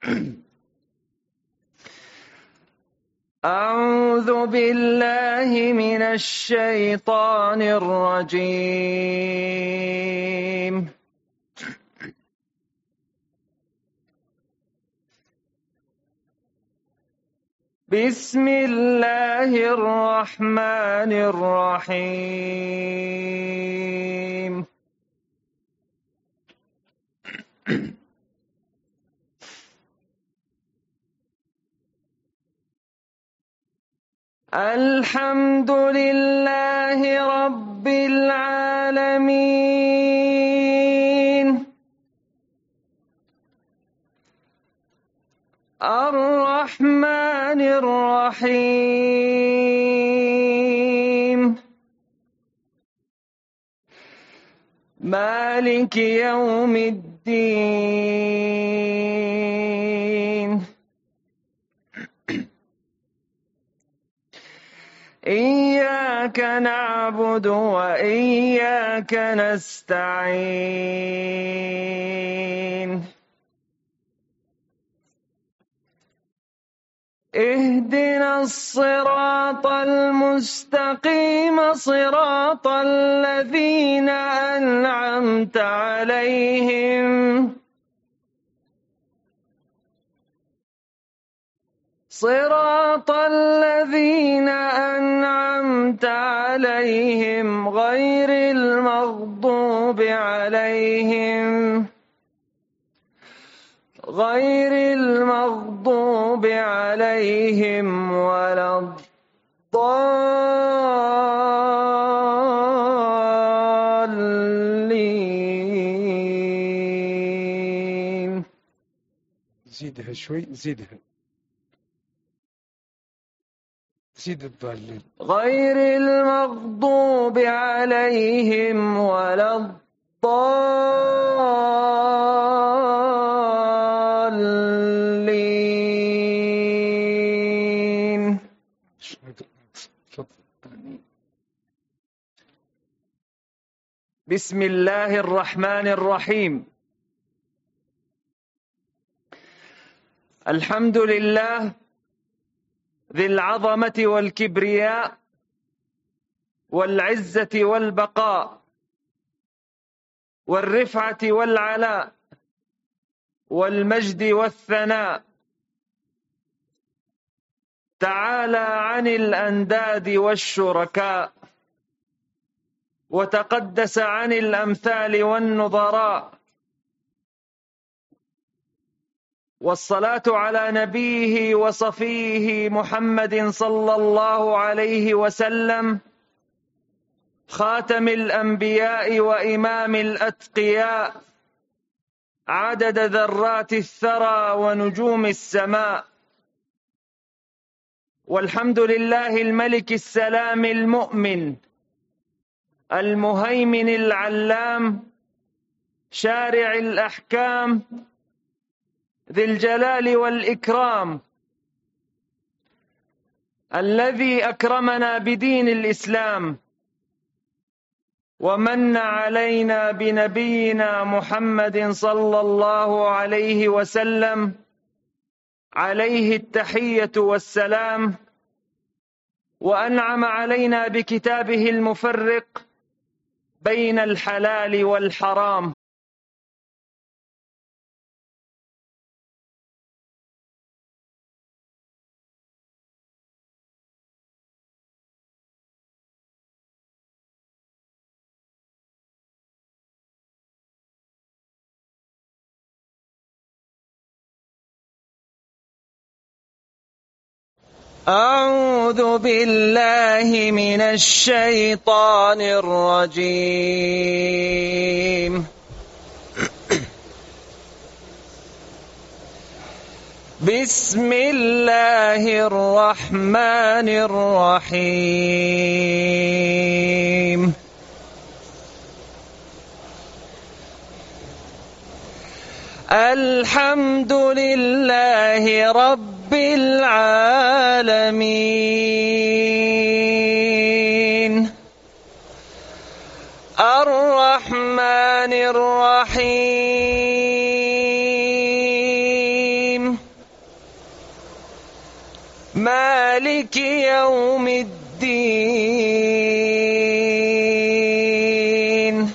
أعوذ بالله من الشيطان الرجيم. بسم الله الرحمن الرحيم. الحمد لله رب العالمين، الرحمن الرحيم، مالك يوم الدين، إياك نعبد وإياك نستعين، اهدنا الصراط المستقيم، صراط الذين أنعمت عليهم، صراط الذين أنعمت عليهم غير المغضوب عليهم ولا الضالين. زيدها شوي، زيدها، زيد الضالين. غير المغضوب عليهم ولا الضالين. بسم الله الرحمن الرحيم. الحمد لله ذي العظمة والكبرياء والعزة والبقاء والرفعة والعلاء والمجد والثناء، تعالى عن الأنداد والشركاء، وتقدس عن الأمثال والنظراء، والصلاة على نبيه وصفيه محمد صلى الله عليه وسلم، خاتم الأنبياء وإمام الأتقياء، عدد ذرات الثرى ونجوم السماء. والحمد لله الملك السلام المؤمن المهيمن العلام، شارع الأحكام، ذي الجلال والإكرام، الذي أكرمنا بدين الإسلام، ومن علينا بنبينا محمد صلى الله عليه وسلم، عليه التحية والسلام، وأنعم علينا بكتابه المفرق بين الحلال والحرام. أعوذ بالله من الشيطان الرجيم. بسم الله الرحمن الرحيم. الحمد لله رب العالمين، الرحمن الرحيم، مالك يوم الدين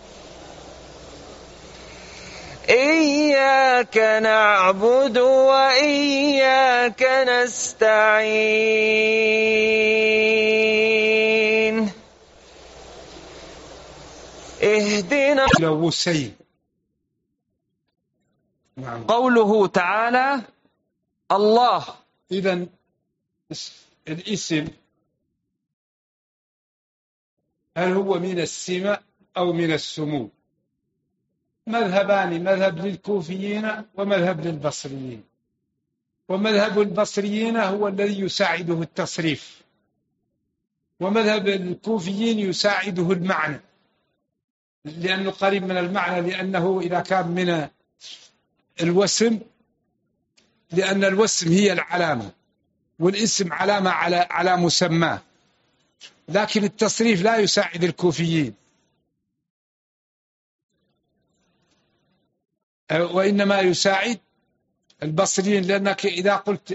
إياك نعبد وإياك نستعين اهدنا. وسيم. نعم. قوله تعالى الله. إذن الاسم هل هو من السمة أو من السمو؟ مذهبان، مذهب للكوفيين ومذهب للبصريين. ومذهب البصريين هو الذي يساعده التصريف، ومذهب الكوفيين يساعده المعنى، لأنه قريب من المعنى، لأنه إذا كان من الوسم، لأن الوسم هي العلامة والاسم علامة على مسماه، لكن التصريف لا يساعد الكوفيين، وإنما يساعد البصريين، لأنك إذا قلت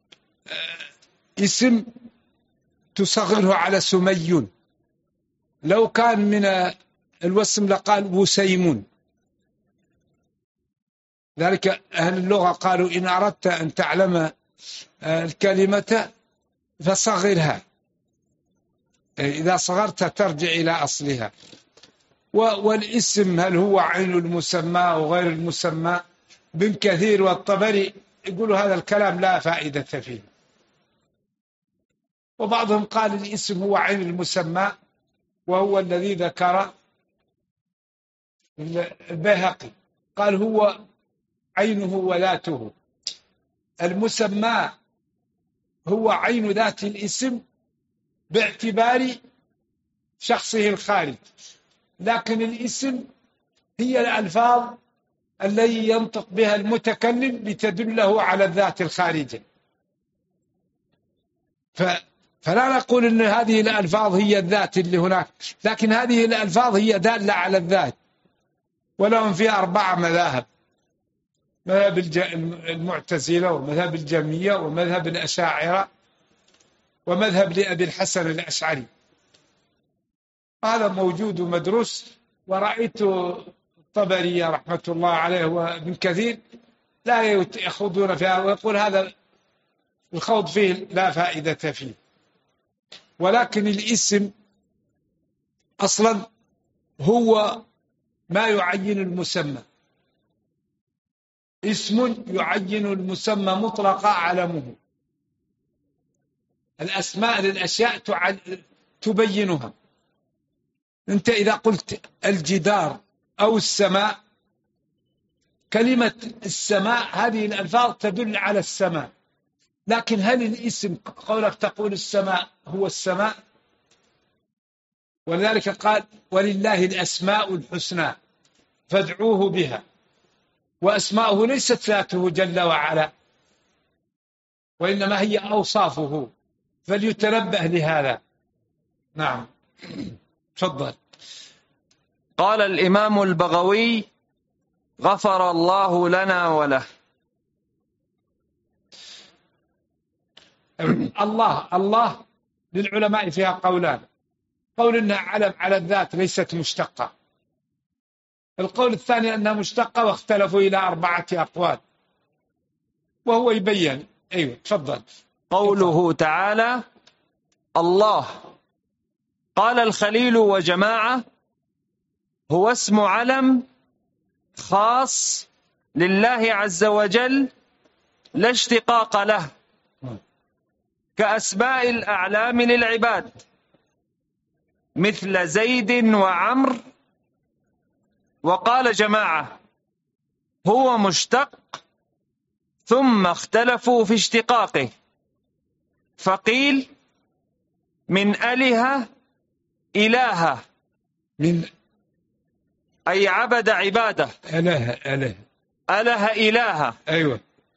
اسم تصغره على سمي، لو كان من الوسم لقال وسيم. ذلك أهل اللغة قالوا إن أردت أن تعلم الكلمة فصغرها، إذا صغرت ترجع إلى أصلها. والاسم هل هو عين المسمى أو غير المسمى؟ ابن كثير والطبري يقولوا هذا الكلام لا فائدة فيه، وبعضهم قال الاسم هو عين المسمى، وهو الذي ذكر البيهقي، قال هو عينه وذاته. المسمى هو عين ذات الاسم باعتبار شخصه الخارج، لكن الاسم هي الألفاظ التي ينطق بها المتكلم لتدله على الذات الخارجة. فلا نقول أن هذه الألفاظ هي الذات اللي هناك، لكن هذه الألفاظ هي دالة على الذات. ولهم فيها 4 مذاهب: مذهب المعتزلة، ومذهب الجهمية، ومذهب الأشاعرة، ومذهب لأبي الحسن الأشعري. هذا موجود ومدروس، ورأيت الطبري رحمة الله عليه وابن كثير لا يخوضون فيها، ويقول هذا الخوض فيه لا فائدة فيه. ولكن الاسم أصلا هو ما يعين المسمى، اسم يعين المسمى مطلقا علمه. الأسماء للأشياء تبينها. أنت إذا قلت الجدار أو السماء، كلمة السماء هذه الألفاظ تدل على السماء، لكن هل الاسم قولك تقول السماء هو السماء؟ ولذلك قال ولله الأسماء الحسنى فادعوه بها، وأسماؤه ليست ذاته جل وعلا، وإنما هي أوصافه، فليتنبه لهذا. نعم، تفضل. قال الإمام البغوي غفر الله لنا وله. الله للعلماء فيها قولان: قول إنها علم على الذات ليست مشتقة، القول الثاني أنها مشتقة، واختلفوا إلى 4 أقوال، وهو يبين. أيوة، تفضل. قوله تعالى الله، قال الخليل وجماعة هو اسم علم خاص لله عز وجل لا اشتقاق له، كأسماء الأعلام للعباد مثل زيد وعمر. وقال جماعة هو مشتق ثم اختلفوا في اشتقاقه، فقيل من أله إلهه، من أي عبد عباده، أله إلهه. أيوة.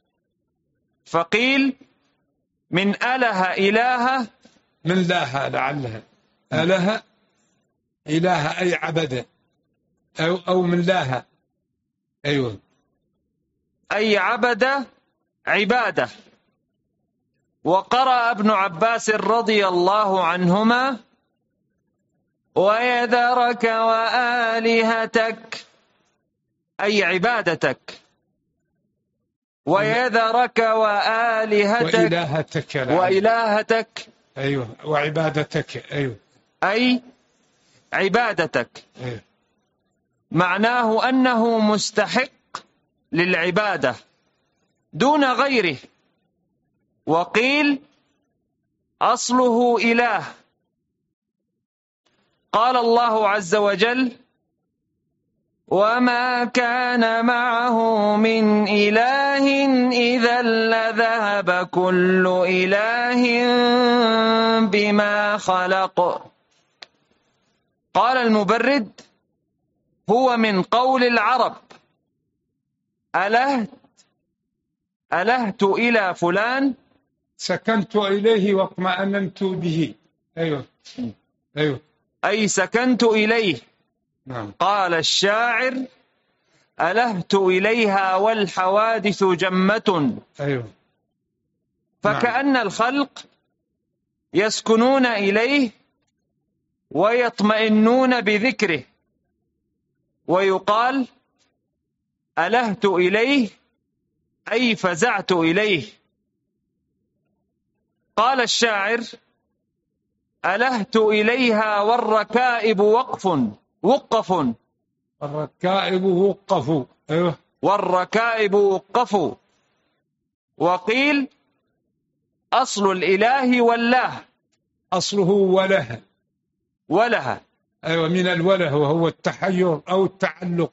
فقيل من أله إلهه، من لاها لعلها أله إله أي عبد، أو من لاها. أيوة، أي عبد عباده. وقرأ ابن عباس رضي الله عنهما: ويذرك وآلهتك، أي عبادتك. ويذرك وآلهتك وإلهتك، أيوه، وعبادتك، أيوه، أي عبادتك. أيوه. معناه أنه مستحق للعبادة دون غيره. وقيل أصله إله. قال الله عز وجل: وما كان معه من إله إذا لذهب كل إله بما خلق. قال المبرد: هو من قول العرب: ألهت إلى فلان، سكنت إليه واطمأننت به. أيوه، أيوه، أي سكنت إليه. نعم. قال الشاعر: ألهت إليها والحوادث جمة. أيوه. فكأن الخلق يسكنون إليه ويطمئنون بذكره. ويقال: ألهت إليه، أي فزعت إليه. قال الشاعر: ألهت إليها والركائب وقف. الركائب وقفوا. أيوه، والركائب وقفوا. وقيل: أصل الإله والله، أصله ولها. أيوه، من الوله، وهو التحير أو التعلق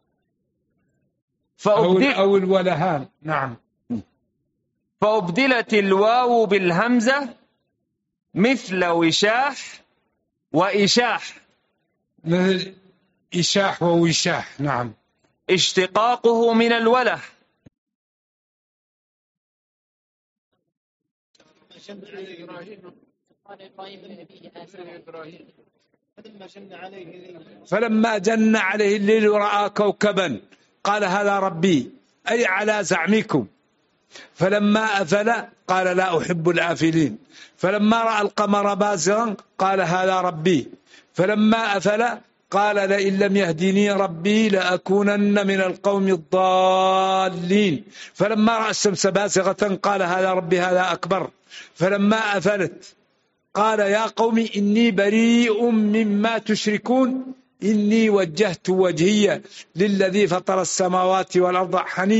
أو الولهان. نعم. فأبدلت الواو بالهمزة مثل وشاح وإشاح، مثل إشاح ووشاح. نعم. اشتقاقه من الوله. فلما جن عليه الليل ورأى كوكبا قال هذا ربي، أي على زعمكم. فلما أفل قال لا أحب الآفلين. فلما رأى القمر بازغا قال هذا ربي. فلما أفل قال لئن لم يهدني ربي لأكونن من القوم الضالين. فلما رأى الشمس بازغة قال هذا ربي هذا أكبر. فلما أفلت قال يا قوم إني بريء مما تشركون إني وجهت وجهي للذي فطر السماوات والأرض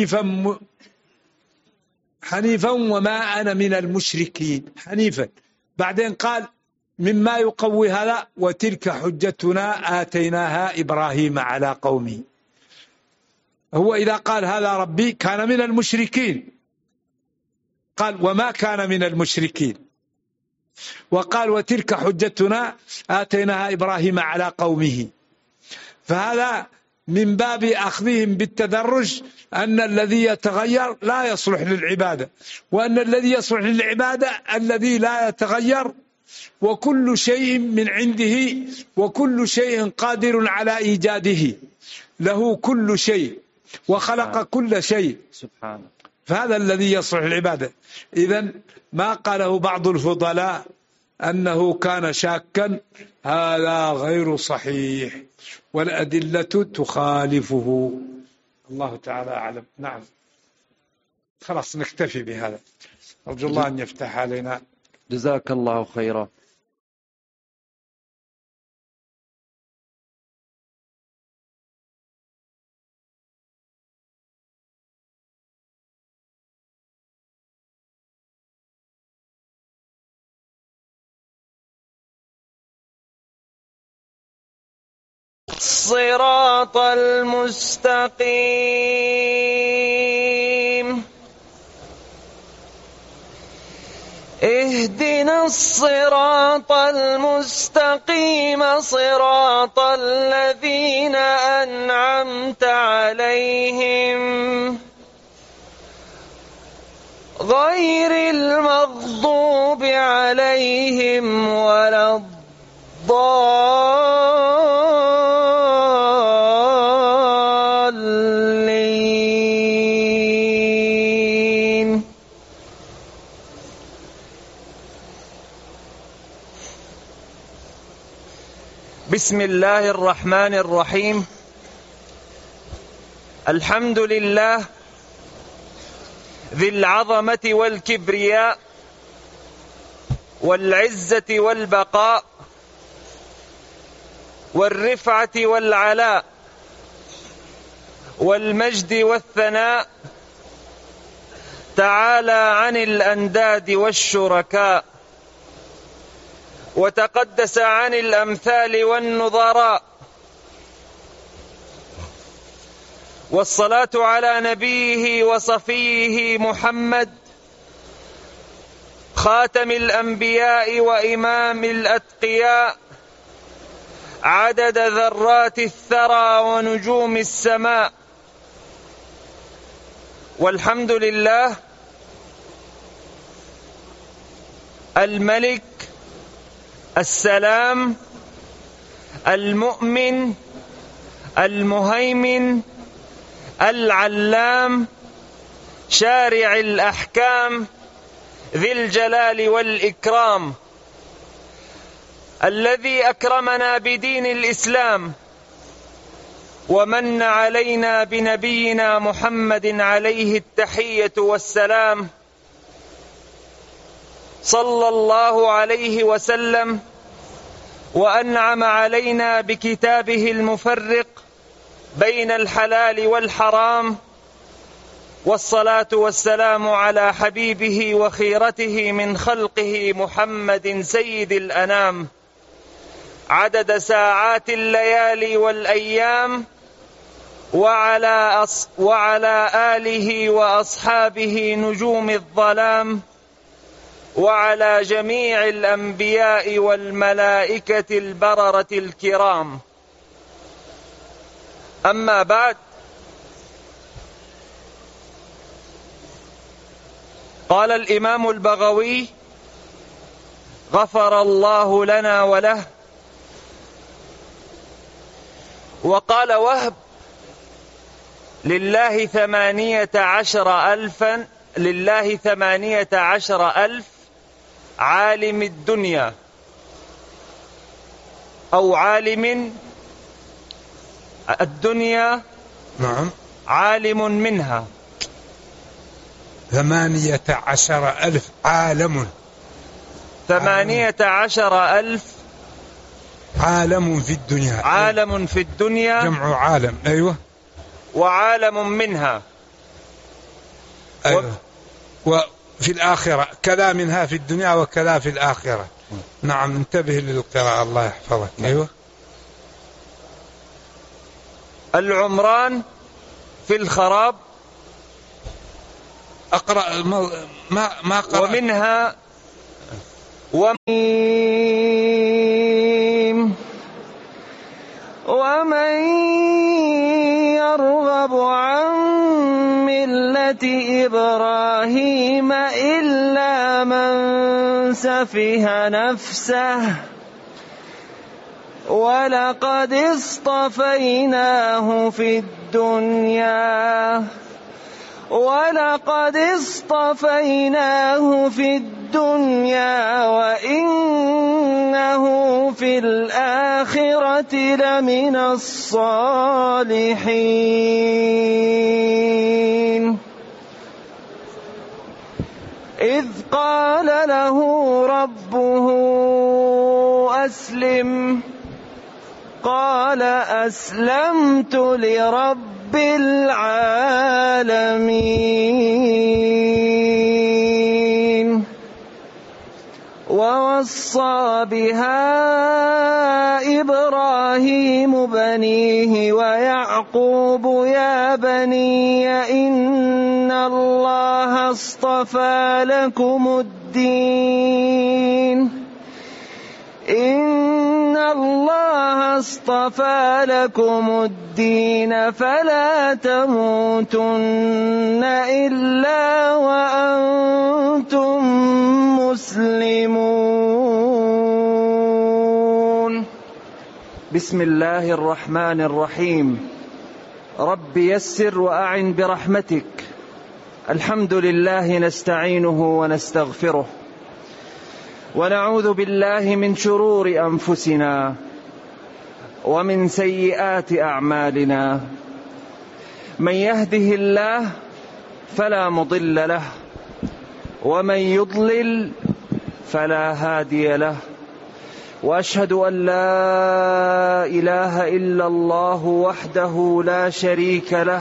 حنيفا وما أنا من المشركين. حنيفا. بعدين قال مما يقوي هذا: وتلك حجتنا آتيناها إبراهيم على قومه. هو إذا قال هذا ربي كان من المشركين، قال وما كان من المشركين، وقال وتلك حجتنا آتيناها إبراهيم على قومه. فهذا من باب أخذهم بالتدرج أن الذي يتغير لا يصلح للعبادة، وأن الذي يصلح للعبادة الذي لا يتغير، وكل شيء من عنده، وكل شيء قادر على إيجاده، له كل شيء وخلق كل شيء سبحانه. فهذا الذي يصلح للعبادة. إذن ما قاله بعض الفضلاء أنه كان شاكا هذا غير صحيح، والأدلة تخالفه. الله تعالى أعلم. نعم، خلاص نكتفي بهذا. أرجو الله أن يفتح علينا. جزاك الله خيرا. الصراط المستقيم اهدنا الصراط المستقيم صراط الذين أنعمت عليهم غير المغضوب عليهم ولا الضالين. بسم الله الرحمن الرحيم. الحمد لله ذي العظمة والكبرياء والعزة والبقاء والرفعة والعلاء والمجد والثناء، تعالى عن الأنداد والشركاء، وتقدس عن الأمثال والنظراء، والصلاة على نبيه وصفيه محمد، خاتم الأنبياء وإمام الأتقياء، عدد ذرات الثرى ونجوم السماء. والحمد لله الملك السلام المؤمن المهيمن العلام، شارع الأحكام، ذي الجلال والإكرام، الذي أكرمنا بدين الإسلام ومن علينا بنبينا محمد عليه التحية والسلام، صلى الله عليه وسلم، وأنعم علينا بكتابه المفرق بين الحلال والحرام، والصلاة والسلام على حبيبه وخيرته من خلقه محمد سيد الأنام، عدد ساعات الليالي والأيام، وعلى آله وأصحابه نجوم الظلام، وعلى جميع الأنبياء والملائكة البررة الكرام. أما بعد، قال الإمام البغوي غفر الله لنا وله، وقال وهب لله 18,000 عالم الدنيا أو عالم الدنيا، نعم، عالم منها 18,000 عالم، 18,000 عالم في الدنيا، عالم في الدنيا، جمع عالم، أيوة، وعالم منها، أيوة. وفي الآخرة كذا منها في الدنيا وكذا في الآخرة. نعم، انتبه للقراءة الله يحفظك. أيوة. العمران في الخراب، أقرأ ما قرأ. ومنها ومن يرغب عن ملة إبراهيم إلا من سفه نفسه ولقد اصطفيناه في الدنيا وإنه في الآخرة لمن الصالحين. إذ قال له ربه أسلم، قال أسلمت لرب العالمين. ووصى بها إبراهيم بنيه ويعقوب يا بني إن الله اصطفى لكم الدين فلا تموتن إلا وأنتم مسلمون. بسم الله الرحمن الرحيم. رب يسر وأعن برحمتك. الحمد لله نستعينه ونستغفره، ونعوذ بالله من شرور أنفسنا ومن سيئات أعمالنا. من يهده الله فلا مضل له، ومن يضلل فلا هادي له. وأشهد أن لا إله إلا الله وحده لا شريك له،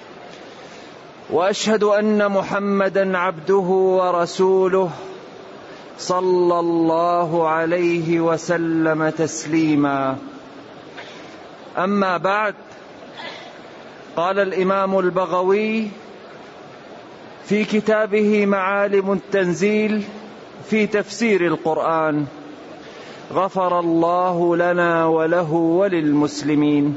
وأشهد أن محمدا عبده ورسوله صلى الله عليه وسلم تسليما. أما بعد، قال الإمام البغوي في كتابه معالم التنزيل في تفسير القرآن: غفر الله لنا وله وللمسلمين.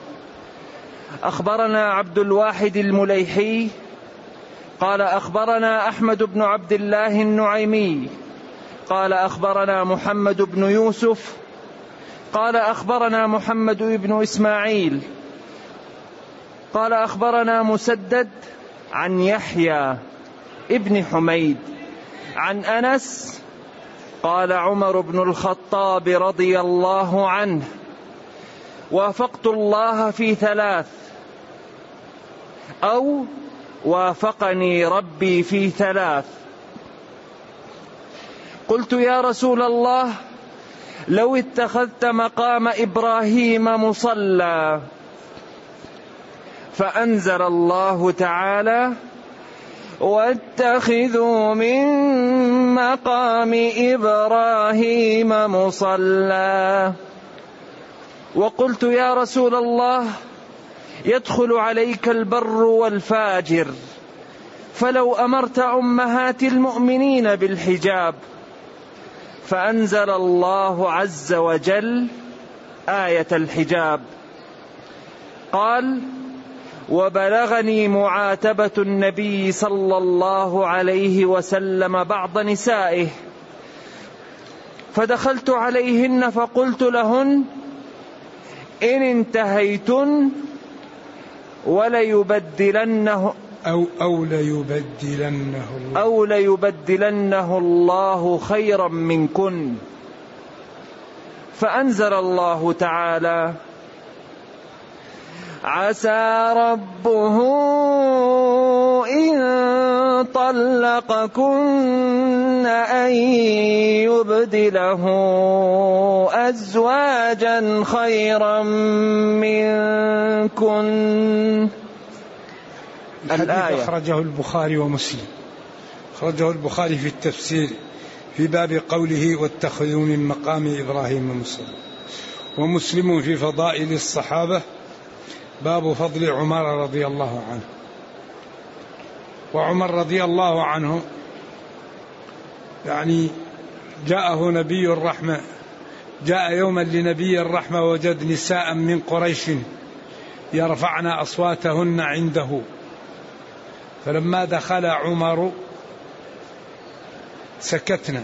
أخبرنا عبد الواحد المليحي قال أخبرنا أحمد بن عبد الله النعيمي قال أخبرنا محمد بن يوسف قال أخبرنا محمد بن إسماعيل قال أخبرنا مسدد عن يحيى ابن حميد عن أنس قال عمر بن الخطاب رضي الله عنه: وافقت الله في 3، أو وافقني ربي في 3. قلت: يا رسول الله، لو اتخذت مقام إبراهيم مصلى. فأنزل الله تعالى: واتخذوا من مقام إبراهيم مصلى. وقلت: يا رسول الله، يدخل عليك البر والفاجر، فلو أمرت أمهات المؤمنين بالحجاب. فأنزل الله عز وجل آية الحجاب. قال: وبلغني معاتبة النبي صلى الله عليه وسلم بعض نسائه، فدخلت عليهن فقلت لهن: إن انتهيتن وليبدلنه أو ليبدلنه الله خيرا منكن. فأنزل الله تعالى: عسى ربه إن طلقكن أن يبدله أزواجا خيرا منكن. الحديث أخرجه البخاري ومسلم. أخرجه البخاري في التفسير في باب قوله: واتخذوا من مقام إبراهيم مصلى، ومسلم في فضائل الصحابة باب فضل عمر رضي الله عنه. وعمر رضي الله عنه يعني جاءه نبي الرحمة، جاء يوما لنبي الرحمة وجد نساء من قريش يرفعن أصواتهن عنده، فلما دخل عمر سكتنا،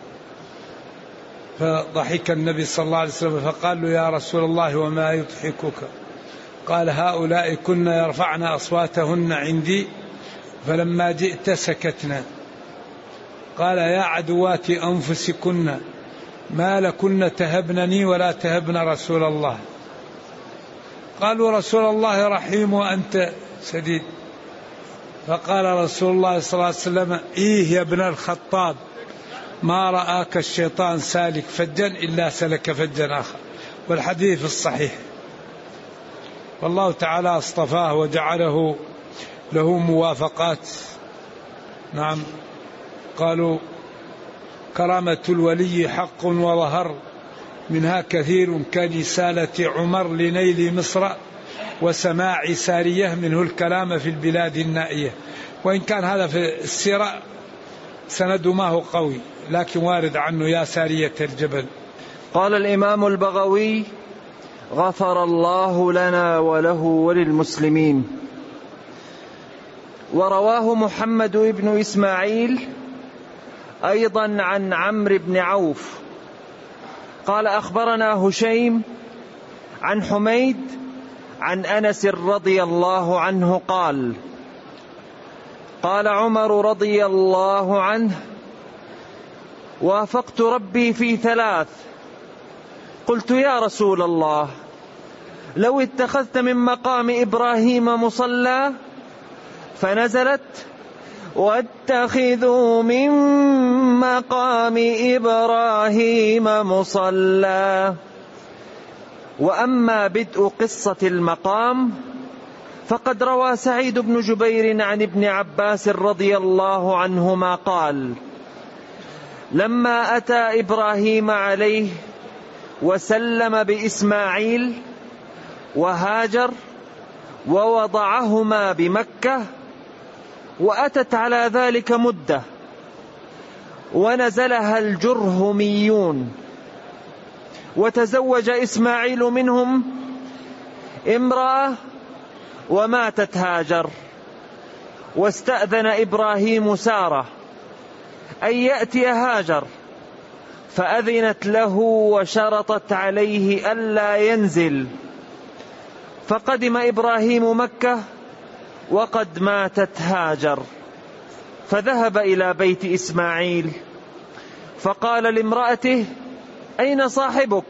فضحك النبي صلى الله عليه وسلم فقال له: يا رسول الله، وما يضحكك؟ قال: هؤلاء كن يرفعن أصواتهن عندي، فلما جئت سكتنا. قال: يا عدوات أنفسكن، ما لكن تهبنني ولا تهبن رسول الله؟ قالوا: رسول الله رحيم وأنت شديد. فقال رسول الله صلى الله عليه وسلم: إيه يا ابن الخطاب، ما رآك الشيطان سالك فجا إلا سلك فجا آخر. والحديث الصحيح. والله تعالى اصطفاه وجعله له موافقات. نعم، قالوا: كرامة الولي حق وظهر، منها كثير كرسالة عمر لنيل مصر، وسماع سارية منه الكلام في البلاد النائية. وإن كان هذا في السيرة سند ما هو قوي، لكن وارد عنه يا سارية الجبل. قال الإمام البغوي: غفر الله لنا وله وللمسلمين. ورواه محمد بن إسماعيل أيضا عن عمرو بن عوف قال أخبرنا هشيم عن حميد عن أنس رضي الله عنه قال: قال عمر رضي الله عنه: وافقت ربي في 3. قلت: يا رسول الله، لو اتخذت من مقام إبراهيم مصلى، فنزلت واتخذوا من مقام إبراهيم مصلى. وأما بدء قصة المقام فقد روى سعيد بن جبير عن ابن عباس رضي الله عنهما قال: لما أتى إبراهيم عليه وسلم بإسماعيل وهاجر ووضعهما بمكة، وأتت على ذلك مدة، ونزلها الجرهميون، وتزوج إسماعيل منهم امرأة وماتت هاجر، واستأذن إبراهيم سارة أن يأتي هاجر، فأذنت له وشرطت عليه ألا ينزل. فقدم إبراهيم مكة وقد ماتت هاجر، فذهب إلى بيت إسماعيل فقال لامرأته: أين صاحبك؟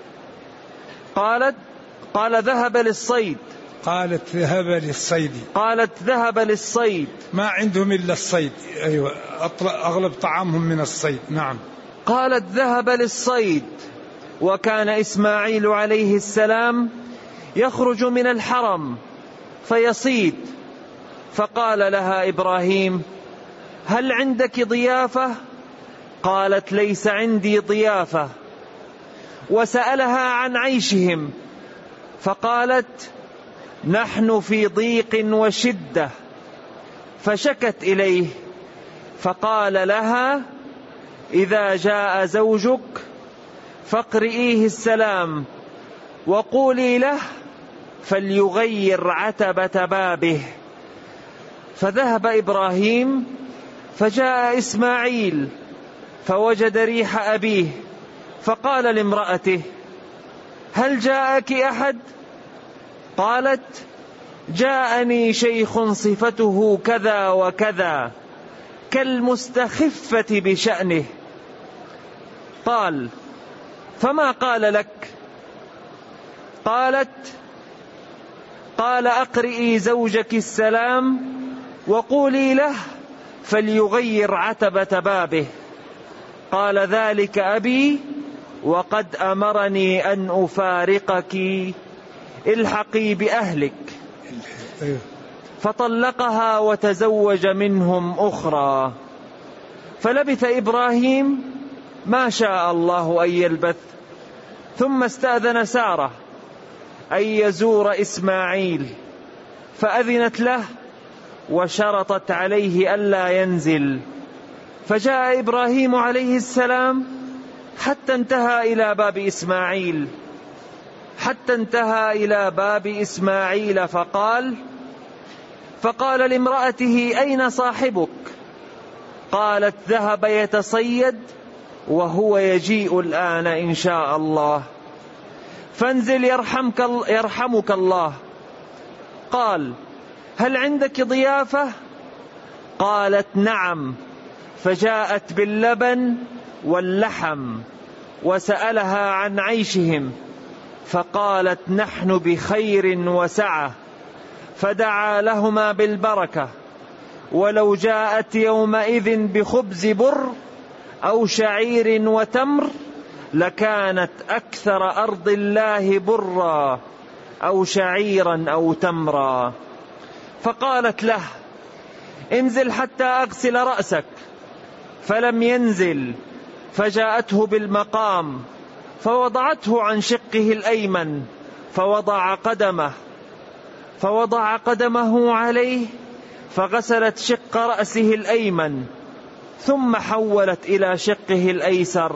قال ذهب للصيد. قالت ذهب للصيد. قالت ذهب للصيد. ما عندهم إلا الصيد. أيوة، أغلب طعامهم من الصيد. نعم. قالت ذهب للصيد. وكان إسماعيل عليه السلام يخرج من الحرم فيصيد، فقال لها إبراهيم: هل عندك ضيافة؟ قالت: ليس عندي ضيافة. وسألها عن عيشهم فقالت: نحن في ضيق وشدة. فشكت إليه فقال لها: إذا جاء زوجك فاقرئيه السلام وقولي له فليغير عتبة بابه. فذهب إبراهيم فجاء إسماعيل فوجد ريح أبيه، فقال لامرأته: هل جاءك أحد؟ قالت: جاءني شيخ صفته كذا وكذا كالمستخفة بشأنه. قال: فما قال لك؟ قال: أقرئي زوجك السلام وقولي له فليغير عتبة بابه. قال: ذلك أبي وقد أمرني أن أفارقك، الحقي بأهلك. فطلقها وتزوج منهم أخرى. فلبث إبراهيم ما شاء الله أن يلبث، ثم استأذن سارة أن يزور إسماعيل، فأذنت له وشرطت عليه ألا ينزل. فجاء إبراهيم عليه السلام حتى انتهى إلى باب إسماعيل فقال لامرأته: أين صاحبك؟ قالت: ذهب يتصيد وهو يجيء الآن إن شاء الله، فانزل يرحمك الله. قال: هل عندك ضيافة؟ قالت: نعم. فجاءت باللبن واللحم وسألها عن عيشهم، فقالت: نحن بخير وسعة. فدعا لهما بالبركة، ولو جاءت يومئذ بخبز بر أو شعير وتمر لكانت أكثر أرض الله برا أو شعيرا أو تمرا. فقالت له: انزل حتى أغسل رأسك. فلم ينزل، فجاءته بالمقام فوضعته عن شقه الأيمن، فوضع قدمه عليه، فغسلت شق رأسه الأيمن، ثم حولت إلى شقه الأيسر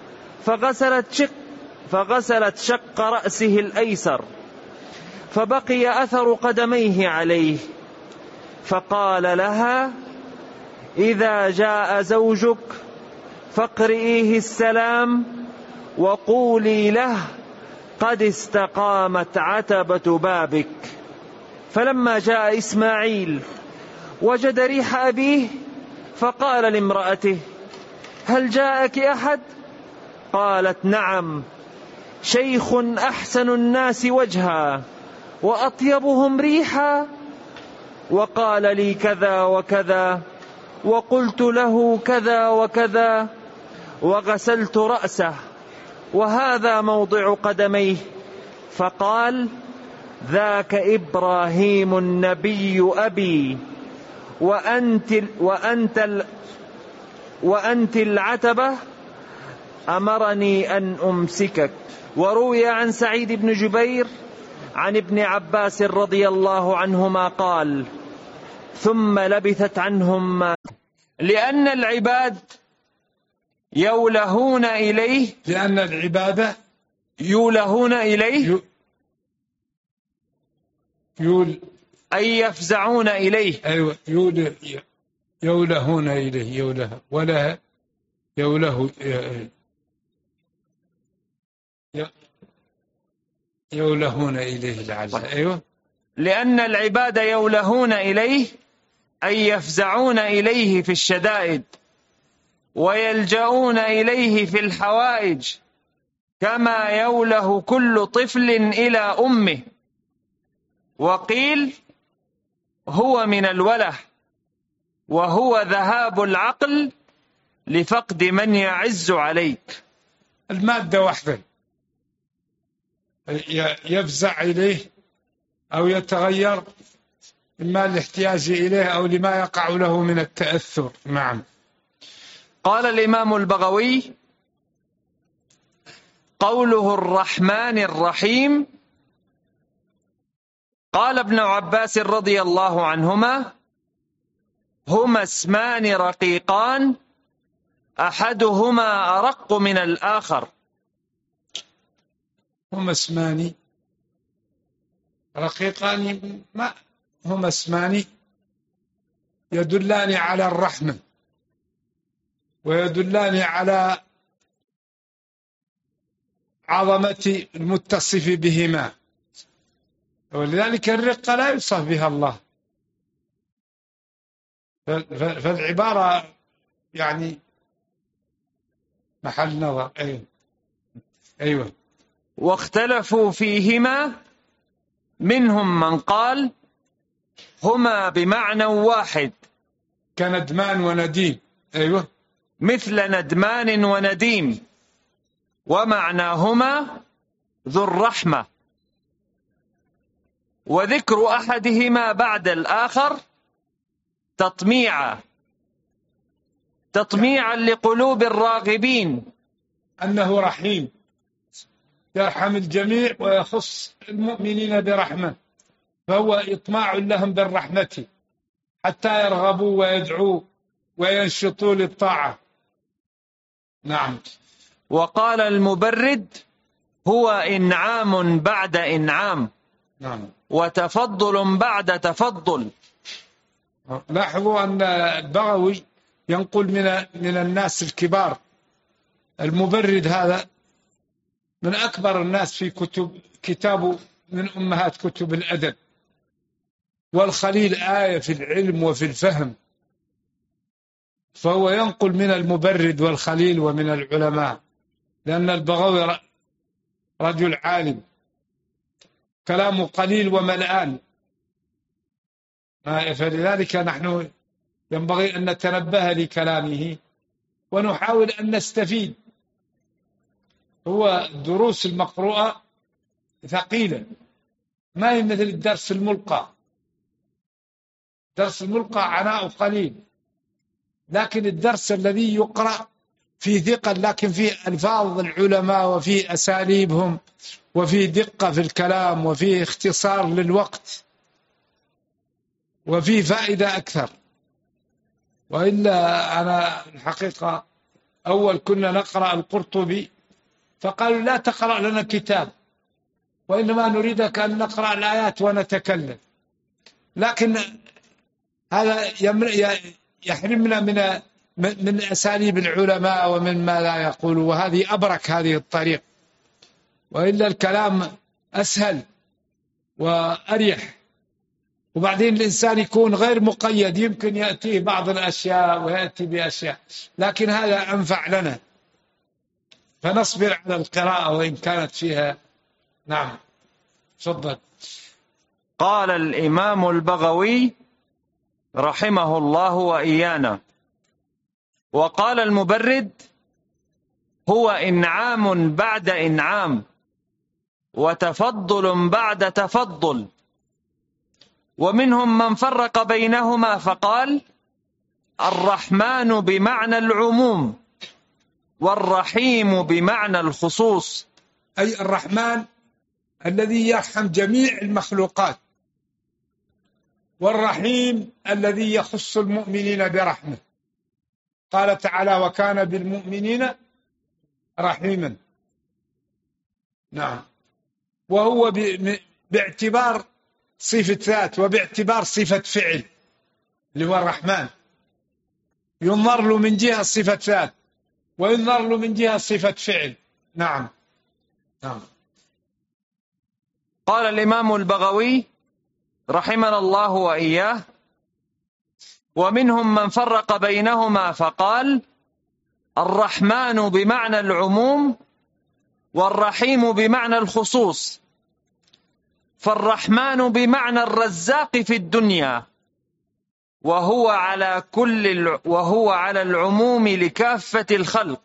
فغسلت شق رأسه الأيسر، فبقي أثر قدميه عليه. فقال لها: إذا جاء زوجك فاقرئيه السلام وقولي له قد استقامت عتبة بابك. فلما جاء إسماعيل وجد ريح أبيه، فقال لامرأته: هل جاءك أحد؟ قالت: نعم، شيخ أحسن الناس وجها وأطيبهم ريحا، وقال لي كذا وكذا، وقلت له كذا وكذا، وغسلت رأسه وهذا موضع قدميه، فقال: ذاك إبراهيم النبي أبي، وأنت العتبة، أمرني أن أمسكك. وروي عن سعيد بن جبير عن ابن عباس رضي الله عنهما قال: ثم لبثت عنهم لأن العباد يولهون إليه، لأن العبادة يولهون إليه أي يفزعون إليه. أيوة، يولهون إليه، يوله ولا يوله، يولهون إليه لعل. أيوة، لأن العباد يولهون إليه أي يفزعون إليه في الشدائد، ويلجؤون إليه في الحوائج، كما يوله كل طفل إلى أمه. وقيل هو من الوله، وهو ذهاب العقل لفقد من يعز عليك. المادة واحدة، يفزع إليه أو يتغير إما الاحتياج إليه أو لما يقع له من التأثر. نعم. قال الإمام البغوي: قوله الرحمن الرحيم، قال ابن عباس رضي الله عنهما: هما اسمان رقيقان أحدهما أرق من الآخر. هما اسمان رقيقان، ما هما اسمان يدلان على الرحمة ويدلان على عظمة المتصف بهما، ولذلك الرقة لا يوصف بها الله. فالعبارة يعني محل نظر. أيوة. واختلفوا فيهما، منهم من قال هما بمعنى واحد كندمان ونديم. أيوة، مثل ندمان ونديم، ومعناهما ذو الرحمة. وذكر أحدهما بعد الآخر تطميعا لقلوب الراغبين، أنه رحيم يرحم الجميع ويخص المؤمنين برحمة، فهو إطماع لهم بالرحمة حتى يرغبوا ويدعوا وينشطوا للطاعة. نعم. وقال المبرد: هو إنعام بعد إنعام. نعم. وتفضل بعد تفضل. لاحظوا أن البغوي ينقل من الناس الكبار. المبرد هذا من أكبر الناس في كتابه من أمهات كتب الأدب، والخليل آية في العلم وفي الفهم، فهو ينقل من المبرد والخليل ومن العلماء، لأن البغوي رجل عالم كلامه قليل وملآن، فلذلك نحن ينبغي أن نتنبه لكلامه ونحاول أن نستفيد. هو الدروس المقروءة ثقيلة، ما هي مثل الدرس الملقى. درس الملقى عناء قليل، لكن الدرس الذي يقرأ فيه ثقل، لكن فيه ألفاظ العلماء وفيه أساليبهم وفيه دقة في الكلام وفيه اختصار للوقت وفيه فائدة أكثر. وإلا أنا الحقيقة أول كنا نقرأ القرطبي فقالوا لا تقرأ لنا كتاب، وإنما نريدك أن نقرأ الآيات ونتكلم، لكن هذا يحرمنا من أساليب العلماء ومن ما لا يقول، وهذه أبرك هذه الطريق. وإلا الكلام أسهل وأريح، وبعدين الإنسان يكون غير مقيد، يمكن يأتيه بعض الأشياء ويأتي بأشياء، لكن هذا أنفع لنا. فنصبر على القراءة وإن كانت فيها. نعم تفضل. قال الإمام البغوي رحمه الله وإيانا: وقال المبرد: هو إنعام بعد إنعام، وتفضل بعد تفضل. ومنهم من فرق بينهما فقال: الرحمن بمعنى العموم، والرحيم بمعنى الخصوص. أي الرحمن الذي يرحم جميع المخلوقات، والرحيم الذي يخص المؤمنين برحمة. قال تعالى: وكان بالمؤمنين رحيما. نعم. وهو باعتبار صفة ذات وباعتبار صفة فعل، اللي هو الرحمن، ينظر له من جهة صفة ذات وينظر له من جهة صفة فعل. نعم. نعم. قال الإمام البغوي رحمنا الله وإياه: ومنهم من فرق بينهما فقال: الرحمن بمعنى العموم، والرحيم بمعنى الخصوص. فالرحمن بمعنى الرزاق في الدنيا، وهو على العموم لكافة الخلق.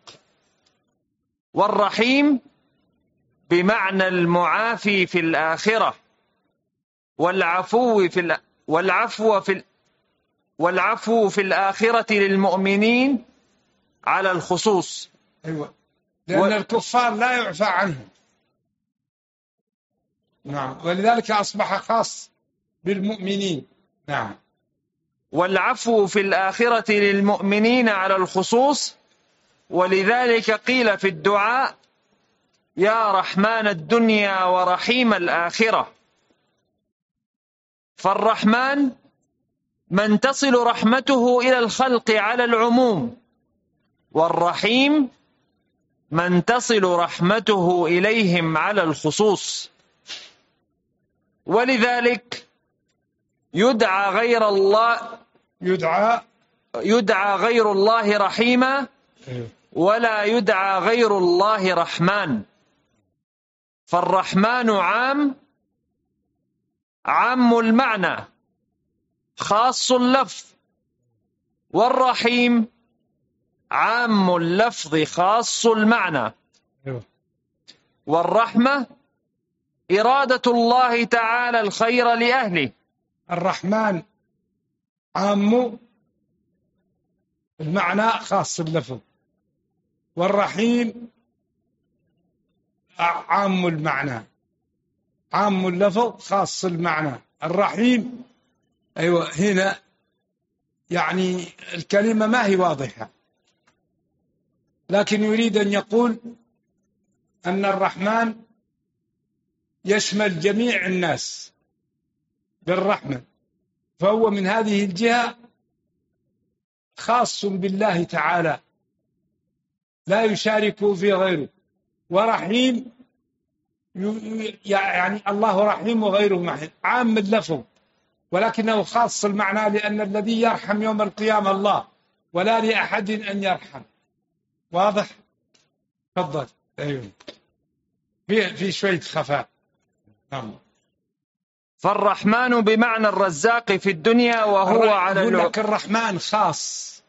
والرحيم بمعنى المعافي في الآخرة، والعفو في الآخرة للمؤمنين على الخصوص. أيوة. لأن الكفار لا يعفى عنهم. نعم. ولذلك أصبح خاص بالمؤمنين. نعم. والعفو في الآخرة للمؤمنين على الخصوص. ولذلك قيل في الدعاء: يا رحمن الدنيا ورحيم الآخرة. فالرحمن من تصل رحمته إلى الخلق على العموم، والرحيم من تصل رحمته إليهم على الخصوص. ولذلك يدعى غير الله رحيما، ولا يدعى غير الله رحمن. فالرحمن عام المعنى خاص اللفظ، والرحيم عام اللفظ خاص المعنى. والرحمة إرادة الله تعالى الخير لأهله. الرحمن عام المعنى خاص اللفظ، والرحيم عام المعنى، عام اللفظ خاص المعنى. الرحيم أيوة. هنا يعني الكلمة ما هي واضحة، لكن يريد أن يقول أن الرحمن يشمل جميع الناس بالرحمة، فهو من هذه الجهة خاص بالله تعالى لا يشاركه في غيره. ورحيم يعني الله رحيم وغيره محيم، عام اللفظ ولكنه خاص المعنى، لأن الذي يرحم يوم القيامة الله، ولا لأحد أن يرحم. واضح؟ تفضل. أيوه. في شوية خفاء. نعم. فالرحمن بمعنى الرزاق في الدنيا، وهو على لك الرحمن خاص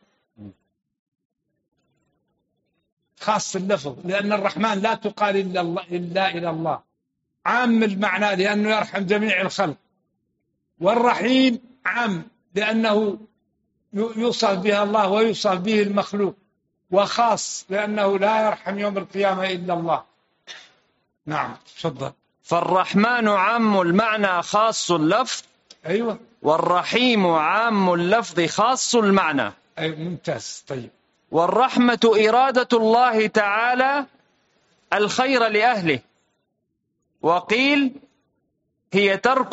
اللفظ، لأن الرحمن لا تقال إلا إلى الله، عام المعنى لأنه يرحم جميع الخلق. والرحيم عام لأنه يوصف به الله ويوصف به المخلوق، وخاص لأنه لا يرحم يوم القيامة إلا الله. نعم تفضل. فالرحمن عام المعنى خاص اللفظ. أيوة. والرحيم عام اللفظ خاص المعنى. أيوة ممتاز. طيب. والرحمة إرادة الله تعالى الخير لأهله. وقيل هي ترك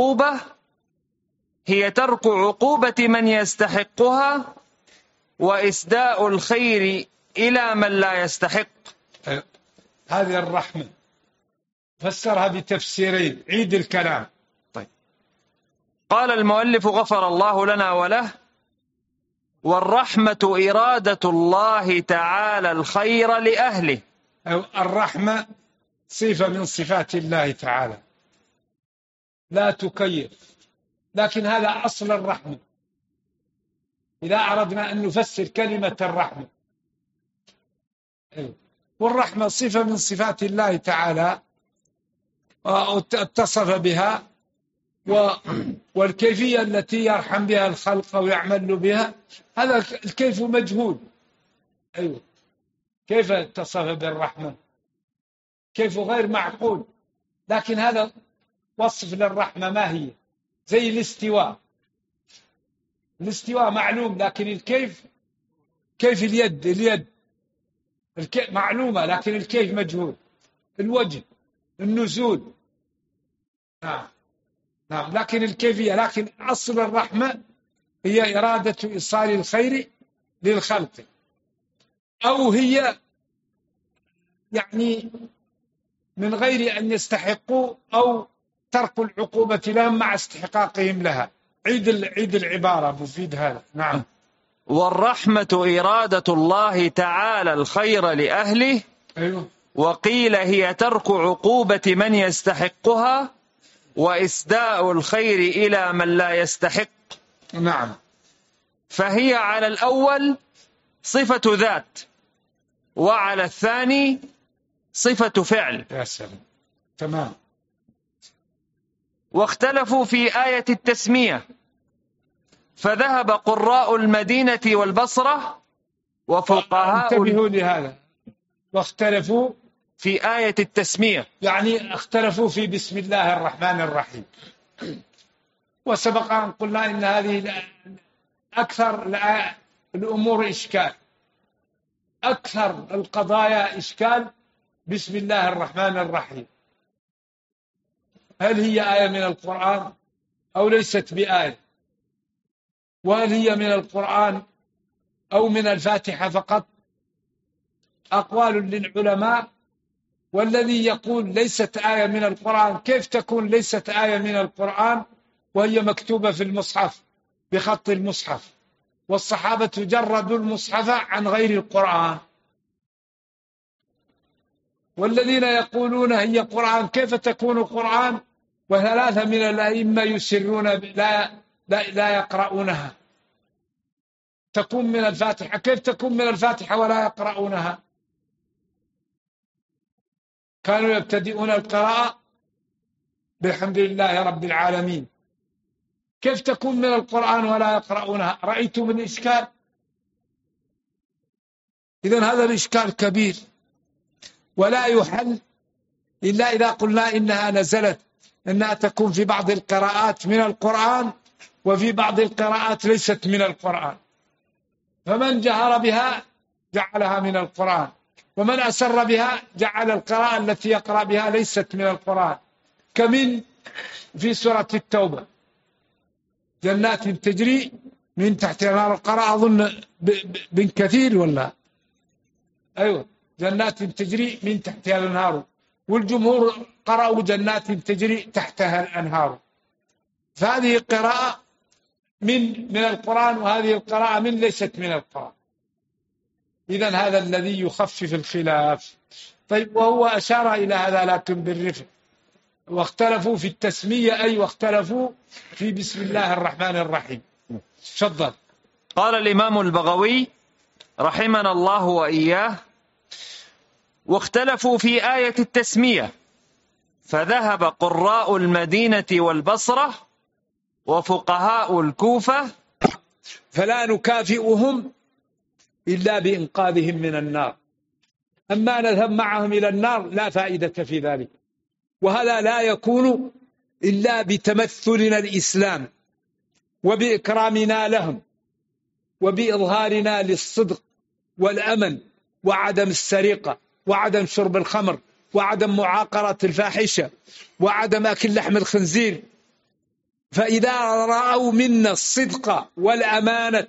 عقوبة من يستحقها، وإسداء الخير إلى من لا يستحق. هذه الرحمة فسرها بتفسيرين، عيد الكلام. طيب. قال المؤلف غفر الله لنا وله: والرحمة إرادة الله تعالى الخير لأهله. الرحمة صفة من صفات الله تعالى لا تكيف، لكن هذا أصل الرحمة. إذا أردنا أن نفسر كلمة الرحمة، والرحمة صفة من صفات الله تعالى اتصف بها، والكيفية التي يرحم بها الخلق أو يعمل بها هذا الكيف مجهول. أيوة، كيف اتصف بالرحمة؟ كيف غير معقول، لكن هذا وصف للرحمة. ما هي؟ زي الاستواء. الاستواء معلوم، لكن الكيف، كيف اليد معلومة، لكن الكيف مجهول. الوجه، النزول، نعم، لكن الكيفية. لكن أصل الرحمة هي إرادة إيصال الخير للخلق، أو هي يعني من غير أن يستحقوا، أو ترك العقوبة لهم مع استحقاقهم لها. عيد العبارة مفيد هذا. نعم. والرحمة إرادة الله تعالى الخير لأهله. أيوه. وقيل هي ترك عقوبة من يستحقها وإسداء الخير إلى من لا يستحق. نعم. فهي على الأول صفة ذات، وعلى الثاني صفة فعل. يا سلام، تمام. واختلفوا في آية التسمية، فذهب قراء المدينة والبصرة وفقهاء. انتبهوا لهذا، واختلفوا في آية التسمية، يعني اختلفوا في بسم الله الرحمن الرحيم. وسبق أن قلنا إن هذه أكثر الأمور إشكال، أكثر القضايا إشكال بسم الله الرحمن الرحيم. هل هي آية من القرآن أو ليست بآية؟ وهل هي من القرآن أو من الفاتحة فقط؟ أقوال للعلماء. والذي يقول ليست آية من القرآن، كيف تكون ليست آية من القرآن وهي مكتوبة في المصحف بخط المصحف، والصحابة جردوا المصحف عن غير القرآن؟ والذين يقولون هي قرآن، كيف تكون قرآن وثلاثة من الأئمة يسرون لا يقرؤونها؟ تكون من الفاتحة، كيف تكون من الفاتحة ولا يقرؤونها؟ كانوا يبتدئون القراءة بالحمد لله رب العالمين، كيف تكون من القرآن ولا يقرؤونها؟ رأيتم من إشكال؟ إذن هذا الإشكال كبير، ولا يحل إلا إذا قلنا إنها نزلت، إنها تكون في بعض القراءات من القرآن وفي بعض القراءات ليست من القرآن. فمن جهر بها جعلها من القرآن، ومن أسر بها جعل القراءة التي يقرأ بها ليست من القرآن. كمن في سورة التوبة جنات تجري من تحتها الأنهار، قرأ أظن بن كثير ولا أيوة، جنات تجري من تحتها الأنهار، والجمهور قرأوا جنات تجري تحتها الأنهار. فهذه قراءة من القرآن، وهذه القراءة من ليست من القرآن. إذن هذا الذي يخفف الخلاف. طيب، وهو أشار إلى هذا لكن بالرفق. واختلفوا في التسمية، أي واختلفوا في بسم الله الرحمن الرحيم. تفضل. قال الإمام البغوي رحمنا الله وإياه: واختلفوا في آية التسمية، فذهب قراء المدينة والبصرة وفقهاء الكوفة. فلا نكافئهم إلا بإنقاذهم من النار، أما نذهب معهم إلى النار لا فائدة في ذلك. وهذا لا يكون إلا بتمثلنا الإسلام وبإكرامنا لهم وبإظهارنا للصدق والأمن وعدم السرقة وعدم شرب الخمر وعدم معاقرة الفاحشة وعدم أكل لحم الخنزير. فإذا رأوا منا الصدق والأمانة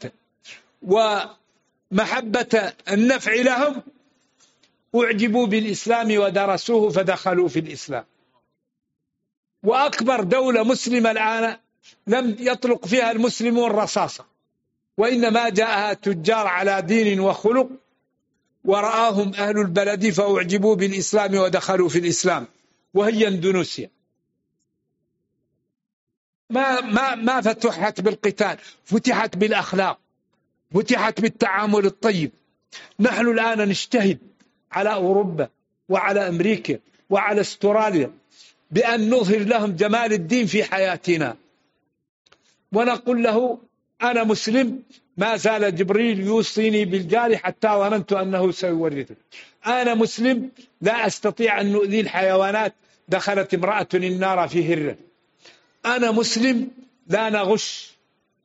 ومحبة النفع لهم أعجبوا بالإسلام ودرسوه فدخلوا في الإسلام. وأكبر دولة مسلمة الآن لم يطلق فيها المسلمون رصاصة، وإنما جاءها تجار على دين وخلق ورآهم أهل البلد فأعجبوا بالإسلام ودخلوا في الإسلام، وهي اندونيسيا. ما فتحت بالقتال، فتحت بالأخلاق، فتحت بالتعامل الطيب. نحن الآن نجتهد على أوروبا وعلى أمريكا وعلى استراليا بأن نظهر لهم جمال الدين في حياتنا، ونقول له أنا مسلم، ما زال جبريل يوصيني بالجار حتى ظننت أنه سيورثه. أنا مسلم، لا أستطيع أن نؤذي الحيوانات، دخلت امرأة النار في هرة. أنا مسلم، لا نغش.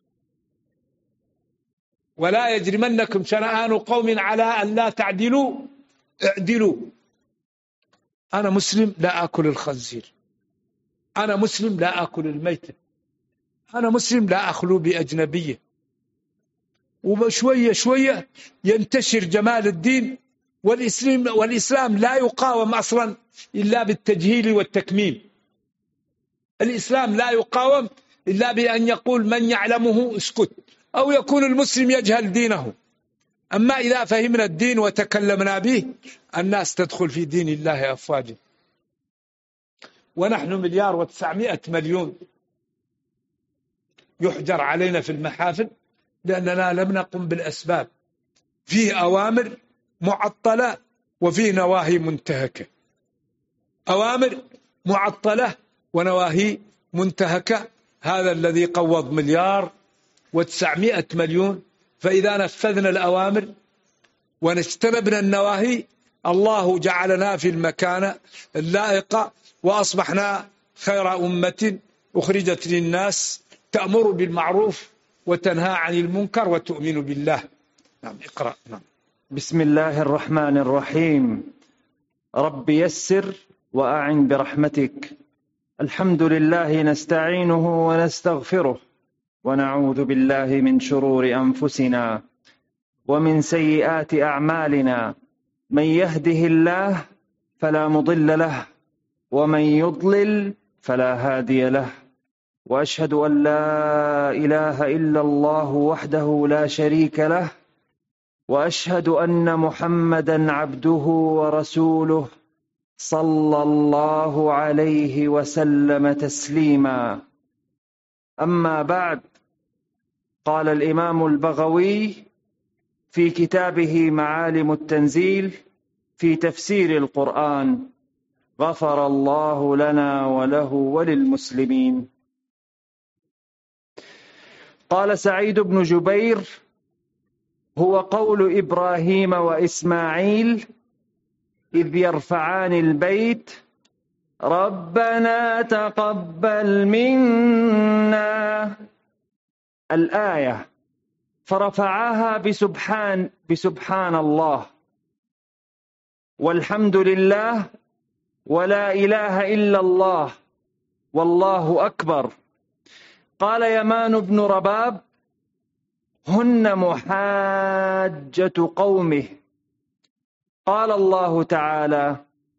ولا يجرمنكم شنآن قوم على أن لا تعدلوا اعدلوا. أنا مسلم، لا أكل الخنزير. أنا مسلم، لا أكل الميتة. أنا مسلم، لا أخلو بأجنبية. وشوية شوية ينتشر جمال الدين. والإسلام لا يقاوم أصلا إلا بالتجهيل والتكميم. الإسلام لا يقاوم إلا بأن يقول من يعلمه اسكت، أو يكون المسلم يجهل دينه. أما إذا فهمنا الدين وتكلمنا به، الناس تدخل في دين الله أفواجا. ونحن 1,900,000,000 يحجر علينا في المحافل لأننا لم نقم بالأسباب. فيه أوامر معطلة وفيه نواهي منتهكة. أوامر معطلة ونواهي منتهكة. هذا الذي قوض 1,900,000,000. فإذا نفذنا الأوامر ونجتنبنا النواهي، الله جعلنا في المكانة اللائقة، وأصبحنا خير أمة أخرجت للناس، تأمر بالمعروف وتنهى عن المنكر وتؤمن بالله. نعم، اقرأ. نعم. بسم الله الرحمن الرحيم. رب يسر وأعن برحمتك. الحمد لله نستعينه ونستغفره، ونعوذ بالله من شرور أنفسنا ومن سيئات أعمالنا. من يهده الله فلا مضل له، ومن يضلل فلا هادي له. وأشهد أن لا إله إلا الله وحده لا شريك له، وأشهد أن محمدا عبده ورسوله صلى الله عليه وسلم تسليما. أما بعد، قال الإمام البغوي في كتابه معالم التنزيل في تفسير القرآن: غفر الله لنا وله وللمسلمين. قال سعيد بن جبير: هو قول إبراهيم وإسماعيل إذ يرفعان البيت: ربنا تقبل منا، الآية، فرفعاها بسبحان الله والحمد لله ولا إله إلا الله والله أكبر. قال يمان بن رباب: هن محاجة قومه. قال الله تعالى: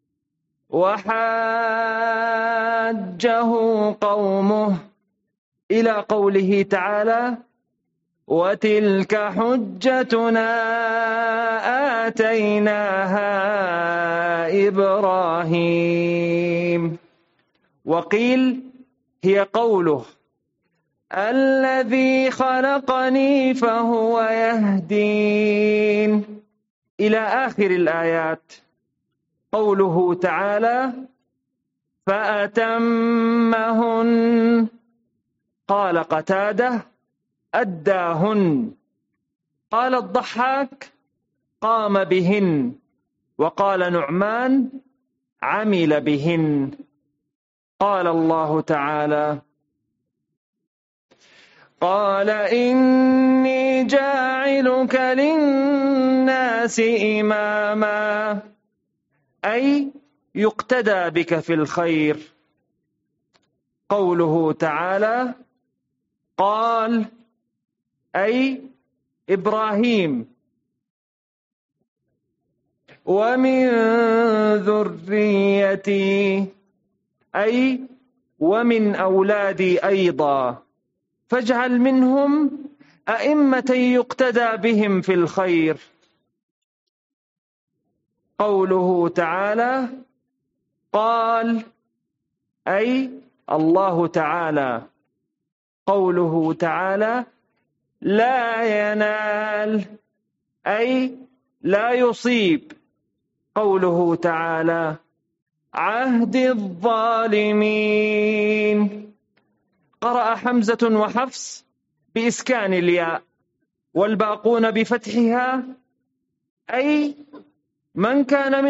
وحاجه قومه، إلى قوله تعالى: وتلك حجتنا آتيناها إبراهيم. وقيل هي قوله: الذي خلقني فهو يهدين، إلى آخر الآيات. قوله تعالى: فأتمهن. قال قتادة: أداهن. قال الضحاك: قام بهن. وقال نعمان: عمل بهن. قال الله تعالى: قال إني جاعلك للناس إماما، أي يقتدى بك في الخير. قوله تعالى: قال أي إبراهيم: ومن ذريتي، أي ومن أولادي أيضا، فاجعل منهم أئمة يقتدى بهم في الخير. قوله تعالى قال أي الله تعالى. قوله تعالى لا ينال أي لا يصيب. قوله تعالى عهد الظالمين. قرأ حمزة وحفص بإسكان الياء والباقون بفتحها أي من كان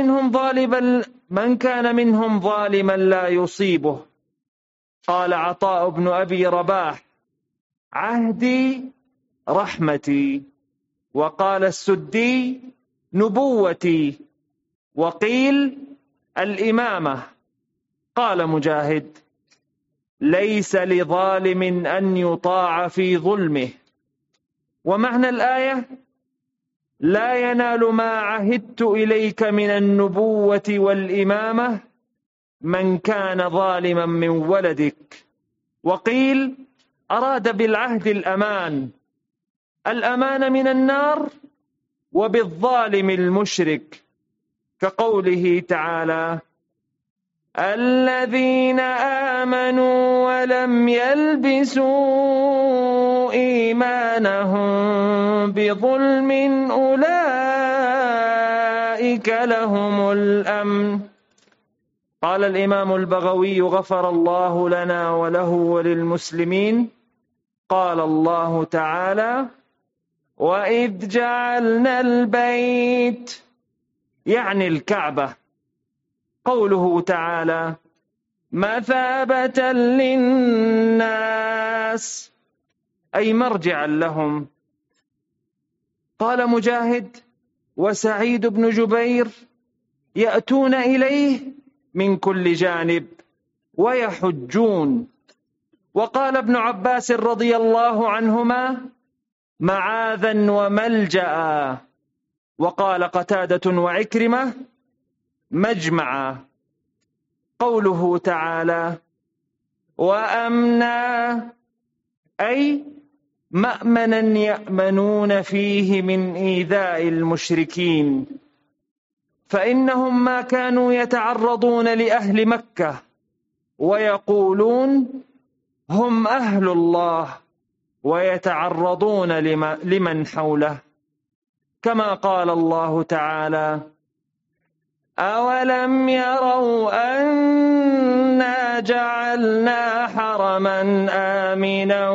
منهم ظالما لا يصيبه. قال عطاء بن أبي رباح عهدي رحمتي. وقال السدي نبوتي. وقيل الإمامة. قال مجاهد ليس لظالم أن يطاع في ظلمه. ومعنى الآية لا ينال ما عهدت إليك من النبوة والإمامة من كان ظالما من ولدك. وقيل أراد بالعهد الأمان من النار وبالظالم المشرك، كقوله تعالى الذين آمنوا ولم يلبسوا إيمانهم بظلم أولئك لهم الأمن. قال الإمام البغوي غفر الله لنا وله وللمسلمين قال الله تعالى وإذ جعلنا البيت يعني الكعبة. قوله تعالى مثابة للناس أي مرجعا لهم. قال مجاهد وسعيد بن جبير يأتون إليه من كل جانب ويحجون. وقال ابن عباس رضي الله عنهما معاذا وملجأ. وقال قتادة وعكرمة مجمعا. قوله تعالى وأمنا أي مأمنا يأمنون فيه من إيذاء المشركين، فإنهم ما كانوا يتعرضون لأهل مكة ويقولون هم أهل الله ويتعرضون لمن حوله، كما قال الله تعالى أولم يروا أنا جعلنا حرما آمنا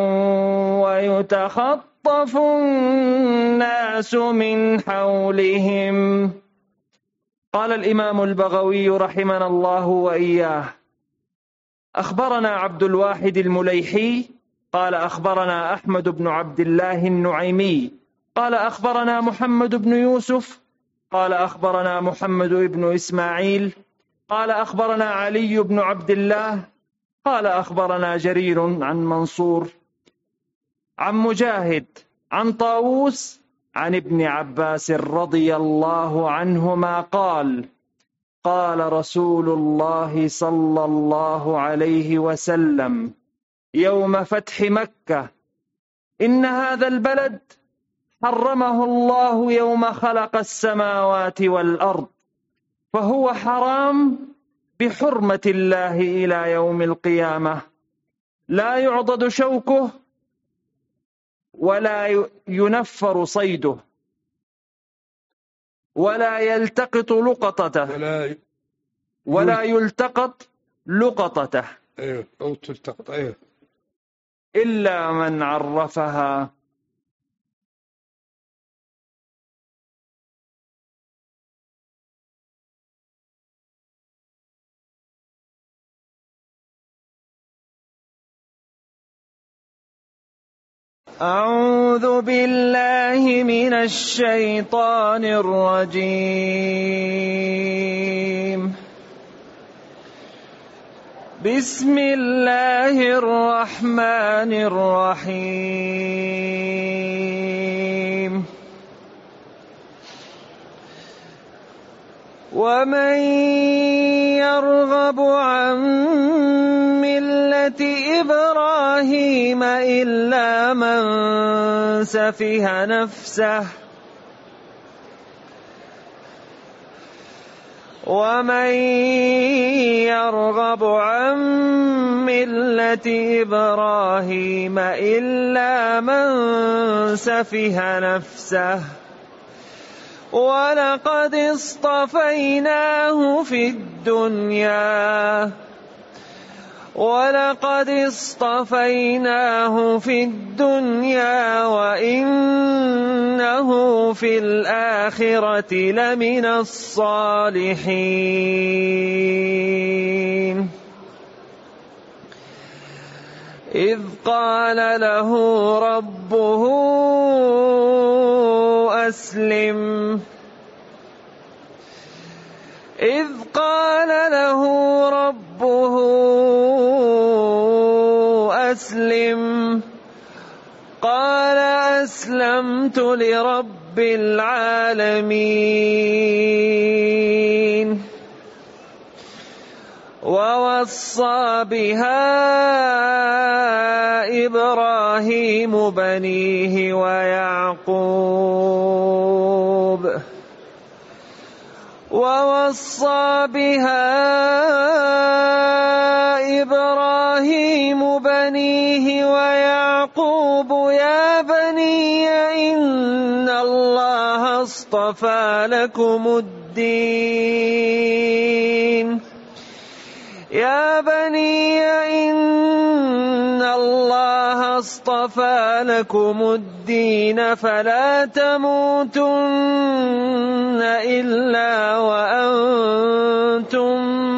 ويتخطف الناس من حولهم. قال الإمام البغوي رحمنا الله وإياه أخبرنا عبد الواحد المليحي قال أخبرنا أحمد بن عبد الله النعيمي قال أخبرنا محمد بن يوسف قال أخبرنا محمد بن إسماعيل قال أخبرنا علي بن عبد الله قال أخبرنا جرير عن منصور عن مجاهد عن طاووس عن ابن عباس رضي الله عنهما قال قال رسول الله صلى الله عليه وسلم يوم فتح مكة إن هذا البلد حرمه الله يوم خلق السماوات والأرض، فهو حرام بحرمة الله إلى يوم القيامة، لا يعضد شوكه ولا ينفر صيده ولا يلتقط لقطته ولا يلتقط لقطته أو تلتقط إلا من عرفها. أعوذ بالله من الشيطان الرجيم. بسم الله الرحمن الرحيم. ومن يرغب عن ملة إبراهيم إلا من سفه نفسه ومن يرغب عن ملة إبراهيم إلا من سفه نفسه ولقد اصطفيناه في الدنيا وإنه في الآخرة لمن الصالحين إذ قال له ربه أسلم قال أسلمت لرب العالمين ووصى بها إبراهيم بنيه ويعقوب يا بني إن الله اصطفى لكم الدين فلا تموتن إلا وأنتم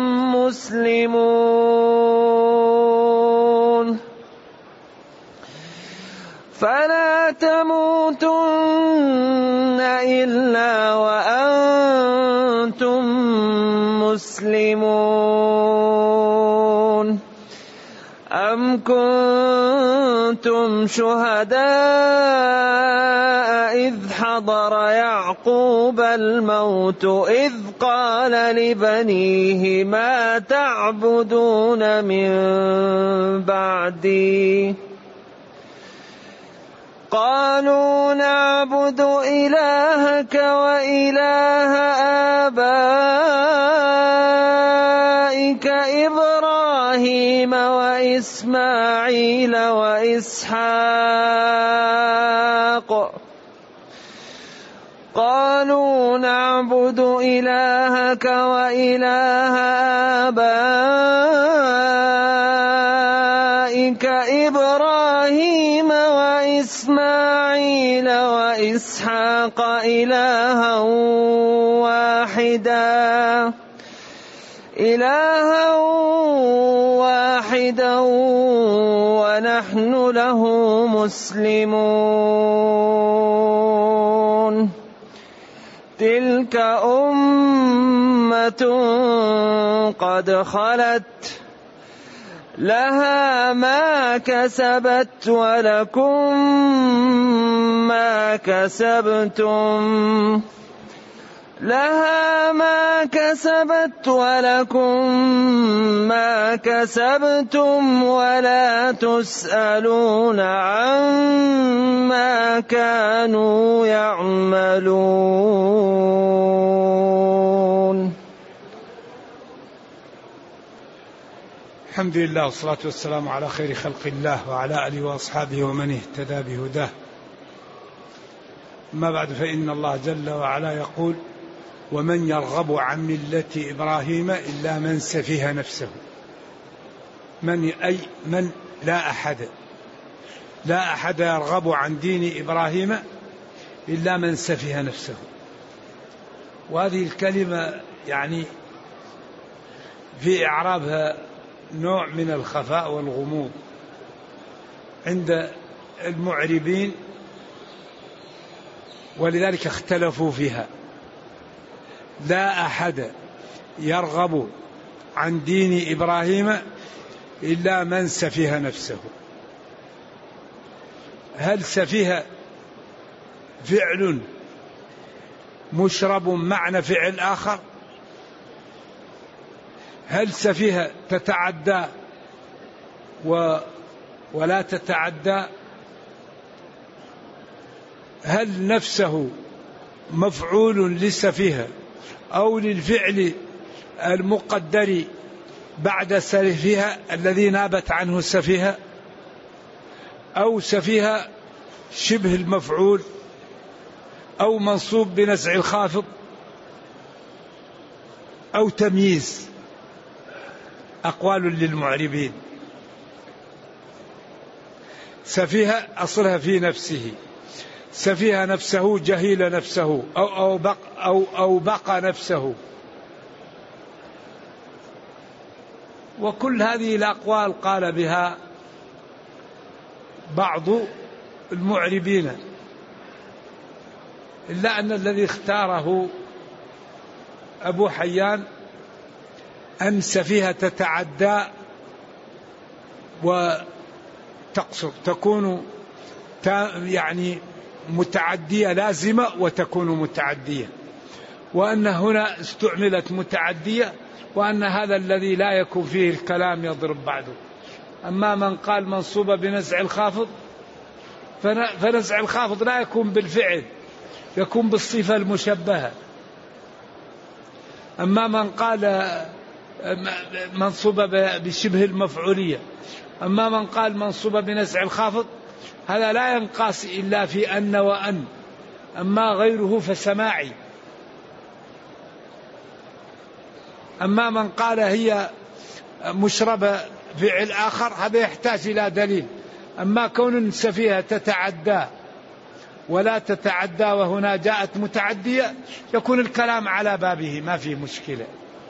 مسلمون أم كنتم شهداء إذ حضر يعقوب الموت إذ قال لبنيه ما تعبدون من بعدي قالوا نعبد إلهك وإله آبائك إبراهيم وإسماعيل وإسحاق إلها واحدا ونحن له مسلمون تلك أمة قد خلت لها ما كسبت ولكم ما كسبتم ولا تسألون عما كانوا يعملون. الحمد لله والصلاة والسلام على خير خلق الله وعلى آله وأصحابه ومن اهتدى بهداه. أما بعد، فإن الله جل وعلا يقول: ومن يرغب عن ملة إبراهيم إلا من سفه نفسه. من لا أحد يرغب عن دين إبراهيم إلا من سفه نفسه. وهذه الكلمة يعني في إعرابها نوع من الخفاء والغموض عند المعربين، ولذلك اختلفوا فيها. لا أحد يرغب عن دين إبراهيم إلا من سفه نفسه. هل سفه فعل مشرب معنى فعل آخر؟ هل سفه تتعدى ولا تتعدى؟ هل نفسه مفعول للسفيه أو للفعل المقدر بعد سلفها الذي نابت عنه سفيها، أو سفيها شبه المفعول، أو منصوب بنزع الخافض، أو تمييز. أقوال للمعربين. سفيها أصلها في نفسه، سفيها نفسه، جهيل نفسه، أو بقى نفسه. وكل هذه الأقوال قال بها بعض المعربين، إلا أن الذي اختاره أبو حيان أن سفيها تتعدى وتقصر، تكون يعني متعدية لازمة وتكون متعدية، وأن هنا استعملت متعدية، وأن هذا الذي لا يكون فيه الكلام يضرب بعده. أما من قال منصوبة بنزع الخافض، فنزع الخافض لا يكون بالفعل، يكون بالصفة المشبهة. أما من قال منصوبة بشبه المفعولية، أما من قال منصوبة بنزع الخافض، هذا لا ينقاس إلا في أن وأن، أما غيره فسماعي. أما من قال هي مشربة فعل آخر، هذا يحتاج إلى دليل. أما كون سفيها تتعدى ولا تتعدى وهنا جاءت متعدية، يكون الكلام على بابه، ما فيه مشكلة.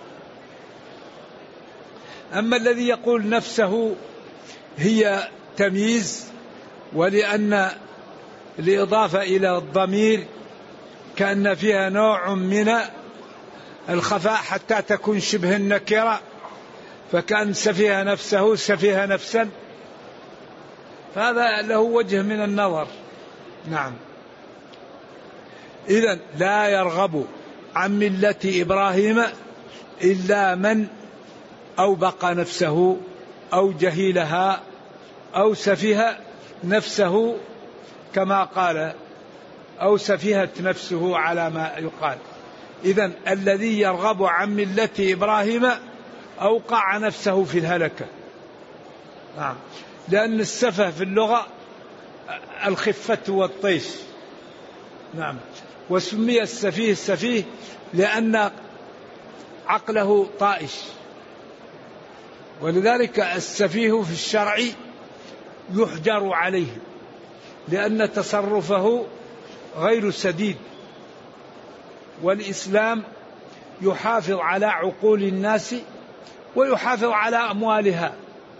أما الذي يقول نفسه هي تمييز، ولأن الإضافة إلى الضمير كأن فيها نوع من الخفاء حتى تكون شبه النكرة، فكان سفيها نفسه سفيها نفسا، فهذا له وجه من النظر. نعم. إذن لا يرغب عن ملة إبراهيم إلا من أوبق نفسه أو جهيلها أو سفيه نفسه، كما قال، أو سفيهت نفسه على ما يقال. إذن الذي يرغب عن ملة إبراهيم أوقع نفسه في الهلكة. نعم. لأن السفه في اللغة الخفة والطيش. نعم. وسمي السفيه السفيه لأن عقله طائش، ولذلك السفيه في الشرع يحجر عليه، لأن تصرفه غير سديد. والإسلام يحافظ على عقول الناس ويحافظ على أموالها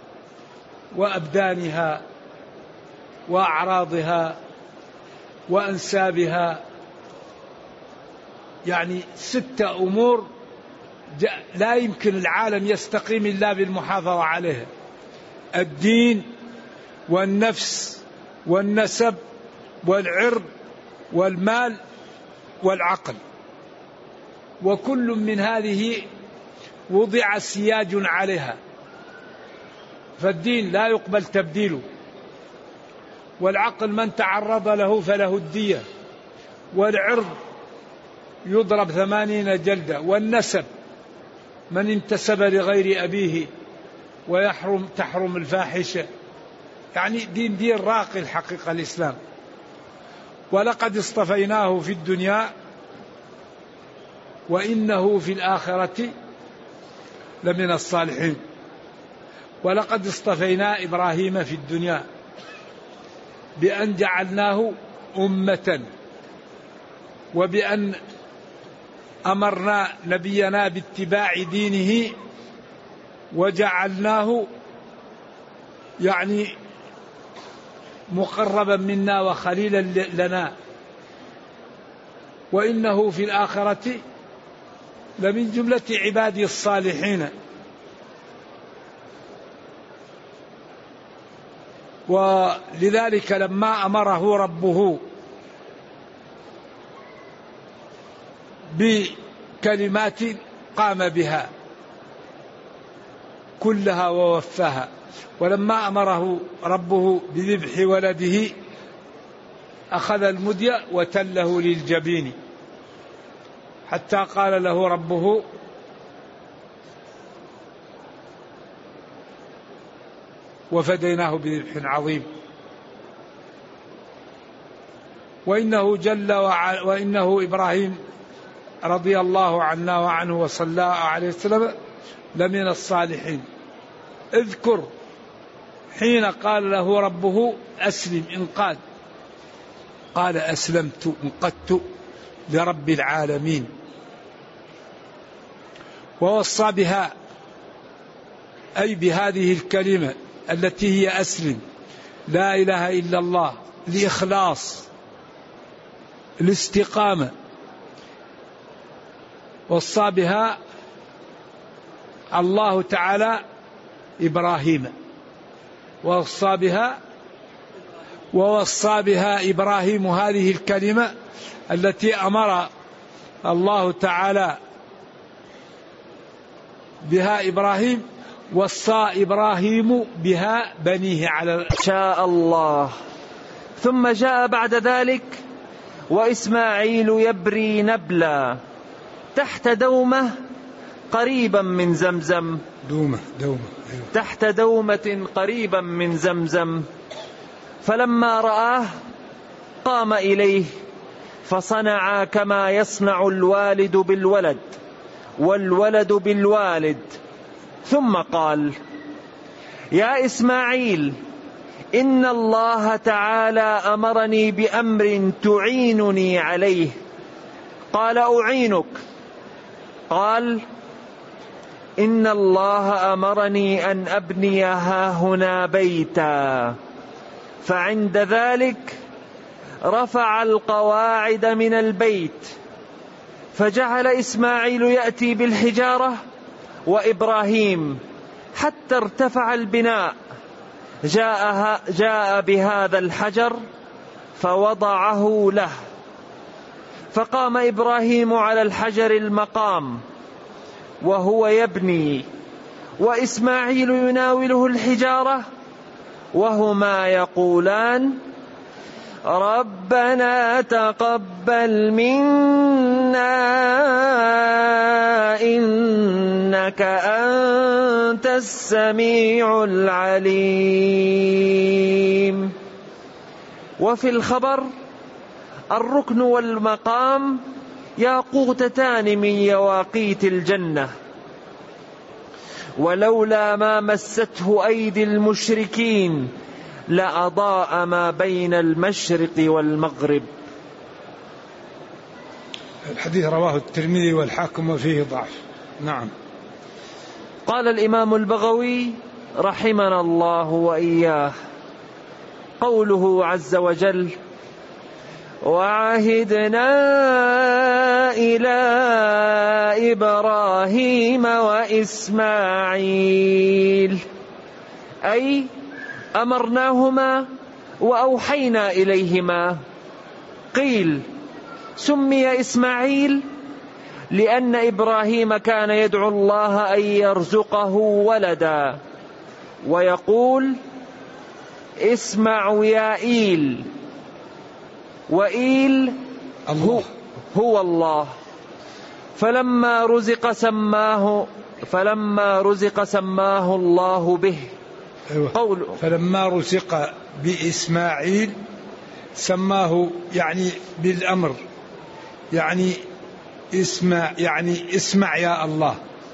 وأبدانها وأعراضها وأنسابها، يعني 6 أمور لا يمكن العالم يستقيم إلا بالمحافظة عليها: الدين والنفس والنسب والعرض والمال والعقل. وكل من هذه وضع سياج عليها، فالدين لا يقبل تبديله، والعقل من تعرض له فله الدية، والعرض يضرب 80 جلدة، والنسب من انتسب لغير أبيه تحرم الفاحشة. يعني دين راقي الحقيقة الإسلام. ولقد اصطفيناه في الدنيا وإنه في الآخرة لمن الصالحين. ولقد اصطفينا إبراهيم في الدنيا بأن جعلناه أمة، وبأن أمرنا نبينا باتباع دينه وجعلناه يعني مقربا منا وخليلا لنا، وإنه في الآخرة لمن جملة عبادي الصالحين. ولذلك لما أمره ربه بكلمات قام بها كلها ووفاها، ولما أمره ربه بذبح ولده أخذ المدي وتله للجبين، حتى قال له ربه وفديناه بذبح عظيم. وإنه إبراهيم رضي الله عنا وعنه وصلى عليه وسلم لمن الصالحين. اذكر حين قال له ربه أسلم، انقاد، قال أسلمت، انقدت لرب العالمين. ووصى بها، أي بهذه الكلمة التي هي أسلم، لا إله إلا الله، الإخلاص، الاستقامة، وصى بها الله تعالى إبراهيم، ووصى بها إبراهيم هذه الكلمة التي أمر الله تعالى بها إبراهيم، وصى إبراهيم بها بنيه على شاء الله. ثم جاء بعد ذلك وإسماعيل يبري نبلا تحت دومة قريبا من زمزم، دومة تحت دومة قريبا من زمزم. فلما رآه قام إليه فصنع كما يصنع الوالد بالولد والولد بالوالد، ثم قال: يا إسماعيل، إن الله تعالى أمرني بأمر تعينني عليه. قال: أعينك. قال: إن الله أمرني أن أبني هاهنا بيتا. فعند ذلك رفع القواعد من البيت، فجعل إسماعيل يأتي بالحجارة وإبراهيم حتى ارتفع البناء. جاء بهذا الحجر فوضعه له، فقام إبراهيم على الحجر المقام وهو يبني، وإسماعيل يناوله الحجارة، وهما يقولان: ربنا تقبل منا إنك أنت السميع العليم. وفي الخبر: الركن والمقام ياقوتتان من يواقيت الجنة، ولولا ما مسته أيدي المشركين لأضاء ما بين المشرق والمغرب. الحديث رواه الترمذي والحاكم وفيه ضعف. نعم. قال الإمام البغوي رحمنا الله وإياه: قوله عز وجل: وعهدنا إلى إبراهيم وإسماعيل، أي أمرناهما وأوحينا إليهما. قيل: سمي إسماعيل لأن إبراهيم كان يدعو الله أن يرزقه ولدا، ويقول: اسمعوا يا إيل، وإيل هو الله. فلما رزق سماه الله به. أيوة. فلما رزق بإسماعيل سماه يعني بالأمر، يعني اسمع يا الله،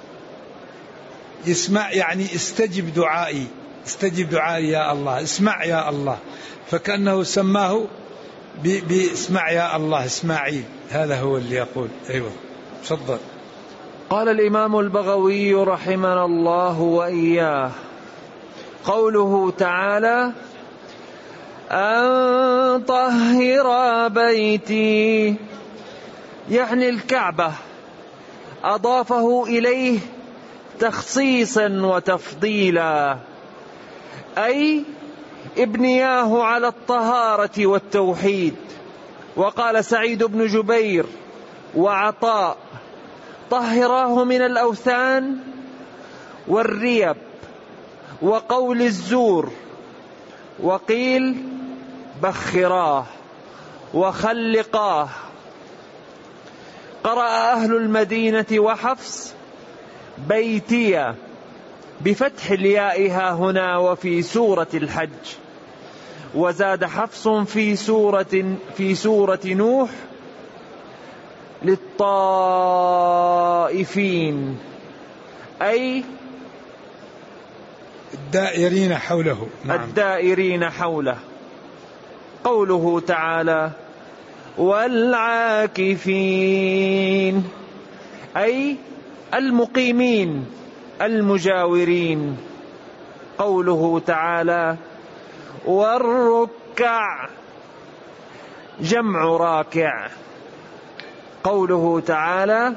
اسمع يعني استجب دعائي يا الله، اسمع يا الله، فكأنه سماه باسمع يا الله إسماعيل. هذا هو اللي يقول. أيوة تفضل. قال الإمام البغوي رحمنا الله وإياه: قوله تعالى: أن طهر بيتي، يعني الكعبة، أضافه إليه تخصيصا وتفضيلا، أي ابنياه على الطهارة والتوحيد. وقال سعيد بن جبير وعطاء: طهراه من الأوثان والريب وقول الزور. وقيل: بخراه وخلقاه. قرأ أهل المدينة وحفص: بيتي بفتح الياء ها هنا وفي سورة الحج. وزاد حفص في سورة نوح للطائفين أي الدائرين حوله. نعم. الدائرين حوله. قوله تعالى والعاكفين أي المقيمين المجاورين. قوله تعالى والركع جمع راكع. قوله تعالى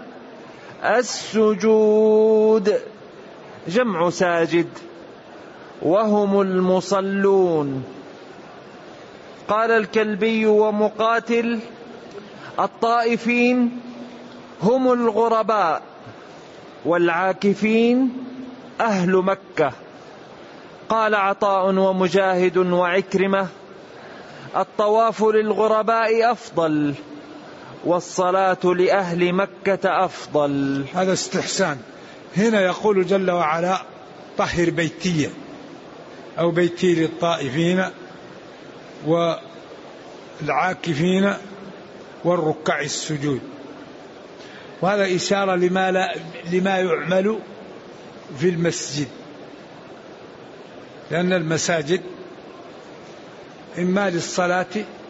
السجود جمع ساجد وهم المصلون. قال الكلبي ومقاتل الطائفين هم الغرباء والعاكفين أهل مكة. قال عطاء ومجاهد وعكرمة الطواف للغرباء أفضل والصلاة لأهل مكة أفضل. هذا استحسان. هنا يقول جل وعلا طهر بيتي أو بيتي للطائفين والعاكفين والركع السجود. وهذا إشارة لما يعمل في المسجد، لأن المساجد إما للصلاة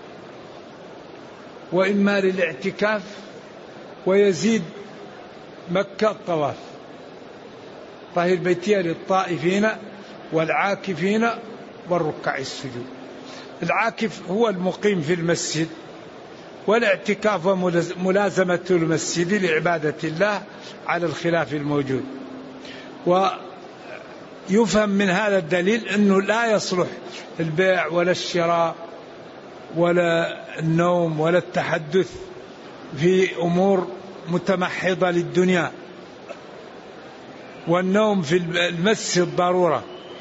وإما للاعتكاف، ويزيد مكة الطواف. طهر بيتي للطائفين والعاكفين والركع السجود. العاكف هو المقيم في المسجد، والاعتكاف وملازمة المسجد لعبادة الله على الخلاف الموجود. ويفهم من هذا الدليل أنه لا يصلح البيع ولا الشراء ولا النوم ولا التحدث في أمور متمحضة للدنيا. والنوم في المسجد ضرورة.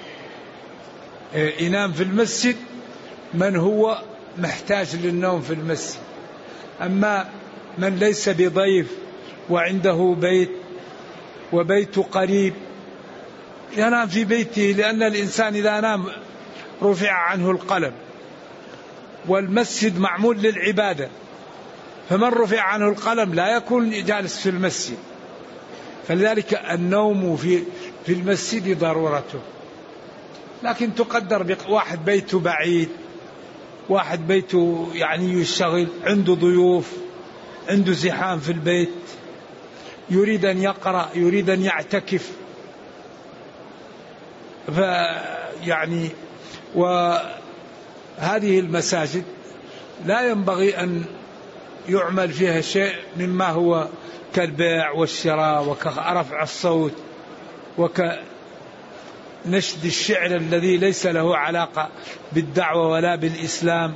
ينام في المسجد من هو محتاج للنوم في المسجد. أما من ليس بضيف وعنده بيت وبيت قريب ينام في بيته، لأن الإنسان إذا نام رفع عنه القلم، والمسجد معمول للعبادة، فمن رفع عنه القلم لا يكون جالس في المسجد. فلذلك النوم في المسجد ضرورته. لكن تقدر واحد بيته بعيد، واحد بيته يعني يشتغل، عنده ضيوف، عنده زحام في البيت، يريد أن يقرأ، يريد أن يعتكف، فيعني وهذه المساجد لا ينبغي أن يعمل فيها شيء مما هو كالبيع والشراء وكرفع الصوت وكنشد الشعر الذي ليس له علاقة بالدعوة ولا بالإسلام،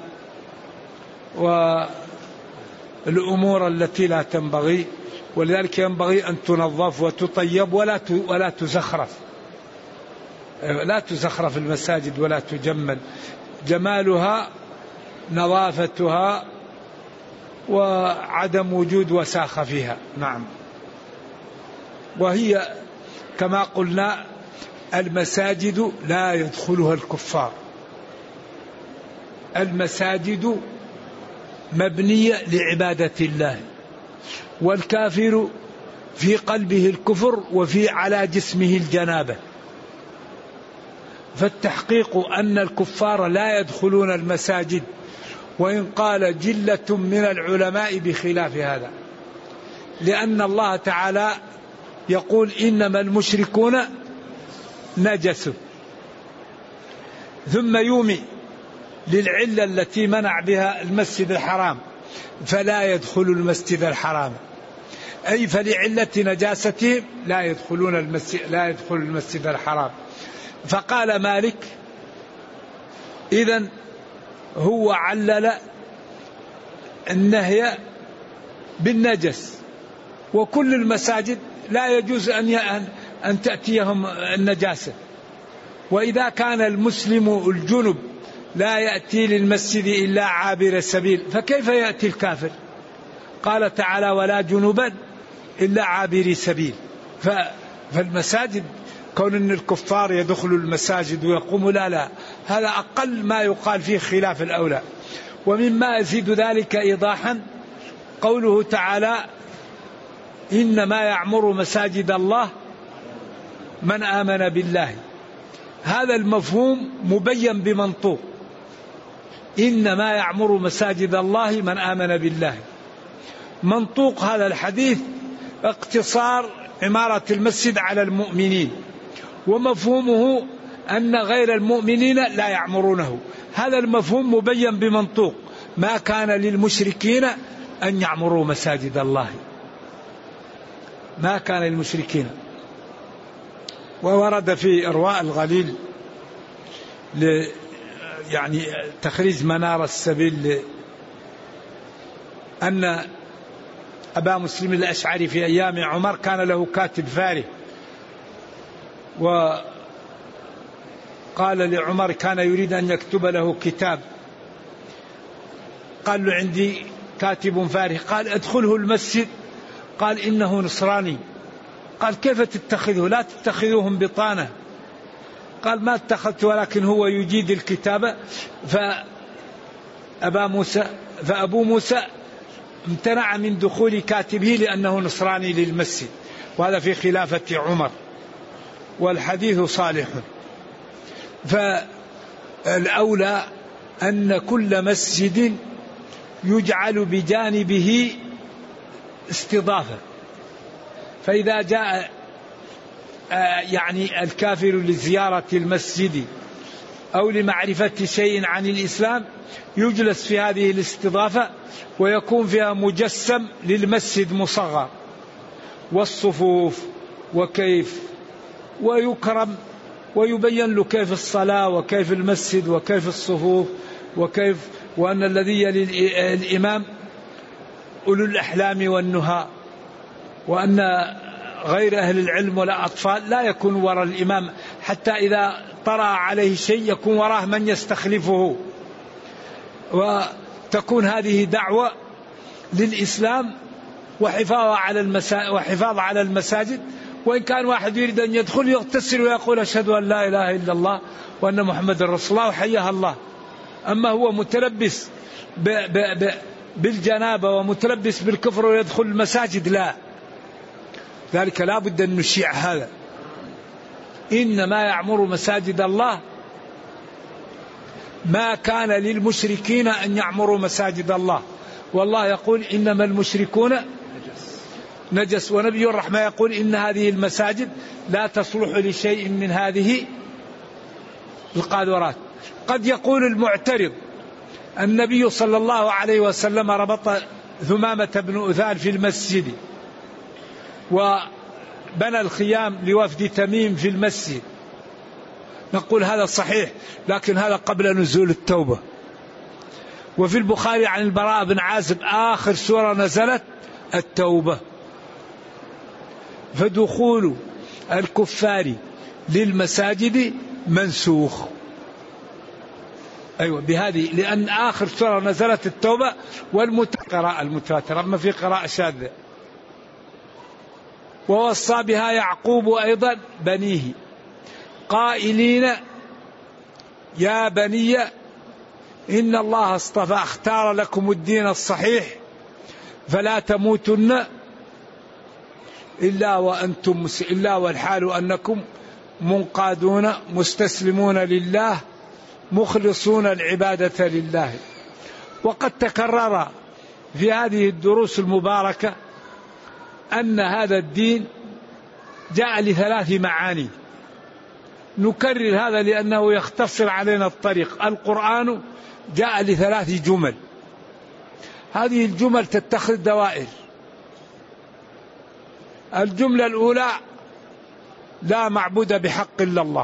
والأمور التي لا تنبغي. ولذلك ينبغي أن تنظف وتطيب ولا تزخرف. لا تزخرف المساجد ولا تجمل. جمالها نظافتها وعدم وجود وساخة فيها. نعم. وهي كما قلنا المساجد لا يدخلها الكفار. المساجد مبنية لعبادة الله، والكافر في قلبه الكفر وفي على جسمه الجنابة. فالتحقيق أن الكفار لا يدخلون المساجد، وإن قال جلة من العلماء بخلاف هذا، لأن الله تعالى يقول إنما المشركون نجس، ثم يومي للعلة التي منع بها المسجد الحرام فلا يدخل المسجد الحرام، أي فلعلة نجاستهم لا يدخل المسجد الحرام. فقال مالك إذن هو علل النهي بالنجس، وكل المساجد لا يجوز أن تأتيهم النجاسة. وإذا كان المسلم الجنب لا يأتي للمسجد إلا عابر سبيل، فكيف يأتي الكافر؟ قال تعالى ولا جنبا إلا عابر سبيل. فالمساجد كون أن الكفار يدخلوا المساجد ويقوموا، لا، هذا أقل ما يقال فيه خلاف الأولى. ومما يزيد ذلك إيضاحا قوله تعالى: إنما يعمر مساجد الله من آمن بالله. هذا المفهوم مبين بمنطوق، إنما يعمر مساجد الله من آمن بالله. منطوق هذا الحديث اقتصار عمارة المسجد على المؤمنين، ومفهومه أن غير المؤمنين لا يعمرونه. هذا المفهوم مبين بمنطوق: ما كان للمشركين أن يعمروا مساجد الله، ما كان للمشركين. وورد في إرواء الغليل يعني تخريج منار السبيل أن أبا مسلم الأشعري في أيام عمر كان له كاتب فارس، وقال لعمر كان يريد أن يكتب له كتاب، قال له: عندي كاتب فارس. قال: ادخله المسجد. قال: إنه نصراني. قال: كيف تتخذه؟ لا تتخذوهم بطانة. قال: ما اتخذت، ولكن هو يجيد الكتابة. فأبو موسى امتنع من دخول كاتبه لأنه نصراني للمسجد، وهذا في خلافة عمر، والحديث صالح. فالأولى أن كل مسجد يجعل بجانبه استضافة، فإذا جاء يعني الكافر لزيارة المسجد أو لمعرفة شيء عن الإسلام يجلس في هذه الاستضافة، ويكون فيها مجسم للمسجد مصغر والصفوف وكيف، ويكرم ويبين له كيف الصلاة وكيف المسجد وكيف الصفوف وكيف، وأن الذي يلي الإمام أولو الأحلام والنهى، وأن غير أهل العلم ولا أطفال لا يكون وراء الإمام، حتى إذا طرأ عليه شيء يكون وراه من يستخلفه. وتكون هذه دعوة للإسلام وحفاظ على المساجد. وإن كان واحد يريد أن يدخل يغتسل ويقول: أشهد أن لا إله إلا الله وأن محمد رسول الله وحياها الله. أما هو متلبس بالجنابة ومتلبس بالكفر ويدخل المساجد، لا، ذلك لا بد أن نشيع هذا. إنما يعمر مساجد الله ما كان للمشركين أن يعمروا مساجد الله، والله يقول: إنما المشركون نجس، ونبي الرحمة يقول: إن هذه المساجد لا تصلح لشيء من هذه القاذورات. قد يقول المعترض: النبي صلى الله عليه وسلم ربط ثمامة بن أثال في المسجد، وبنى الخيام لوفد تميم في المسجد. نقول هذا صحيح، لكن هذا قبل نزول التوبة. وفي البخاري عن البراء بن عازب آخر سورة نزلت التوبة. فدخول الكفار للمساجد منسوخ. أيوة بهذه، لأن آخر سورة نزلت التوبة والقراءة المتواترة، أما في قراءة شاذة. ووصى بها يعقوب أيضا بنيه قائلين: يا بني إن الله اختار لكم الدين الصحيح فلا تموتن إلا والحال أنكم منقادون مستسلمون لله مخلصون العبادة لله. وقد تكرر في هذه الدروس المباركة أن هذا الدين جاء ل3 معاني. نكرر هذا لأنه يختصر علينا الطريق. القرآن جاء ل3 جمل، هذه الجمل تتخذ دوائر. الجملة الأولى: لا معبود بحق إلا الله،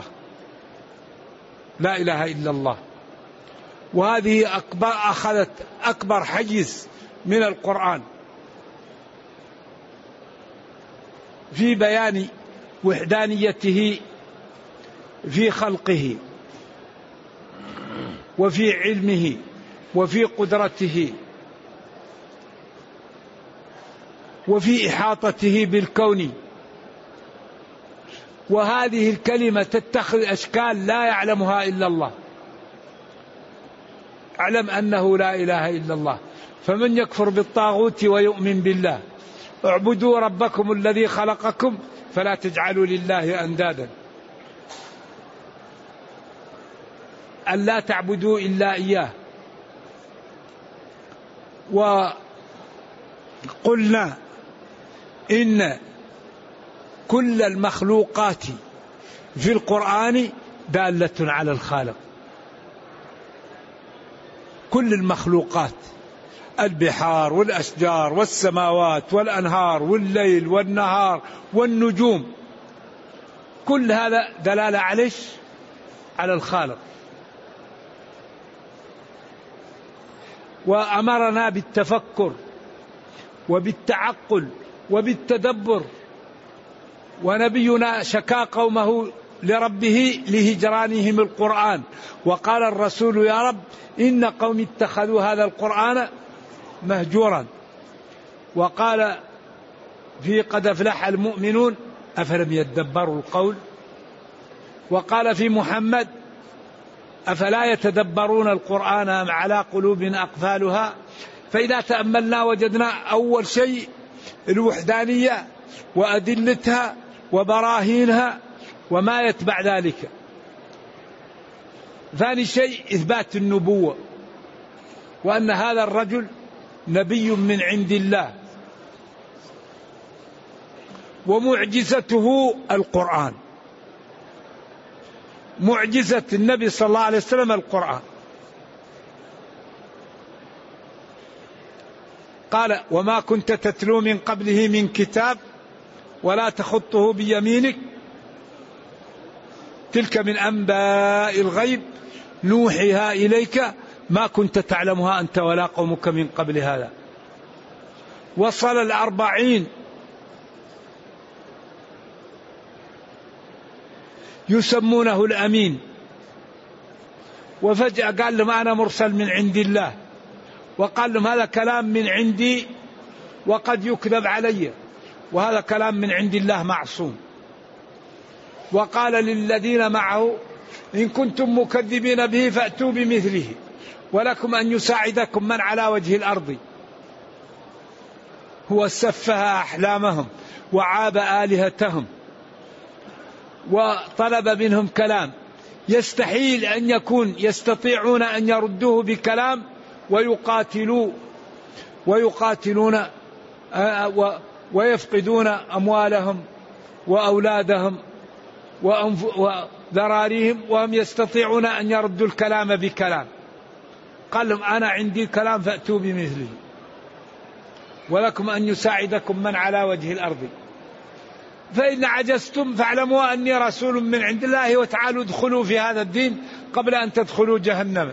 لا إله إلا الله، وهذه أخذت أكبر حيز من القرآن في بيان وحدانيته في خلقه وفي علمه وفي قدرته وفي إحاطته بالكون. وهذه الكلمة تتخذ أشكال لا يعلمها إلا الله. اعلم أنه لا إله إلا الله. فمن يكفر بالطاغوت ويؤمن بالله اعبدوا ربكم الذي خلقكم فلا تجعلوا لله أندادا، أن لا تعبدوا إلا إياه. وقلنا إن كل المخلوقات في القرآن دالة على الخالق، كل المخلوقات، البحار والأشجار والسماوات والأنهار والليل والنهار والنجوم، كل هذا دلالة على الخالق. وأمرنا بالتفكر وبالتعقل وبالتدبر. ونبينا شكا قومه لربه لهجرانهم القرآن، وقال الرسول يا رب إن قوم اتخذوا هذا القرآن مهجورا. وقال في قد أفلح المؤمنون أفلم يدبروا القول. وقال في محمد أفلا يتدبرون القرآن أم على قلوب أقفالها. فإذا تأملنا وجدنا أول شيء الوحدانية وأدلتها وبراهينها وما يتبع ذلك. ثاني شيء إثبات النبوة، وأن هذا الرجل نبي من عند الله، ومعجزته القرآن، معجزة النبي صلى الله عليه وسلم القرآن. قال وما كنت تتلو من قبله من كتاب ولا تخطه بيمينك تلك من أنباء الغيب نوحيها إليك ما كنت تعلمها أنت ولا قومك من قبل هذا. وصل 40 يسمونه الأمين، وفجأة قال لهم أنا مرسل من عند الله، وقال لهم هذا كلام من عندي وقد يكذب علي، وهذا كلام من عند الله معصوم. وقال للذين معه إن كنتم مكذبين به فأتوا بمثله ولكم أن يساعدكم من على وجه الأرض. هو سفه أحلامهم وعاب آلهتهم وطلب منهم كلام يستحيل أن يكون يستطيعون أن يردوه بكلام، ويقاتلون ويفقدون أموالهم وأولادهم وذراريهم وهم يستطيعون أن يردوا الكلام بكلام. قال لهم أنا عندي كلام فأتوا بمثله ولكم أن يساعدكم من على وجه الأرض، فإن عجزتم فاعلموا أني رسول من عند الله وتعالوا ادخلوا في هذا الدين قبل أن تدخلوا جهنم.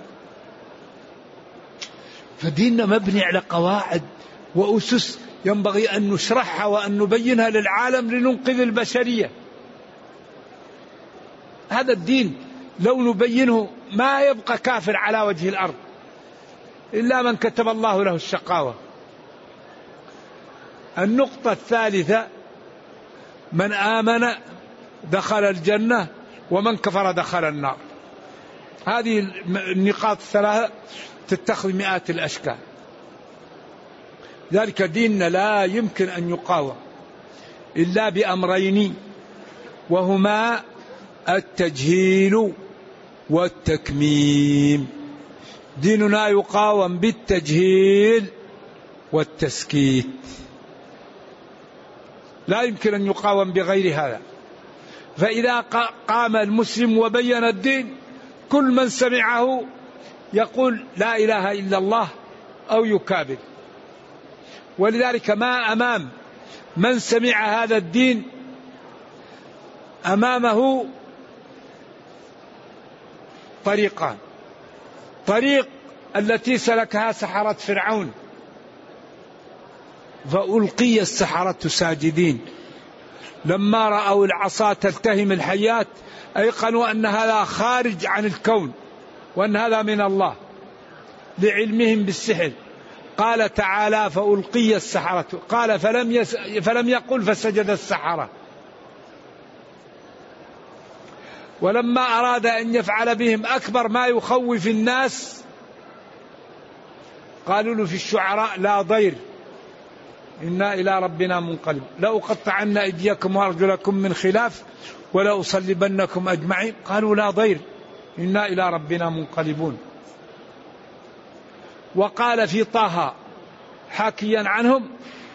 فديننا مبني على قواعد وأسس ينبغي أن نشرحها وأن نبينها للعالم لننقذ البشرية. هذا الدين لو نبينه ما يبقى كافر على وجه الأرض إلا من كتب الله له الشقاوة. النقطة الثالثة من آمن دخل الجنة ومن كفر دخل النار. هذه النقاط الثلاثة تتخذ مئات الأشكال. ذلك ديننا لا يمكن أن يقاوم إلا بأمرين، وهما التجهيل والتكميم. ديننا يقاوم بالتجهيل والتسكيت، لا يمكن أن يقاوم بغير هذا. فإذا قام المسلم وبين الدين كل من سمعه يقول لا إله إلا الله أو يكابر. ولذلك ما أمام من سمع هذا الدين أمامه طريقان: طريق التي سلكها سحرة فرعون فألقي السحرة ساجدين، لما رأوا العصا تلتهم الحيات أيقنوا أن هذا خارج عن الكون وأن هذا من الله لعلمهم بالسحر. قال تعالى فألقي السحرة، قال فلم يقل فسجد السحرة. ولما أراد أن يفعل بهم أكبر ما يخوف الناس قالوا له في الشعراء لا ضير إنا إلى ربنا منقلب لأقطعن أيديكم وأرجلكم من خلاف ولأصلبنكم أجمعين قالوا لا ضير إنا إلى ربنا منقلبون. وقال في طه حاكيا عنهم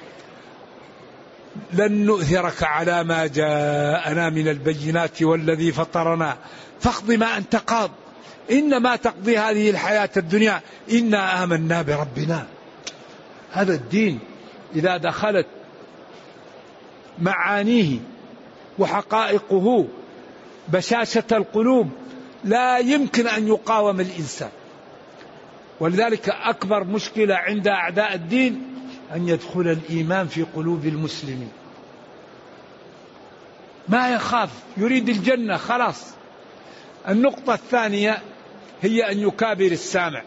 لن نؤثرك على ما جاءنا من البينات والذي فطرنا فاقض ما أنت قاض إنما تقضي هذه الحياة الدنيا إنا آمنا بربنا. هذا الدين إذا دخلت معانيه وحقائقه بشاشة القلوب لا يمكن أن يقاوم الإنسان. ولذلك أكبر مشكلة عند أعداء الدين أن يدخل الإيمان في قلوب المسلمين، ما يخاف يريد الجنة خلاص. النقطة الثانية هي أن يكابر السامع.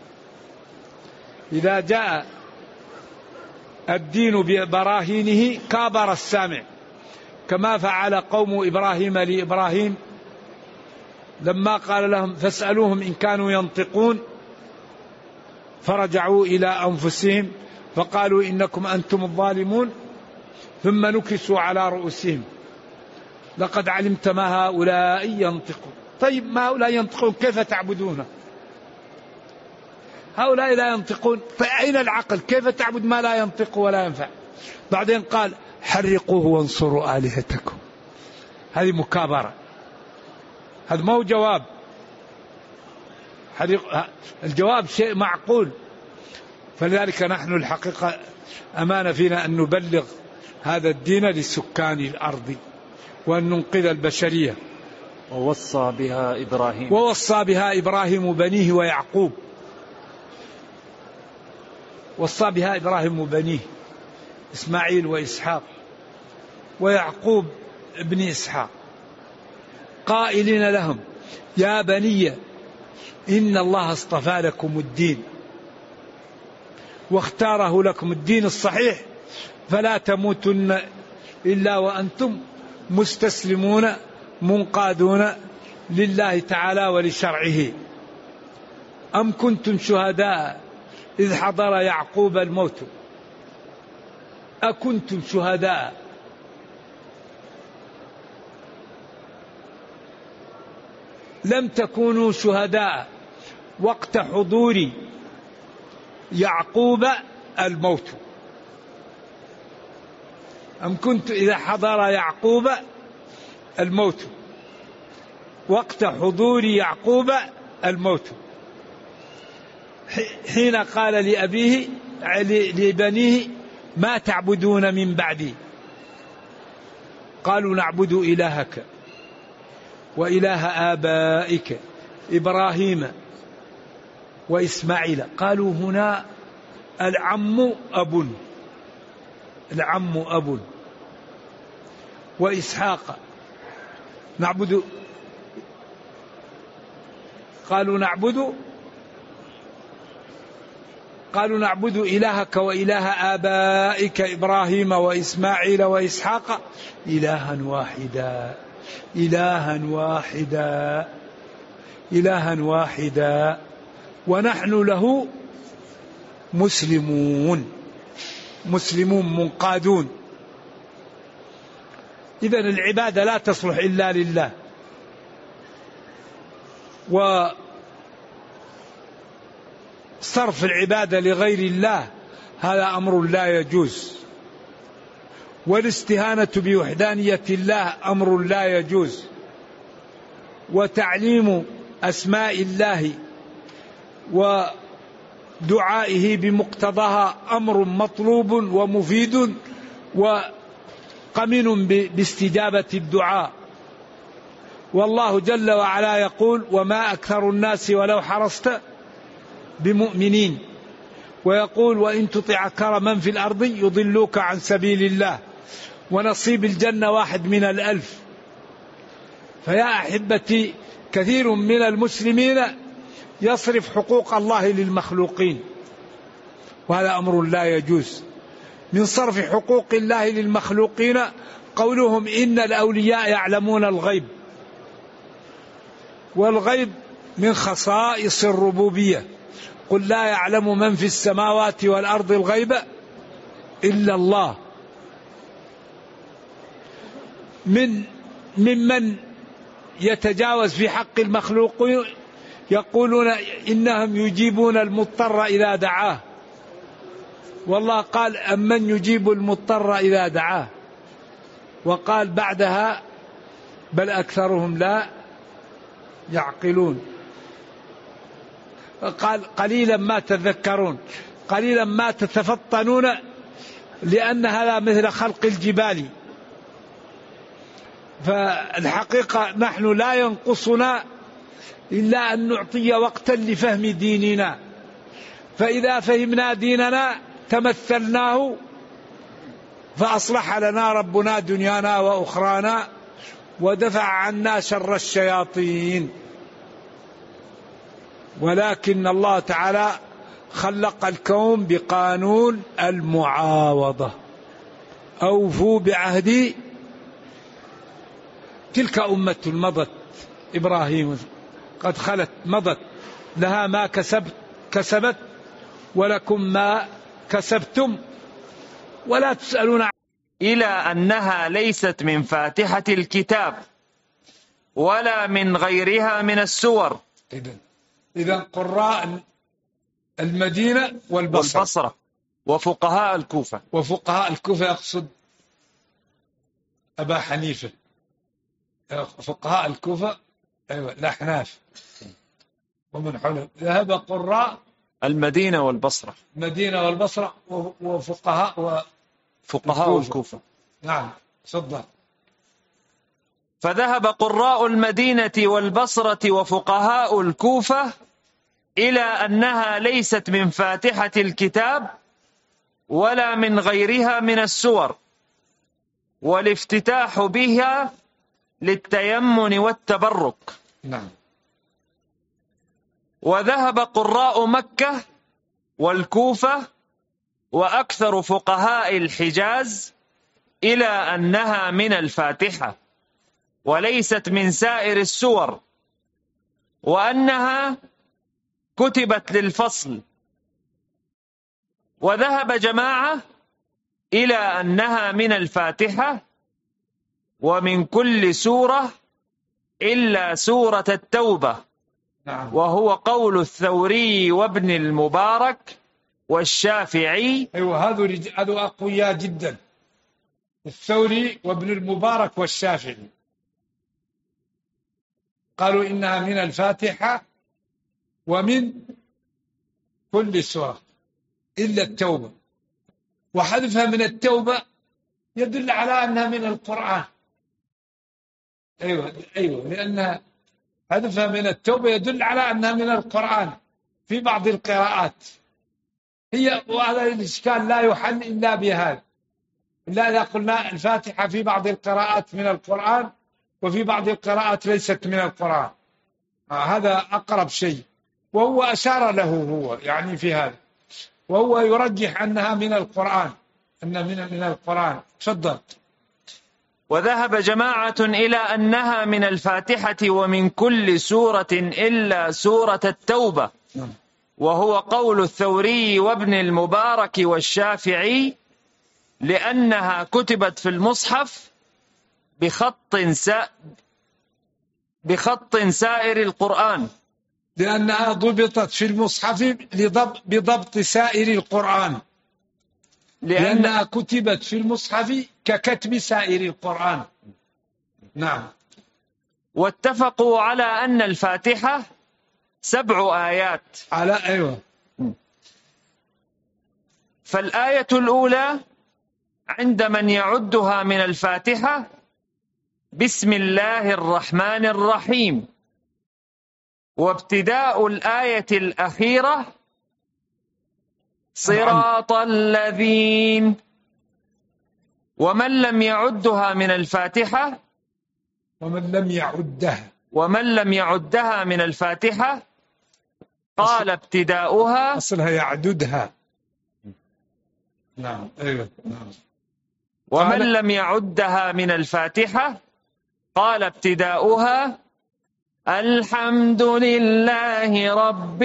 إذا جاء الدين ببراهينه كابر السامع كما فعل قوم إبراهيم لإبراهيم لما قال لهم فاسألوهم إن كانوا ينطقون فرجعوا إلى أنفسهم فقالوا إنكم أنتم الظالمون ثم نكسوا على رؤوسهم لقد علمت ما هؤلاء ينطقون. طيب ما هؤلاء ينطقون كيف تعبدونه؟ هؤلاء لا ينطقون فأين العقل؟ كيف تعبد ما لا ينطق ولا ينفع؟ بعدين قال حرقوه وانصروا آلهتكم. هذه مكابرة، هذا ما هو جواب. الجواب شيء معقول. فلذلك نحن الحقيقة أمانة فينا أن نبلغ هذا الدين لسكان الأرض وأن ننقذ البشرية. ووصى بها إبراهيم بنيه ويعقوب. وصى بها إبراهيم بنيه إسماعيل وإسحاق ويعقوب ابن إسحاق قائلين لهم يا بني إن الله اصطفى لكم الدين واختاره لكم الدين الصحيح فلا تموتن إلا وأنتم مستسلمون منقادون لله تعالى ولشرعه. أم كنتم شهداء إذ حضر يعقوب الموت أكنتم شهداء لم تكونوا شهداء وقت حضور يعقوب الموت. أم كنت إذا حضر يعقوب الموت وقت حضور يعقوب الموت حين قال لأبيه لبنيه ما تعبدون من بعدي قالوا نعبد إلهك وإله آبائك إبراهيم وإسماعيل. قالوا هنا العم أب وإسحاق نعبد. قالوا نعبد إلهك وإله آبائك إبراهيم وإسماعيل وإسحاق إلها واحدا ونحن له مسلمون منقادون. إذن العبادة لا تصلح إلا لله. وصرف العبادة لغير الله هذا أمر لا يجوز. والاستهانة بوحدانية الله أمر لا يجوز. وتعليم أسماء الله ودعائه بمقتضاها أمر مطلوب ومفيد وقمن باستجابة الدعاء. والله جل وعلا يقول وما أكثر الناس ولو حرصت بمؤمنين. ويقول وإن تطع أكثر من في الأرض يضلوك عن سبيل الله ونصيب الجنة 1 من 1000. فيا أحبتي كثير من المسلمين يصرف حقوق الله للمخلوقين وهذا أمر لا يجوز. من صرف حقوق الله للمخلوقين قولهم إن الأولياء يعلمون الغيب والغيب من خصائص الربوبية. قل لا يعلم من في السماوات والأرض الغيب إلا الله. ممن يتجاوز في حق المخلوقين يقولون إنهم يجيبون المضطر إذا دعاه، والله قال أمن يجيب المضطر إذا دعاه، وقال بعدها بل أكثرهم لا يعقلون. قال قليلا ما تذكرون، قليلا ما تتفطنون، لأن هذا مثل خلق الجبال. فالحقيقة نحن لا ينقصنا إلا أن نعطي وقتا لفهم ديننا، فإذا فهمنا ديننا تمثلناه فأصلح لنا ربنا دنيانا وأخرانا ودفع عنا شر الشياطين. ولكن الله تعالى خلق الكون بقانون المعاوضة. أوفوا بعهدي. تلك أمة مضت إبراهيم قد خلت مضت، لها ما كسبت ولكم ما كسبتم ولا تسألون. إلى أنها ليست من فاتحة الكتاب ولا من غيرها من السور. إذن قراء المدينة والبصرة وفقهاء الكوفة. وفقهاء الكوفة يقصد أبا حنيفة. فقهاء الكوفة أيوة الأحناف ومن حولهم. ذهب قراء المدينة والبصرة. المدينة والبصرة وفقهاء الكوفة. نعم صدق. فذهب قراء المدينة والبصرة وفقهاء الكوفة إلى أنها ليست من فاتحة الكتاب ولا من غيرها من السور، والافتتاح بها للتيمن والتبرك. نعم. وذهب قراء مكة والكوفة وأكثر فقهاء الحجاز إلى أنها من الفاتحة وليست من سائر السور، وأنها كتبت للفصل. وذهب جماعة إلى أنها من الفاتحة ومن كل سورة إلا سورة التوبة. نعم. وهو قول الثوري وابن المبارك والشافعي. أيوة هذا أقوياء جدا، الثوري وابن المبارك والشافعي قالوا إنها من الفاتحة ومن كل سورة إلا التوبة، وحذفها من التوبة يدل على أنها من القرآن. أيوة لأن حذفها من التوبة يدل على أنها من القرآن في بعض القراءات. وهذا الإشكال لا يحل إلا بهذا، إلا إذا قلنا الفاتحة في بعض القراءات من القرآن وفي بعض القراءات ليست من القرآن. هذا أقرب شيء، وهو أشار له هو يعني في هذا، وهو يرجح أنها من القرآن، أنها من القرآن. تفضل. وذهب جماعة إلى أنها من الفاتحة ومن كل سورة إلا سورة التوبة، وهو قول الثوري وابن المبارك والشافعي، لأنها كتبت في المصحف بخط سائر القرآن، لأنها ضبطت في المصحف بضبط سائر القرآن، لأنها كتبت في المصحف ككتب سائر القرآن. نعم. واتفقوا على أن الفاتحة 7 آيات. أيوة. فالآية الأولى عند من يعدها من الفاتحة بسم الله الرحمن الرحيم، وابتداء الآية الأخيرة صراط الذين. ومن لم يعدها من الفاتحة ومن لم يعدها من الفاتحة قال ابتداؤها أصلها يعددها. نعم. أيوة. نعم. ومن لم يعدها من الفاتحة قال ابتداؤها الحمد لله رب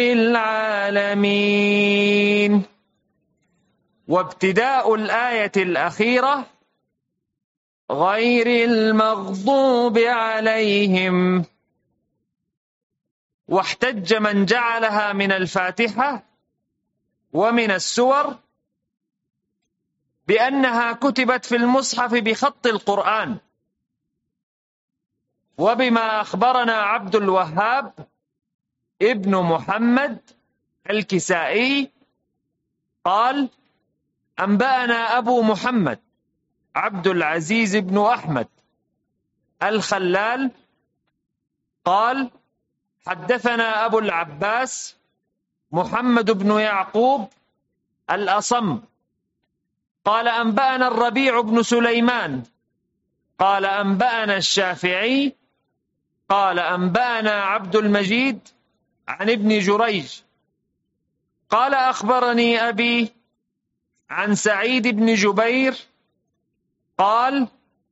العالمين. وابتداء الآية الأخيرة غير المغضوب عليهم. واحتج من جعلها من الفاتحة ومن السور بأنها كتبت في المصحف بخط القرآن، وبما أخبرنا عبد الوهاب ابن محمد الكسائي قال: أنبأنا أبو محمد عبد العزيز بن أحمد الخلال قال: حدثنا أبو العباس محمد بن يعقوب الأصم قال: أنبأنا الربيع بن سليمان قال: أنبأنا الشافعي قال: أنبأنا عبد المجيد عن ابن جريج قال: أخبرني أبي عن سعيد بن جبير قال: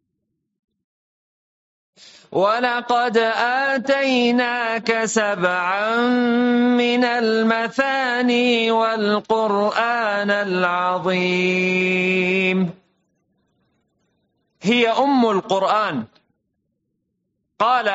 ولقد آتيناك 7 من المثاني والقرآن العظيم. هي أم القرآن. قال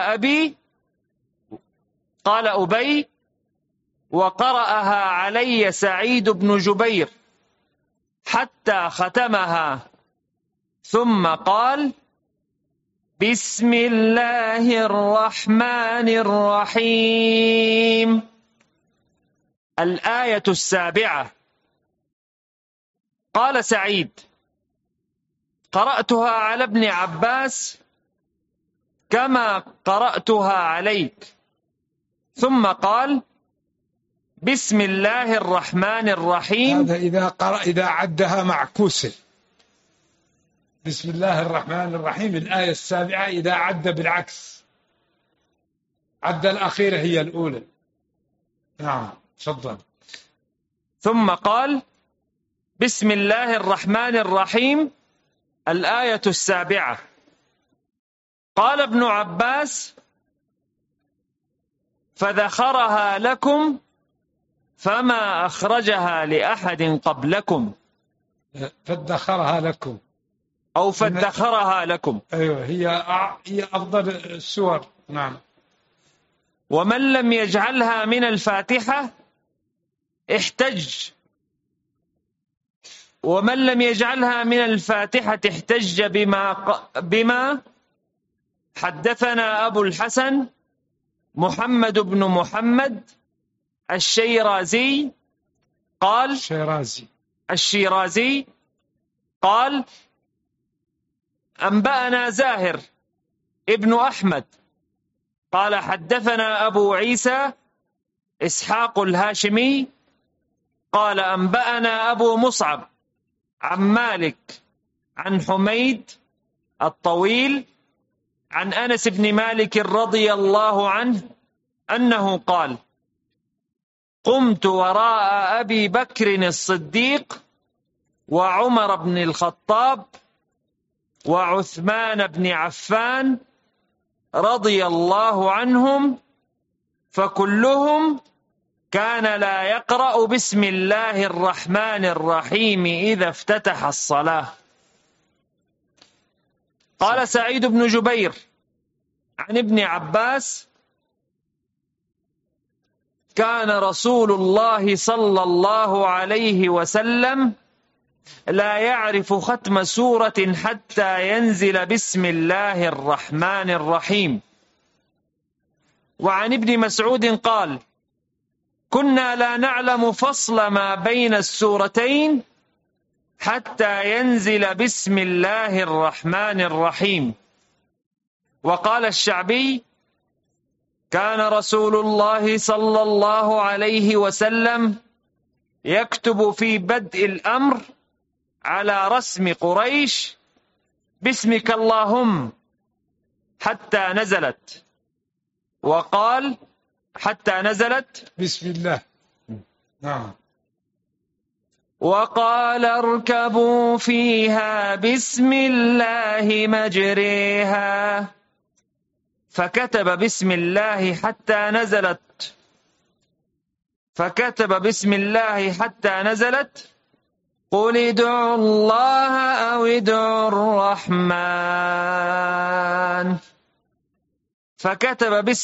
أبي وقرأها علي سعيد بن جبير حتى ختمها، ثم قال: بسم الله الرحمن الرحيم. الآية 7. قال سعيد: قرأتها على ابن عباس كما قرأتها عليك. ثم قال: بسم الله الرحمن الرحيم. هذا إذا عدها معكوسة. بسم الله الرحمن الرحيم الآية 7 إذا عد بالعكس، عد الأخيرة هي الأولى. نعم، تفضل. ثم قال: بسم الله الرحمن الرحيم الآية 7. قال ابن عباس: فذخرها لكم فما أخرجها لأحد قبلكم. فادخرها لكم أو فادخرها لكم. أيوة، هي أفضل السور. نعم. ومن لم يجعلها من الفاتحة احتج، ومن لم يجعلها من الفاتحة احتج بما حدثنا أبو الحسن محمد بن محمد الشيرازي قال: الشيرازي قال: أنبأنا زاهر ابن أحمد قال: حدثنا أبو عيسى إسحاق الهاشمي قال: أنبأنا أبو مصعب عن مالك عن حميد الطويل عن أنس بن مالك رضي الله عنه أنه قال: قمت وراء أبي بكر الصديق وعمر بن الخطاب وعثمان بن عفان رضي الله عنهم، فكلهم كان لا يقرأ بسم الله الرحمن الرحيم إذا افتتح الصلاة. قال سعيد بن جبير عن ابن عباس: كان رسول الله صلى الله عليه وسلم لا يعرف ختم سورة حتى ينزل بسم الله الرحمن الرحيم. وعن ابن مسعود قال: كنا لا نعلم فصل ما بين السورتين حتى ينزل بسم الله الرحمن الرحيم. وقال الشعبي: كان رسول الله صلى الله عليه وسلم يكتب في بدء الأمر على رسم قريش: باسمك اللهم، حتى نزلت. وقال: حتى نزلت بسم الله. نعم. وقال: اركبوا فيها بسم الله مجريها. فكتب بسم الله حتى نزلت قل ادعوا الله أو ادعوا الرحمن. فكتب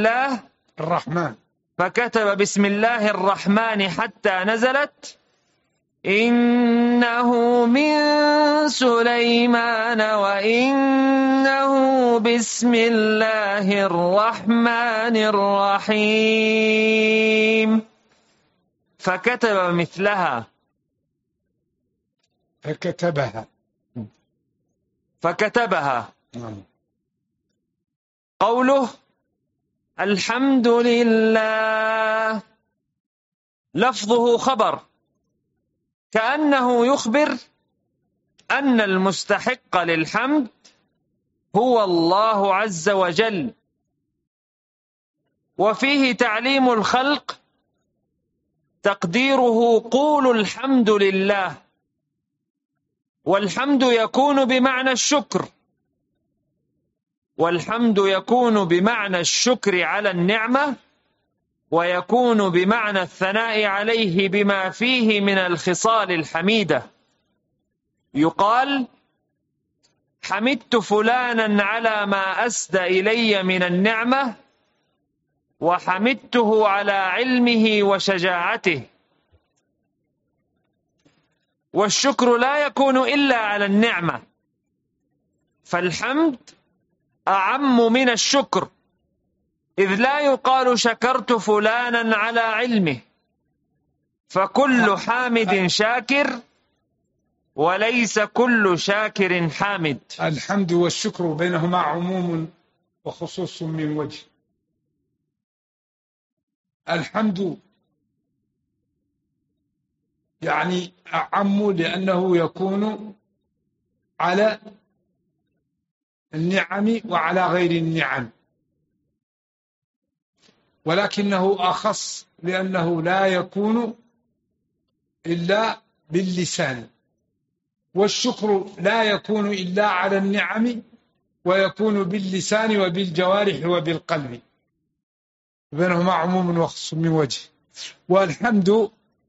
بسم الله الرحمن حتى نزلت إنه من سليمان وإنه بسم الله الرحمن الرحيم. فكتبها قوله الحمد لله لفظه خبر، كأنه يخبر أن المستحق للحمد هو الله عز وجل، وفيه تعليم الخلق تقديره قولوا الحمد لله. والحمد يكون بمعنى الشكر على النعمة، ويكون بمعنى الثناء عليه بما فيه من الخصال الحميدة. يقال حمدت فلانا على ما أسدى إلي من النعمة، وحمدته على علمه وشجاعته. والشكر لا يكون إلا على النعمة، فالحمد أعم من الشكر، إذ لا يقال شكرت فلانا على علمه، فكل حامد شاكر وليس كل شاكر حامد. الحمد والشكر بينهما عموم وخصوص من وجه. الحمد يعني أعم لأنه يكون على النعم وعلى غير النعم، ولكنه أخص لأنه لا يكون إلا باللسان، والشكر لا يكون إلا على النعم ويكون باللسان وبالجوارح وبالقلب، بينهما عموم وخصوص من وجه. والحمد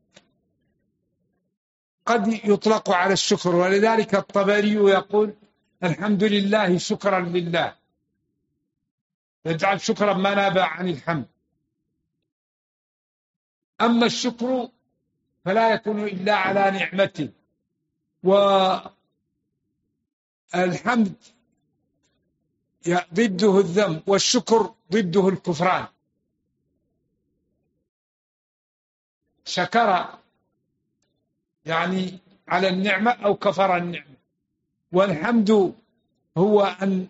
قد يطلق على الشكر، ولذلك الطبري يقول الحمد لله شكرا لله، يجعل شكرا ما نابع عن الحمد. أما الشكر فلا يكون إلا على نعمته، والحمد ضده الذم، والشكر ضده الكفران. شكر يعني على النعمة أو كفر النعمة. والحمد هو أن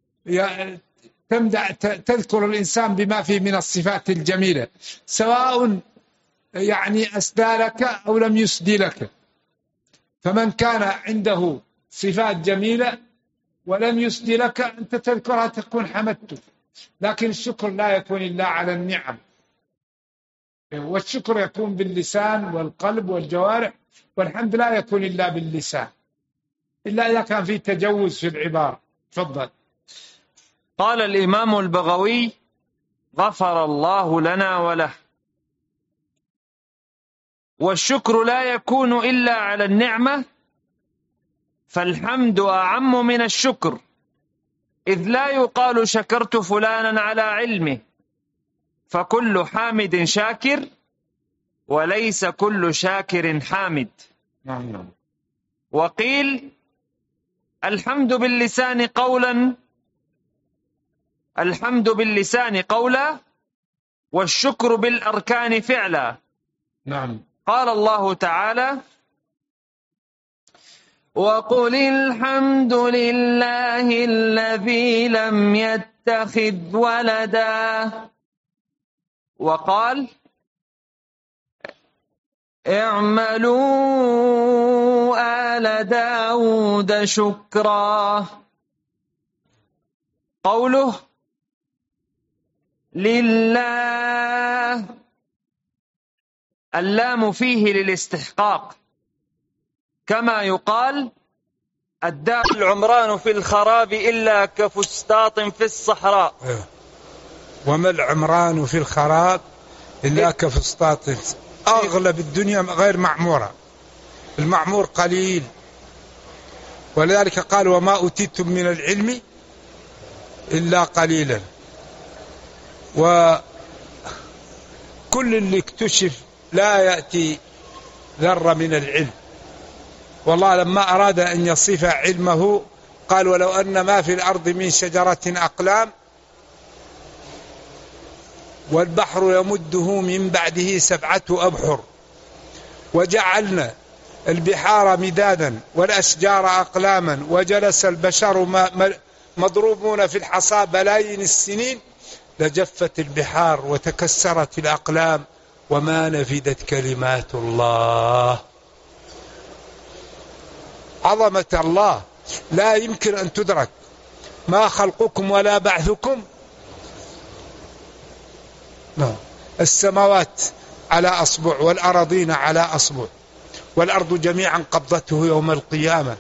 تذكر الإنسان بما فيه من الصفات الجميلة، سواء يعني أسدى لك أو لم يسدي لك. فمن كان عنده صفات جميلة ولم يسدي لك أنت تذكرها تكون حمدته. لكن الشكر لا يكون إلا على النعم، والشكر يكون باللسان والقلب والجوارح، والحمد لا يكون إلا باللسان، إلا إذا كان فيه تجوز في العبارة. تفضل. قال الإمام البغوي غفر الله لنا وله: والشكر لا يكون إلا على النعمة، فالحمد أعم من الشكر، إذ لا يقال شكرت فلانا على علمه، فكل حامد شاكر وليس كل شاكر حامد. وقيل الحمد باللسان قولا والشكر بالأركان فعلا. نعم. قال الله تعالى: وقل الحمد لله الذي لم يتخذ ولدا. وقال: اعملوا آل داود شكرا. قوله لله، اللام فيه للاستحقاق، كما يقال الدار العمران في الخراب إلا كفسطاط في الصحراء. وما العمران في الخراب إلا كفسطاط. أغلب الدنيا غير معمورة، المعمور قليل، ولذلك قال وما أوتيتم من العلم إلا قليلا. وكل اللي اكتشف لا يأتي ذرة من العلم. والله لما أراد أن يصف علمه قال ولو أن ما في الأرض من شجرة أقلام والبحر يمده من بعده 7 أبحر وجعلنا البحار مدادا والأشجار أقلاما وجلس البشر مضروبون في الحصى بلايين السنين لجفت البحار وتكسرت الأقلام وما نفدت كلمات الله. عظمة الله لا يمكن أن تدرك. ما خلقكم ولا بعثكم. السماوات على أصبع والأراضين على أصبع والأرض جميعا قبضته يوم القيامة.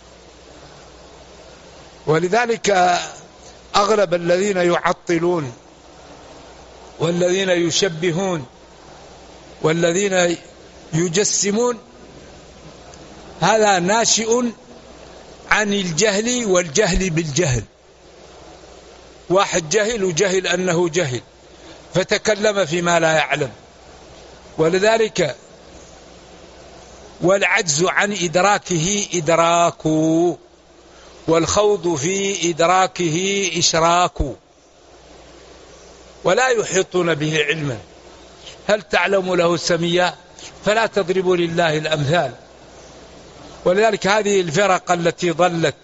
ولذلك أغلب الذين يعطلون والذين يشبهون والذين يجسمون هذا ناشئ عن الجهل والجهل بالجهل. واحد جهل وجهل أنه جهل فتكلم فيما لا يعلم. ولذلك والعجز عن إدراكه إدراك والخوض في إدراكه إشراك ولا يحيطون به علما. هل تعلم له سميا؟ فلا تضربوا لله الأمثال. ولذلك هذه الفرق التي ضلت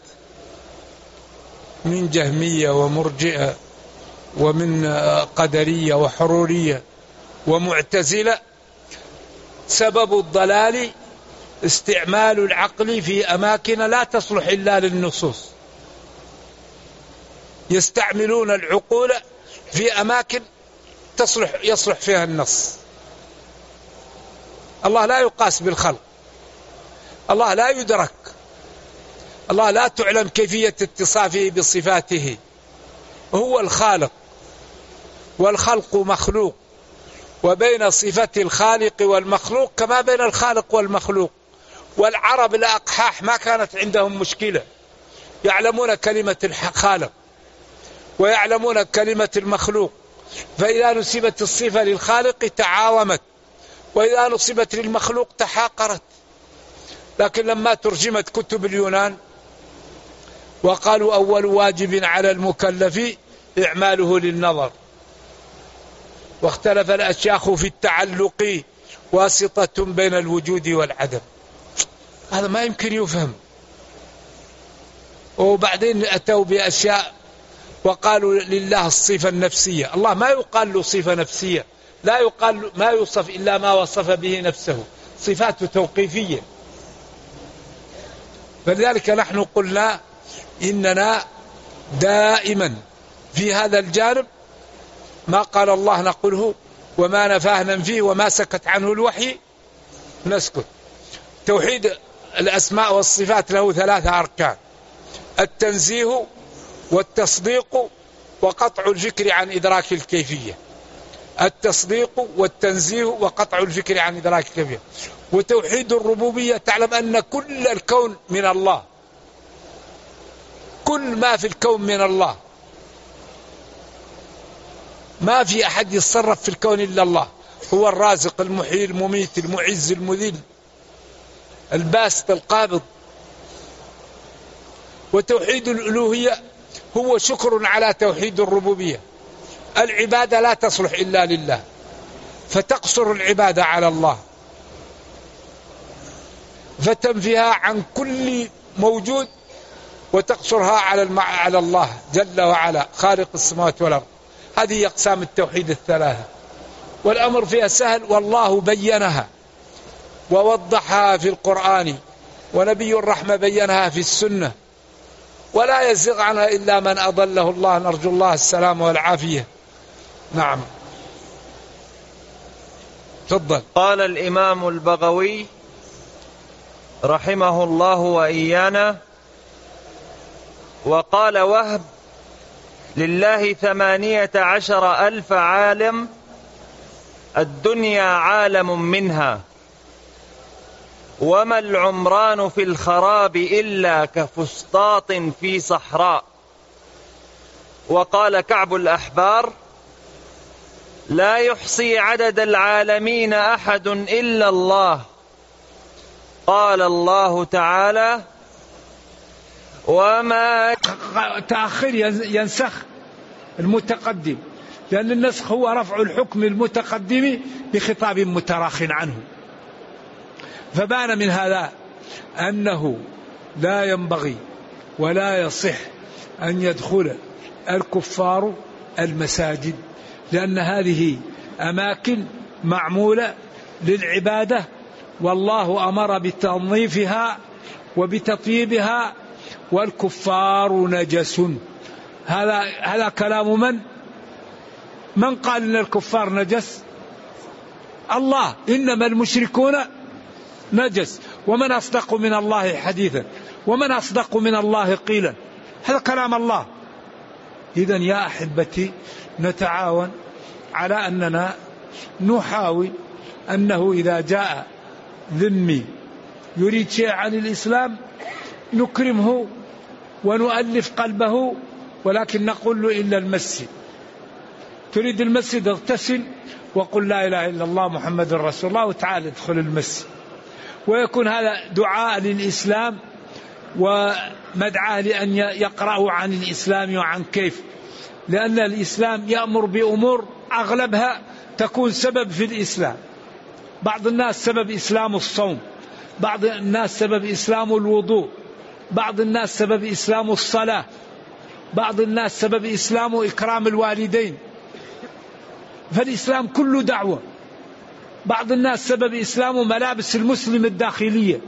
من جهمية ومرجئة ومن قدرية وحرورية ومعتزلة سبب الضلال استعمال العقل في أماكن لا تصلح إلا للنصوص. يستعملون العقول في أماكن يصلح فيها النص. الله لا يقاس بالخلق، الله لا يدرك، الله لا تعلم كيفية اتصافه بصفاته. هو الخالق والخلق مخلوق، وبين صفة الخالق والمخلوق كما بين الخالق والمخلوق. والعرب الأقحاح ما كانت عندهم مشكلة، يعلمون كلمة الخالق ويعلمون كلمة المخلوق، فإذا نسبت الصفة للخالق تعاومت وإذا نسبت للمخلوق تحاقرت. لكن لما ترجمت كتب اليونان وقالوا أول واجب على المكلف إعماله للنظر، واختلف الأشياخ في التعلق واسطة بين الوجود والعدم. هذا ما يمكن يفهم. وبعدين أتوا بأشياء وقالوا لله الصفة النفسية. الله ما يقال له صفة نفسية، لا يقال ما يوصف إلا ما وصف به نفسه، صفات توقيفية. فلذلك نحن قلنا إننا دائما في هذا الجانب ما قال الله نقوله وما نفاه ننفيه وما سكت عنه الوحي نسكت. توحيد الأسماء والصفات له 3 أركان: التنزيه والتصديق وقطع الفكر عن إدراك الكيفية. التصديق والتنزيه وقطع الفكر عن إدراك الكيفية. وتوحيد الربوبية تعلم أن كل الكون من الله، كل ما في الكون من الله، ما في أحد يتصرف في الكون إلا الله. هو الرازق المحيي المميت المعز المذل الباسط القابض. وتوحيد الألوهية هو شكر على توحيد الربوبية. العبادة لا تصلح إلا لله، فتقصر العبادة على الله، فتنفيها عن كل موجود وتقصرها على الله جل وعلا خالق السماوات والأرض. هذه أقسام التوحيد 3، والأمر فيها سهل، والله بينها ووضحها في القرآن، ونبي الرحمة بينها في السنة، ولا يزغ عنها إلا من أضله الله. نرجو الله السلام والعافية. نعم تفضل. قال الإمام البغوي رحمه الله وإيانا: وقال وهب: لله 18,000 عالم، الدنيا عالم منها، وما العمران في الخراب إلا كفسطاط في صحراء. وقال كعب الأحبار: لا يحصي عدد العالمين أحد إلا الله. قال الله تعالى: وما تأخير ينسخ المتقدم، لأن النسخ هو رفع الحكم المتقدم بخطاب متراخ عنه. فبان من هذا أنه لا ينبغي ولا يصح أن يدخل الكفار المساجد، لأن هذه أماكن معمولة للعبادة، والله أمر بتنظيفها وبتطيبها، والكفار نجس. هذا كلام من قال إن الكفار نجس؟ الله: إنما المشركون نجس. ومن أصدق من الله حديثا، ومن أصدق من الله قيلا. هذا كلام الله. إذن يا أحبتي، نتعاون على أننا نحاول أنه إذا جاء ذمي يريد شيء عن الإسلام نكرمه ونؤلف قلبه، ولكن نقول له إلا المسجد. تريد المسجد اغتسل وقل لا إله إلا الله محمد رسول الله وتعال ادخل المسجد. ويكون هذا دعاء للإسلام ومدعاة لأن يقرأوا عن الإسلام وعن كيف، لأن الإسلام يأمر بأمور أغلبها تكون سبب في الإسلام. بعض الناس سبب إسلام الصوم، بعض الناس سبب إسلام الوضوء، بعض الناس سبب إسلام الصلاة، بعض الناس سبب إسلام إكرام الوالدين. فالإسلام كله دعوة. بعض الناس سبب إسلام ملابس المسلم الداخلية.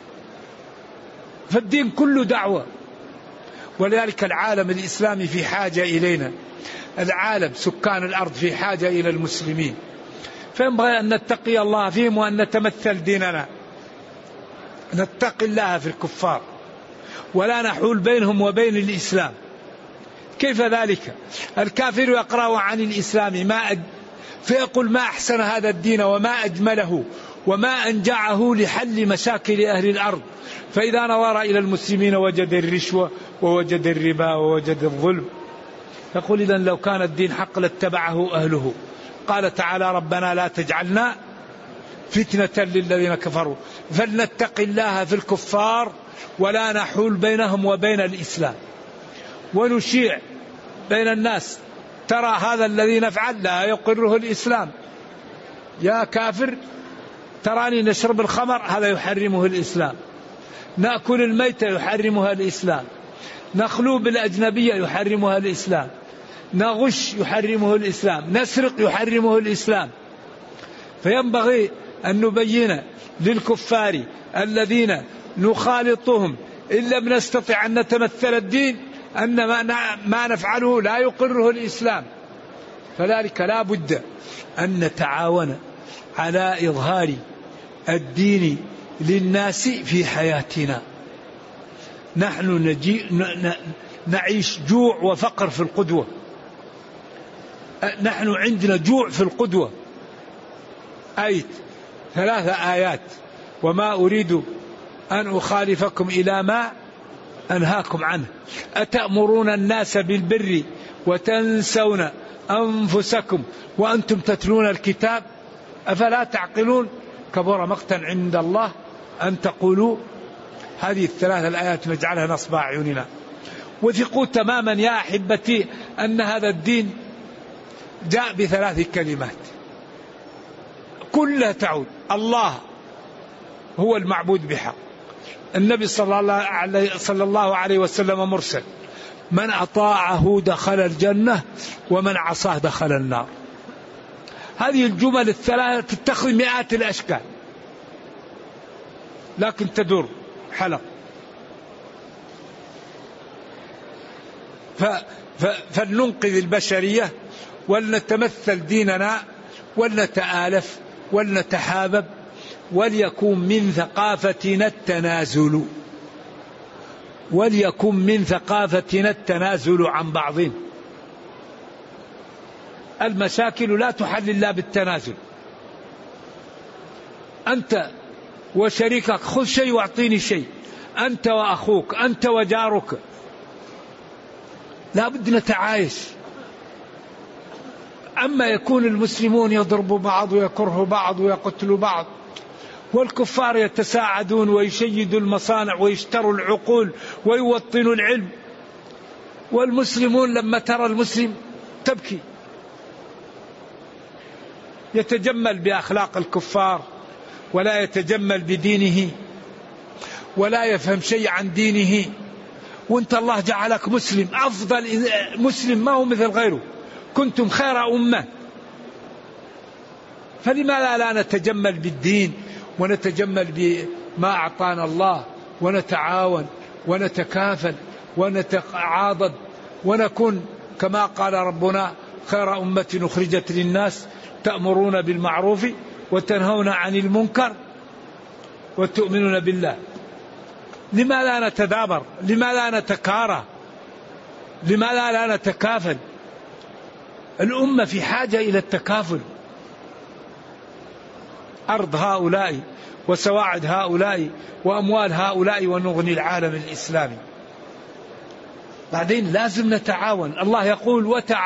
فالدين كله دعوة. ولذلك العالم الإسلامي في حاجة إلينا، العالم سكان الأرض في حاجة إلى المسلمين. فينبغي أن نتقي الله فيهم وأن نتمثل ديننا، نتقي الله في الكفار ولا نحول بينهم وبين الإسلام. كيف ذلك؟ الكافر يقرأ عن الإسلام فيقول ما أحسن هذا الدين وما أجمله وما أنجعه لحل مشاكل أهل الأرض. فإذا نظر إلى المسلمين وجد الرشوة ووجد الربا ووجد الظلم. يقول إذن لو كان الدين حق لاتبعه أهله. قال تعالى: ربنا لا تجعلنا فتنة للذين كفروا. فلنتق الله في الكفار ولا نحول بينهم وبين الإسلام، ونشيع بين الناس. ترى هذا الذي نفعل لا يقره الإسلام. يا كافر، تراني نشرب الخمر، هذا يحرمه الإسلام. نأكل الميتة يحرمها الإسلام. نخلو بالأجنبية يحرمها الإسلام. نغش يحرمه الإسلام. نسرق يحرمه الإسلام. فينبغي أن نبين للكفار الذين نخالطهم إن لم نستطع أن نتمثل الدين أن ما نفعله لا يقره الإسلام. فذلك لا بد أن نتعاون على إظهار الدين للناس في حياتنا. نحن نعيش جوع وفقر في القدوة. نحن عندنا جوع في القدوة. 3 آيات: وما أريد أن أخالفكم إلى ما أنهاكم عنه أتأمرون الناس بالبر وتنسون أنفسكم وأنتم تتلون الكتاب أفلا تعقلون كبر مقتا عند الله أن تقولوا. هذه ال3 الآيات نجعلها نصب أعيننا. وثقوا تماما يا أحبتي أن هذا الدين جاء ب3 كلمات كلها تعود. الله هو المعبود بحق، النبي صلى الله عليه وسلم مرسل، من أطاعه دخل الجنة ومن عصاه دخل النار. هذه الجمل ال3 تتخذ مئات الأشكال لكن تدور حلق. فلننقذ البشرية ولنتمثل ديننا ولنتآلف ولنتحابب وليكون من ثقافتنا التنازل. وليكن من ثقافتنا التنازل عن بعض. المشاكل لا تحل إلا بالتنازل. أنت وشريكك خذ شيء واعطيني شيء، أنت وأخوك، أنت وجارك، لا بد نتعايش. أما يكون المسلمون يضربوا بعض ويكرهوا بعض ويقتلوا بعض، والكفار يتساعدون ويشيدوا المصانع ويشتروا العقول ويوطنوا العلم، والمسلمون لما ترى المسلم تبكي، يتجمل بأخلاق الكفار ولا يتجمل بدينه ولا يفهم شيء عن دينه. وانت الله جعلك مسلم، أفضل مسلم ما هو مثل غيره، كنتم خير أمة، فلما لا نتجمل بالدين ونتجمل بما أعطانا الله، ونتعاون ونتكافل ونتعاضد ونكون كما قال ربنا خير أمة أخرجت للناس تأمرون بالمعروف وتنهون عن المنكر وتؤمنون بالله. لما لا نتدابر؟ لما لا نتكارى؟ لما لا نتكافل؟ الأمة في حاجة إلى التكافل. أرض هؤلاء وسواعد هؤلاء وأموال هؤلاء ونغني العالم الإسلامي. بعدين لازم نتعاون. الله يقول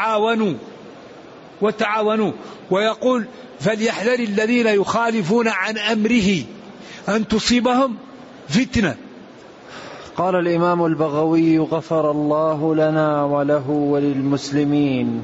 وتعاونوا، ويقول فليحذر الذين يخالفون عن أمره أن تصيبهم فتنة. قال الإمام البغوي غفر الله لنا وله وللمسلمين: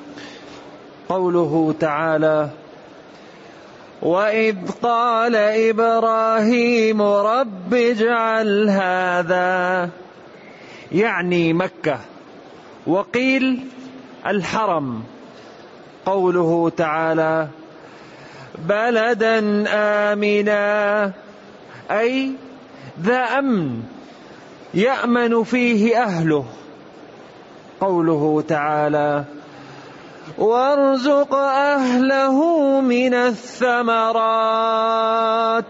قوله تعالى: وإذ قال إبراهيم رب اجعل هذا، يعني مكة، وقيل الحرم. قوله تعالى: بلدا آمنا، أي ذا أمن يأمن فيه أهله. قوله تعالى: وارزق أهله من الثمرات.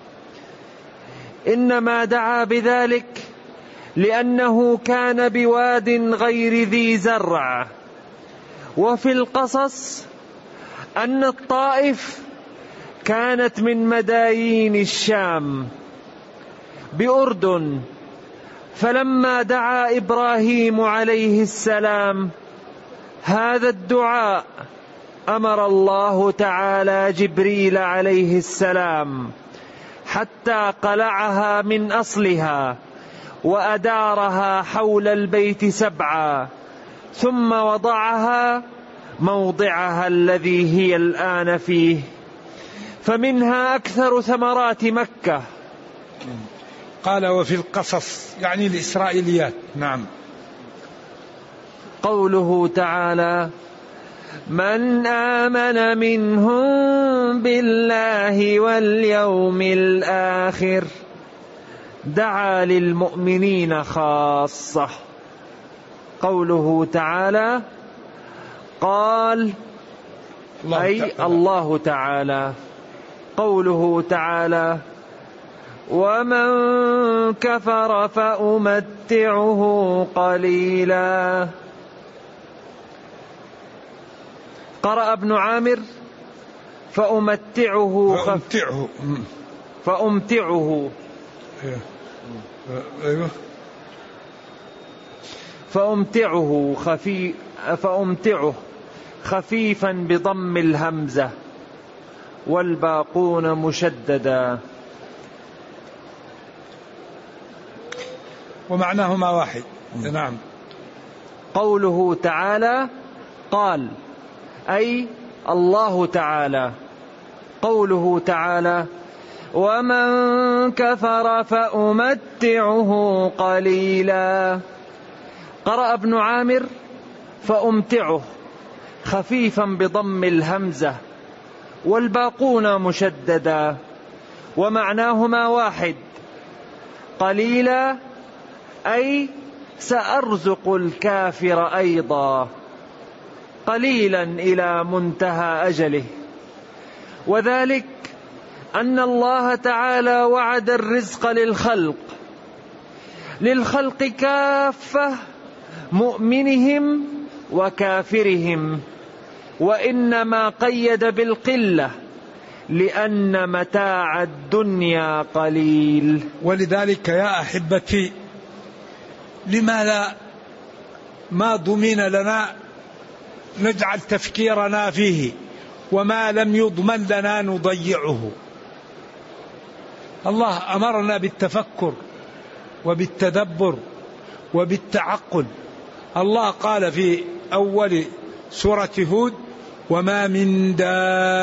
إنما دعا بذلك لأنه كان بواد غير ذي زرع. وفي القصص أن الطائف كانت من مدايين الشام بأردن، فلما دعا إبراهيم عليه السلام هذا الدعاء أمر الله تعالى جبريل عليه السلام حتى قلعها من أصلها وأدارها حول البيت 7، ثم وضعها موضعها الذي هي الآن فيه، فمنها أكثر ثمرات مكة. قال وفي القصص يعني الإسرائيليات. نعم. قوله تعالى: من آمن منهم بالله واليوم الآخر، دعا للمؤمنين خاصة. قوله تعالى قال أي الله تعالى. قوله تعالى: ومن كفر فأمتعه قليلا. قرأ ابن عامر فأمتعه فأمتعه خفيفا بضم الهمزة والباقون مشددا، ومعناهما واحد. نعم. قوله تعالى قال أي الله تعالى. قوله تعالى: ومن كفر فأمتعه قليلا. قرأ ابن عامر فأمتعه خفيفا بضم الهمزة والباقون مشددا، ومعناهما واحد. قليلا أي سأرزق الكافر أيضا قليلا إلى منتهى أجله. وذلك أن الله تعالى وعد الرزق للخلق للخلق كافة مؤمنهم وكافرهم، وإنما قيد بالقلة لأن متاع الدنيا قليل. ولذلك يا أحبتي لماذا ما ضمن لنا نجعل تفكيرنا فيه، وما لم يضمن لنا نضيعه. الله أمرنا بالتفكر وبالتدبر وبالتعقل. الله قال في أول سورة هود: وما من دابة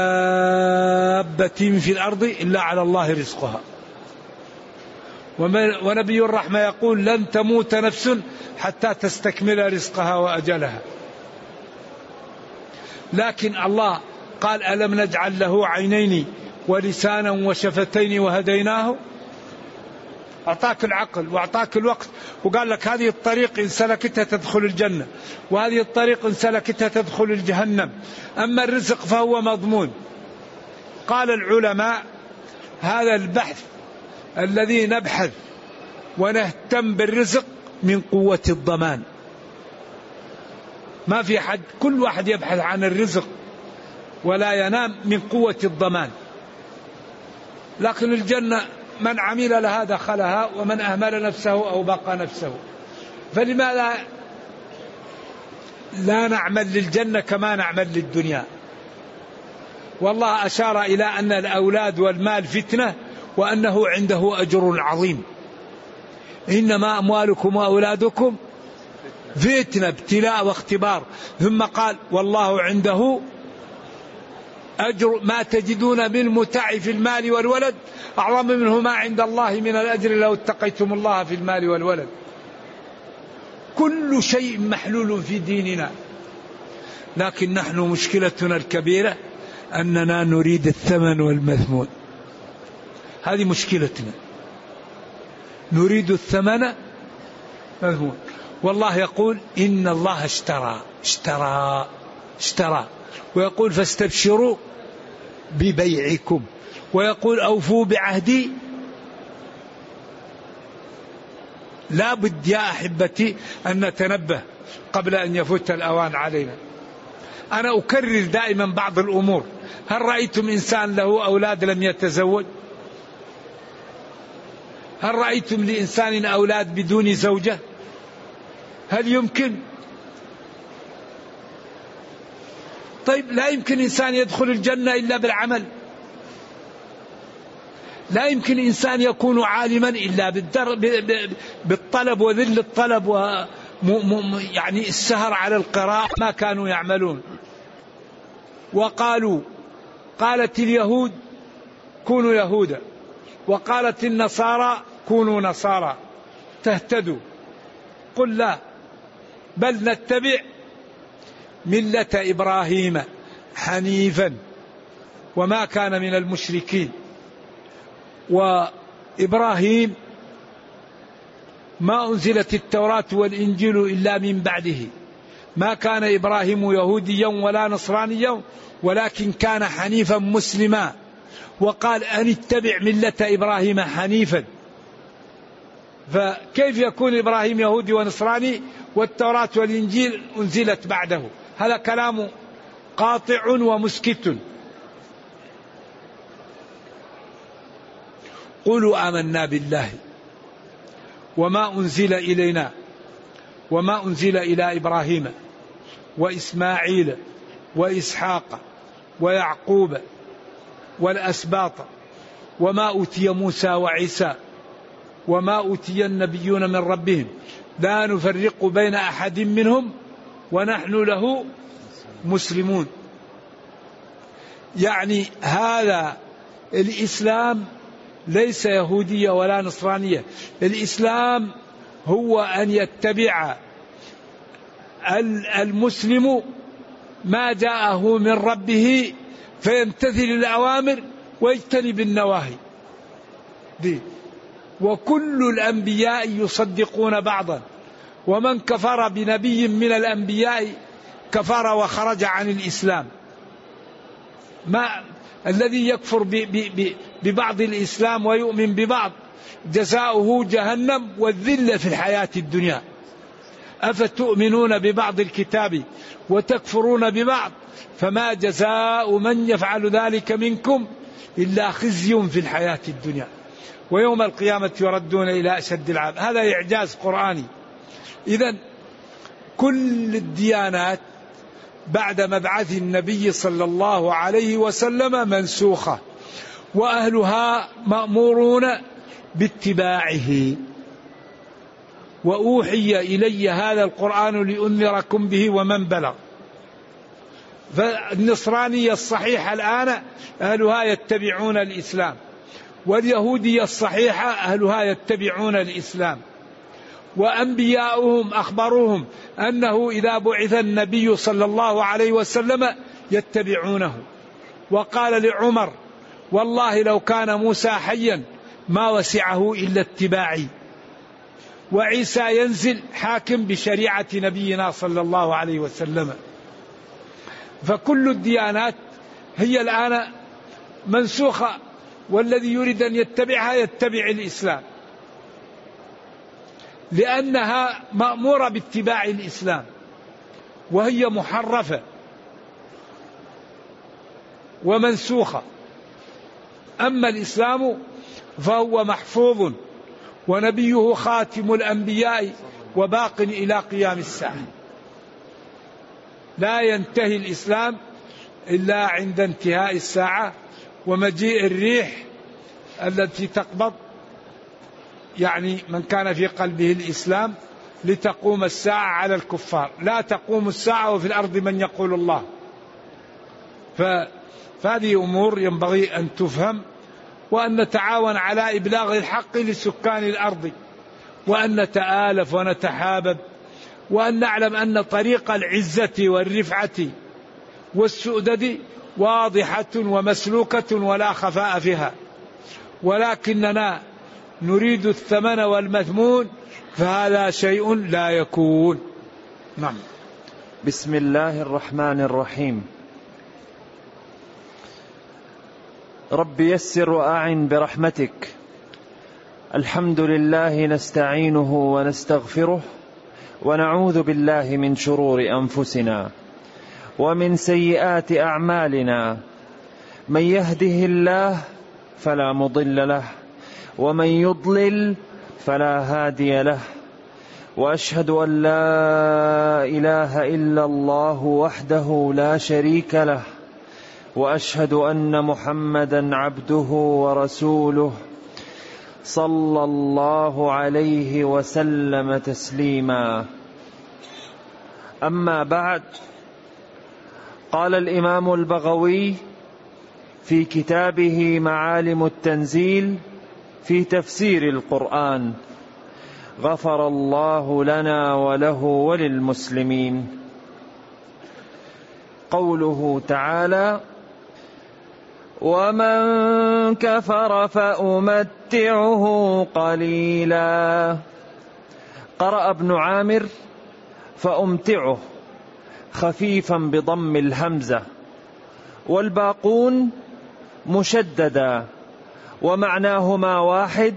في الأرض إلا على الله رزقها. ونبي الرحمة يقول: لن تموت نفس حتى تستكمل رزقها وأجلها. لكن الله قال: ألم نجعل له عينين ولسانا وشفتين وهديناه. أعطاك العقل وأعطاك الوقت وقال لك هذه الطريق إن سلكتها تدخل الجنة، وهذه الطريق إن سلكتها تدخل الجهنم. أما الرزق فهو مضمون. قال العلماء: هذا البحث الذي نبحث ونهتم بالرزق من قوة الضمان. ما في حد، كل واحد يبحث عن الرزق ولا ينام من قوة الضمان. لكن الجنة من عمل لها دخلها، ومن أهمل نفسه أو بقى نفسه. فلماذا لا نعمل للجنة كما نعمل للدنيا؟ والله أشار إلى أن الأولاد والمال فتنة، وأنه عنده أجر عظيم. إنما أموالكم وأولادكم فتنة، ابتلاء واختبار. ثم قال: والله عنده أجر ما تجدون من متاع في المال والولد أعظم منه ما عند الله من الأجر لو اتقيتم الله في المال والولد. كل شيء محلول في ديننا، لكن نحن مشكلتنا الكبيرة أننا نريد الثمن والمثمون. هذه مشكلتنا، نريد الثمن والمثمون. والله يقول: إن الله اشترى ويقول: فاستبشروا ببيعكم، ويقول: أوفوا بعهدي. لا بد يا أحبتي أن نتنبه قبل أن يفوت الأوان علينا. أنا أكرر دائما بعض الأمور. هل رأيتم إنسان له أولاد لم يتزوج؟ هل رأيتم لإنسان أولاد بدون زوجة؟ هل يمكن؟ طيب لا يمكن إنسان يدخل الجنة إلا بالعمل. لا يمكن إنسان يكون عالما إلا بالطلب وذل الطلب يعني السهر على القراءة. ما كانوا يعملون. قالت اليهود كونوا يهودا، وقالت النصارى كونوا نصارى تهتدوا. قل لا، بل نتبع ملة إبراهيم حنيفا وما كان من المشركين. وإبراهيم ما أنزلت التوراة والإنجيل إلا من بعده. ما كان إبراهيم يهوديا ولا نصرانيا، ولكن كان حنيفا مسلما. وقال: أن اتبع ملة إبراهيم حنيفا. فكيف يكون إبراهيم يهودي ونصراني والتوراة والإنجيل أنزلت بعده؟ هذا كلام قاطع ومسكت. قولوا آمنا بالله وما أنزل إلينا وما أنزل إلى إبراهيم وإسماعيل وإسحاق ويعقوب والأسباط وما أوتي موسى وعيسى وما أوتي النبيون من ربهم لا نفرق بين أحد منهم ونحن له مسلمون. يعني هذا الإسلام ليس يهودية ولا نصرانية. الإسلام هو أن يتبع المسلم ما جاءه من ربه فيمتثل الأوامر ويجتنب النواهي دي. وكل الأنبياء يصدقون بعضا، ومن كفر بنبي من الأنبياء كفر وخرج عن الإسلام. الذي يكفر ببعض الإسلام ويؤمن ببعض جزاؤه جهنم والذلة في الحياة الدنيا. أفتؤمنون ببعض الكتاب وتكفرون ببعض فما جزاء من يفعل ذلك منكم إلا خزي في الحياة الدنيا ويوم القيامة يردون إلى أشد العذاب. هذا إعجاز قرآني. إذن كل الديانات بعد مبعث النبي صلى الله عليه وسلم منسوخة، وأهلها مأمورون باتباعه. وأوحي إلي هذا القرآن لأنذركم به ومن بلغ. فالنصرانية الصحيحة الآن أهلها يتبعون الإسلام، واليهودية الصحيحة أهلها يتبعون الإسلام. وأنبياؤهم أخبروهم أنه إذا بعث النبي صلى الله عليه وسلم يتبعونه. وقال لعمر: والله لو كان موسى حيا ما وسعه إلا اتباعي. وعيسى ينزل حاكم بشريعة نبينا صلى الله عليه وسلم. فكل الديانات هي الآن منسوخة، والذي يريد أن يتبعها يتبع الإسلام، لأنها مأمورة باتباع الإسلام وهي محرفة ومنسوخة. أما الإسلام فهو محفوظ ونبيه خاتم الأنبياء وباق إلى قيام الساعة. لا ينتهي الإسلام إلا عند انتهاء الساعة ومجيء الريح التي تقبض يعني من كان في قلبه الإسلام لتقوم الساعة على الكفار. لا تقوم الساعة وفي الأرض من يقول الله. فهذه أمور ينبغي أن تفهم، وأن نتعاون على إبلاغ الحق لسكان الأرض، وأن نتآلف ونتحابب، وأن نعلم أن طريق العزة والرفعة والسؤدد واضحة ومسلوكة ولا خفاء فيها، ولكننا نريد الثمن والمثمون فهذا شيء لا يكون. نعم. بسم الله الرحمن الرحيم. رب يسر وأعن برحمتك. الحمد لله نستعينه ونستغفره ونعوذ بالله من شرور أنفسنا ومن سيئات أعمالنا. من يهده الله فلا مضل له ومن يضلل فلا هادي له. وأشهد أن لا إله إلا الله وحده لا شريك له، وأشهد أن محمدا عبده ورسوله صلى الله عليه وسلم تسليما. أما بعد، قال الإمام البغوي في كتابه معالم التنزيل في تفسير القرآن: غفر الله لنا وله وللمسلمين. قوله تعالى: ومن كفر فأمتعه قليلا. قرأ ابن عامر: فأمتعه خفيفا بضم الهمزة، والباقون مشددا، ومعناهما واحد: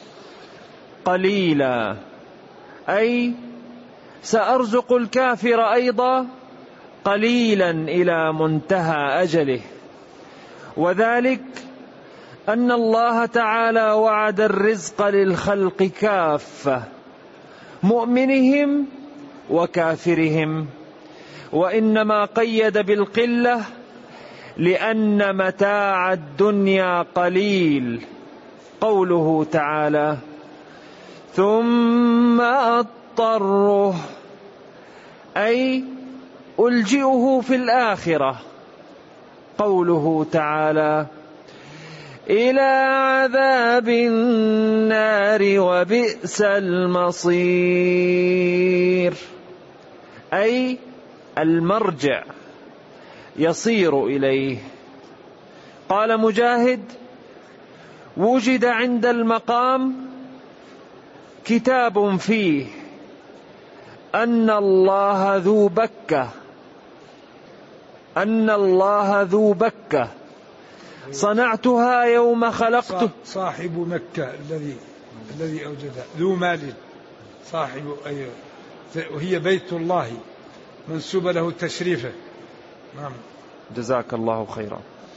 قليلا، أي سأرزق الكافر أيضا قليلا إلى منتهى أجله. وذلك أن الله تعالى وعد الرزق للخلق كافة، مؤمنهم وكافرهم، وإنما قيد بالقلة لأن متاع الدنيا قليل. قوله تعالى: ثم أضطره، أي ألجئه في الآخرة. قوله تعالى: إلى عذاب النار وبئس المصير، أي المرجع يصير إليه. قال مجاهد: وجد عند المقام كتاب فيه أن الله ذو بكة صنعتها يوم خلقته. صاحب مكة الذي الذي أوجدها. ذو مال صاحب أيوه، وهي بيت الله منسوبة له تشريفه. نعم. جزاك الله خيرا.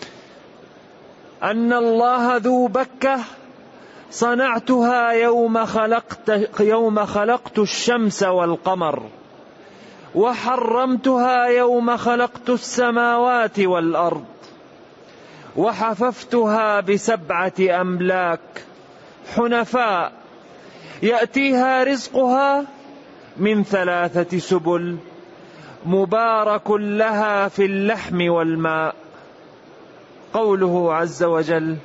أن الله ذو بكة صنعتها يوم خلقت الشمس والقمر، وحرمتها يوم خلقت السماوات والأرض، وحففتها ب7 أملاك حنفاء يأتيها رزقها من 3 سبل مبارك لها في اللحم والماء. قوله عز وجل: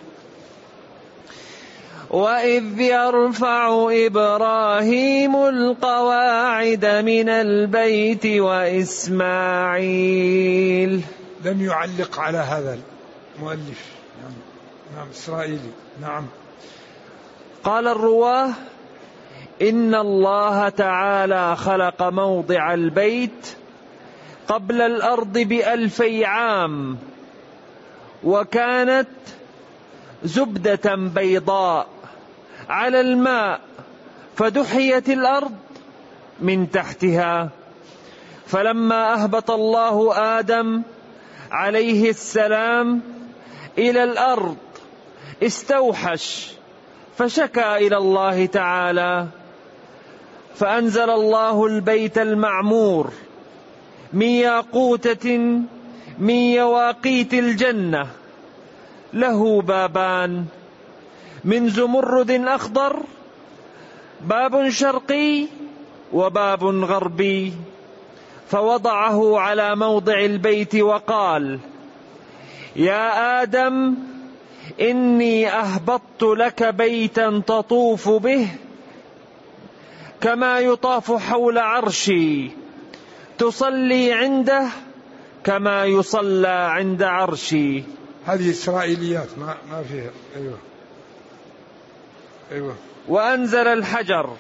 وإذ يرفع إبراهيم القواعد من البيت وإسماعيل. لم يعلق على هذا المؤلف. نعم إسرائيلي. نعم. قال الرواه: إن الله تعالى خلق موضع البيت قبل الأرض ب2000 عام، وكانت زبدة بيضاء على الماء، فدحيت الأرض من تحتها. فلما أهبط الله آدم عليه السلام إلى الأرض استوحش، فشكى إلى الله تعالى، فأنزل الله البيت المعمور من ياقوتة من يواقيت الجنة، له بابان من زمرد أخضر، باب شرقي وباب غربي، فوضعه على موضع البيت وقال: يا آدم إني أهبطت لك بيتا تطوف به كما يطاف حول عرشي، تصلي عنده كما يصلى عند عرشي. هذه إسرائيليات ما فيها. أيوة. وأنزل الحجر،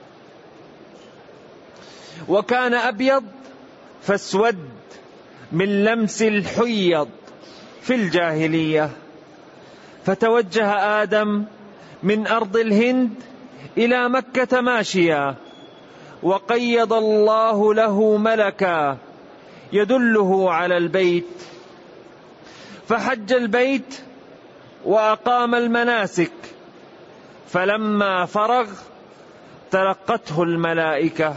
وكان أبيض فاسود من لمس الحيض في الجاهلية، فتوجه آدم من أرض الهند إلى مكة ماشيا، وقيض الله له ملكا يدله على البيت، فحج البيت وأقام المناسك، فلما فرغ تلقته الملائكة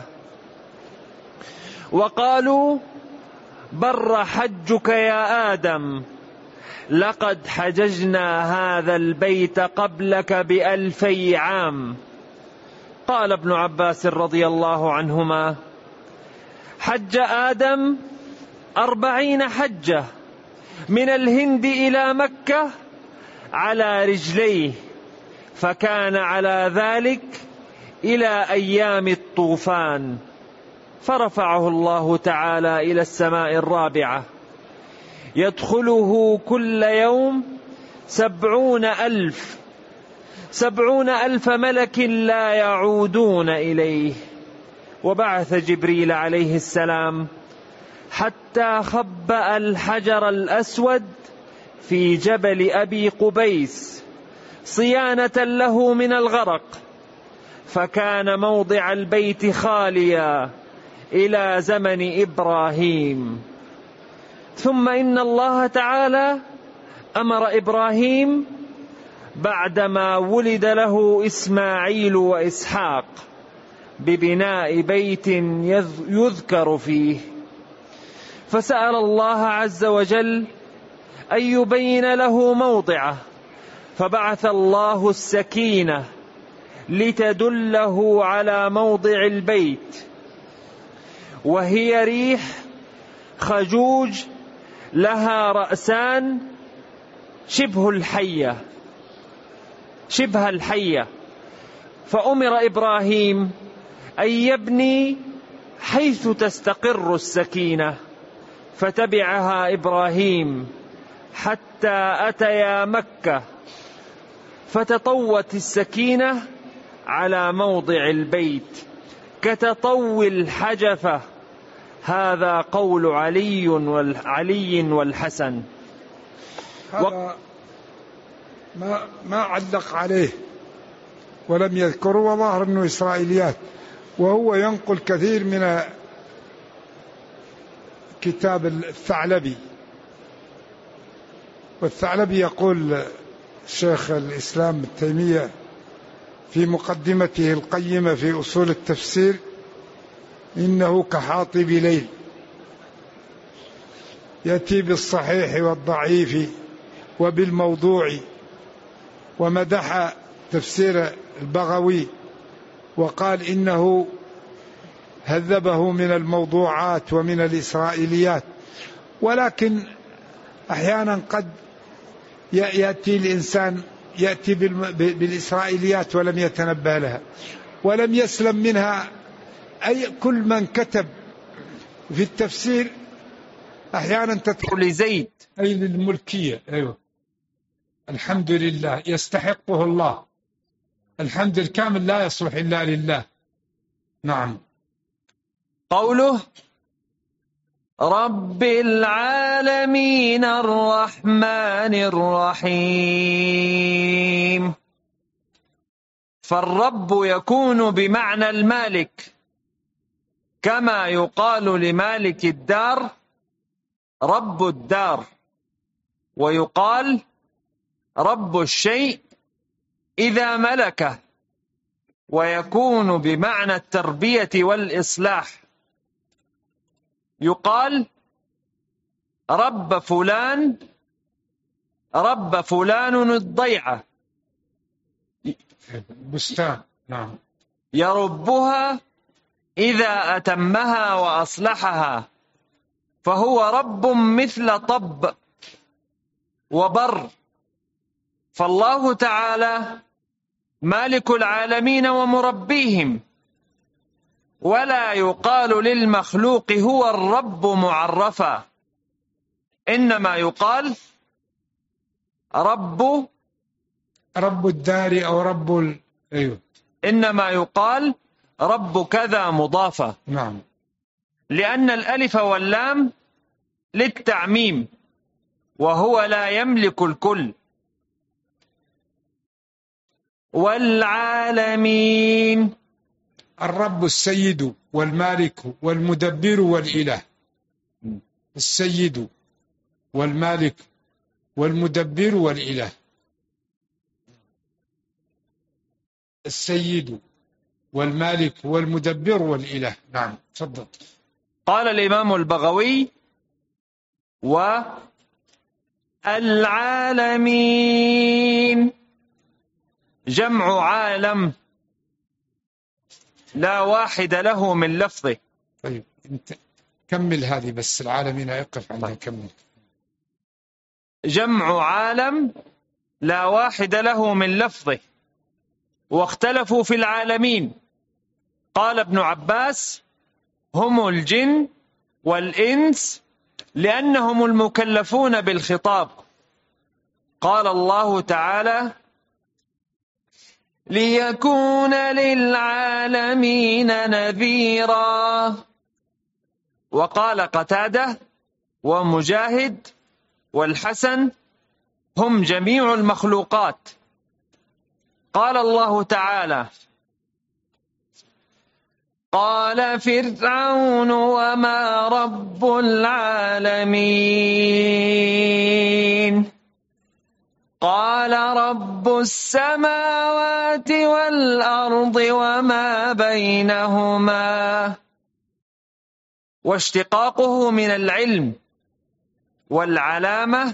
وقالوا: بر حجك يا آدم، لقد حججنا هذا البيت قبلك ب2000 عام. قال ابن عباس رضي الله عنهما: حج آدم 40 حجة من الهند إلى مكة على رجليه، فكان على ذلك إلى أيام الطوفان، فرفعه الله تعالى إلى السماء الرابعة، يدخله كل يوم 70,000 ملك لا يعودون إليه. وبعث جبريل عليه السلام حتى خبأ الحجر الأسود في جبل أبي قبيس صيانة له من الغرق، فكان موضع البيت خاليا إلى زمن إبراهيم. ثم إن الله تعالى أمر إبراهيم بعدما ولد له إسماعيل وإسحاق ببناء بيت يذكر فيه، فسأل الله عز وجل أن يبين له موضعه، فبعث الله السكينة لتدله على موضع البيت، وهي ريح خجوج لها رأسان شبه الحية، فأمر إبراهيم أن يبني حيث تستقر السكينة، فتبعها إبراهيم حتى أتيا مكة، فتطوت السكينة على موضع البيت كتطوي الحجفة. هذا قول علي والحسن. هذا ما علق عليه ولم يذكروا، وظاهر أنه إسرائيليات، وهو ينقل كثير من كتاب الثعلبي. والثعلبي يقول شيخ الإسلام ابن تيمية في مقدمته القيمة في أصول التفسير: إنه كحاطب ليل، يأتي بالصحيح والضعيف وبالموضوع. ومدح تفسير البغوي وقال إنه هذبه من الموضوعات ومن الإسرائيليات. ولكن أحيانا قد يأتي الإنسان يأتي بالإسرائيليات ولم يتنبه لها ولم يسلم منها. أي كل من كتب في التفسير أحيانا تدخل لزيد أي للملكية. أيوة، الحمد لله يستحقه الله، الحمد الكامل لا يصلح إلا لله. نعم. قوله: رب العالمين الرحمن الرحيم. فالرب يكون بمعنى المالك، كما يقال لمالك الدار رب الدار، ويقال رب الشيء إذا ملكه، ويكون بمعنى التربية والإصلاح. يقال رب فلان الضيعة، بستان. نعم. يربها إذا أتمها وأصلحها، فهو رب مثل طب وبر. فالله تعالى مالك العالمين ومربيهم، ولا يقال للمخلوق هو الرب معرفا، إنما يقال رب الدار أو رب أيوه، إنما يقال رب كذا مضافة. نعم. لأن الألف واللام للتعميم، وهو لا يملك الكل. والعالمين، الرب السيد والمالك والمدبر والإله. السيد والمالك والمدبر والإله. السيد والمالك والمدبر والإله. نعم، تفضل. قال الإمام البغوي: والعالمين جمع عالم لا واحد له من لفظه. طيب انت كمل هذه بس، العالمين يقف عندها. كمل. جمع عالم لا واحد له من لفظه، واختلفوا في العالمين. قال ابن عباس: هم الجن والإنس، لأنهم المكلفون بالخطاب. قال الله تعالى: ليكون للعالمين نذيرا. وقال قتادة ومجاهد والحسن: هم جميع المخلوقات. قال الله تعالى: قال فرعون وما رب العالمين قال رب السماوات والأرض وما بينهما. واشتقاقه من العلم، والعلامة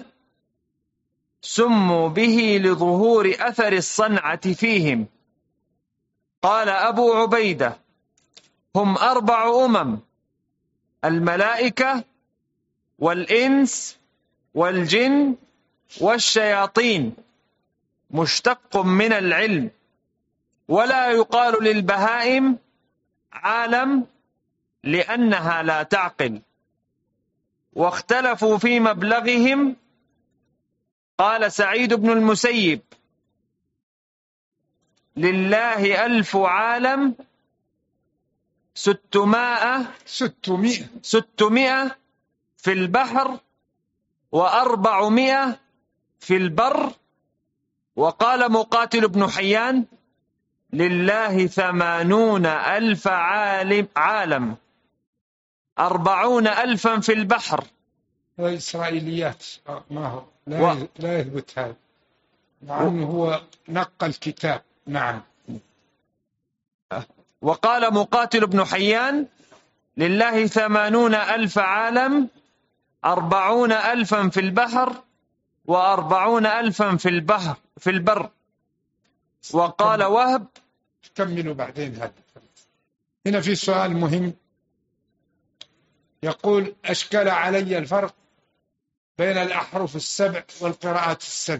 سموا به لظهور أثر الصنعة فيهم. قال أبو عبيدة: هم 4 الملائكة والإنس والجن والشياطين، مشتق من العلم. ولا يقال للبهائم عالم لأنها لا تعقل. واختلفوا في مبلغهم. قال سعيد بن المسيب: لله 1000 عالم 600 في البحر و400 في البر. وقال مقاتل بن حيان: لله 80,000 عالم 40,000 في البحر. إسرائيليات ما هو لا يثبت هذا، مع أنه هو نقل الكتاب. نعم. وقال مقاتل بن حيان: لله 80,000 عالم 40,000 في البحر و40,000 في البر. وقال وهب: كملوا بعدين. هذا هنا في سؤال مهم، يقول: أشكل علي الفرق بين الأحرف السبع والقراءات السبع.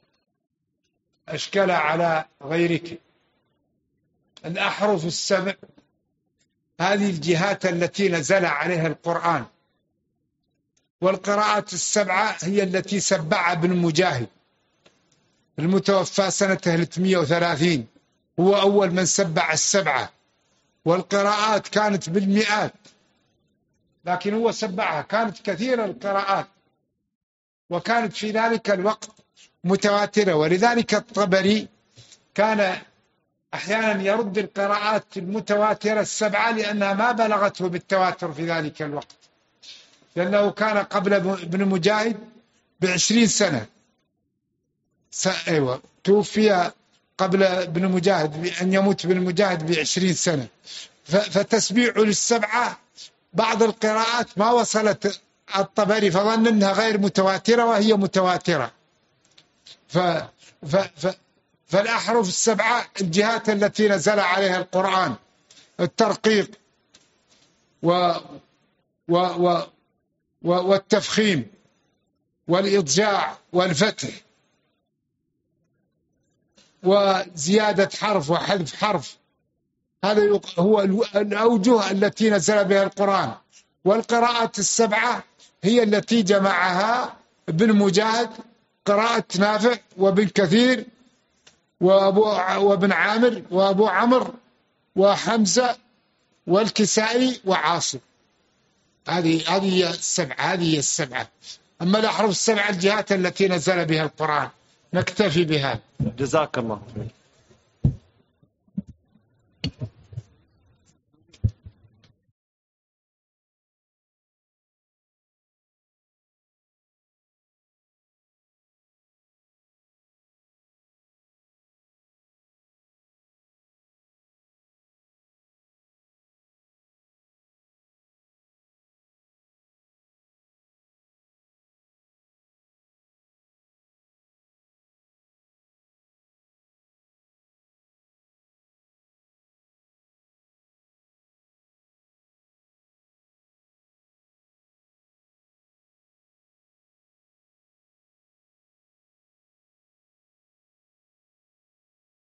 أشكل على غيرك. الأحرف السبع هذه الجهات التي نزل عليها القرآن، والقراءات السبعة هي التي سبعها ابن مجاهد المتوفى سنة 330، هو أول من سبع السبعة، والقراءات كانت بالمئات لكن هو سبعها، كانت كثيرة القراءات، وكانت في ذلك الوقت متواترة. ولذلك الطبري كان أحيانا يرد القراءات المتواترة السبعة لأنها ما بلغته بالتواتر في ذلك الوقت، لأنه كان قبل ابن مجاهد ب20 سنة. أيوة، توفي قبل ابن مجاهد بأن يموت ابن مجاهد ب20 سنة. فتسبيع للسبعة بعض القراءات ما وصلت الطبري، فظن أنها غير متواترة وهي متواترة. فالأحرف السبعة الجهات التي نزل عليها القرآن: الترقيق والتفخيم والإضجاع والفتح وزيادة حرف وحذف حرف. هذا هو الأوجه التي نزل بها القرآن. والقراءات السبعة هي التي جمعها ابن مجاهد، قراءة نافع وابن كثير وابن عامر وابو عمرو وحمزة والكسائي وعاصم. هذه السبعة. أما الأحرف السبعة الجهات التي نزل بها القرآن. نكتفي بها. جزاك الله.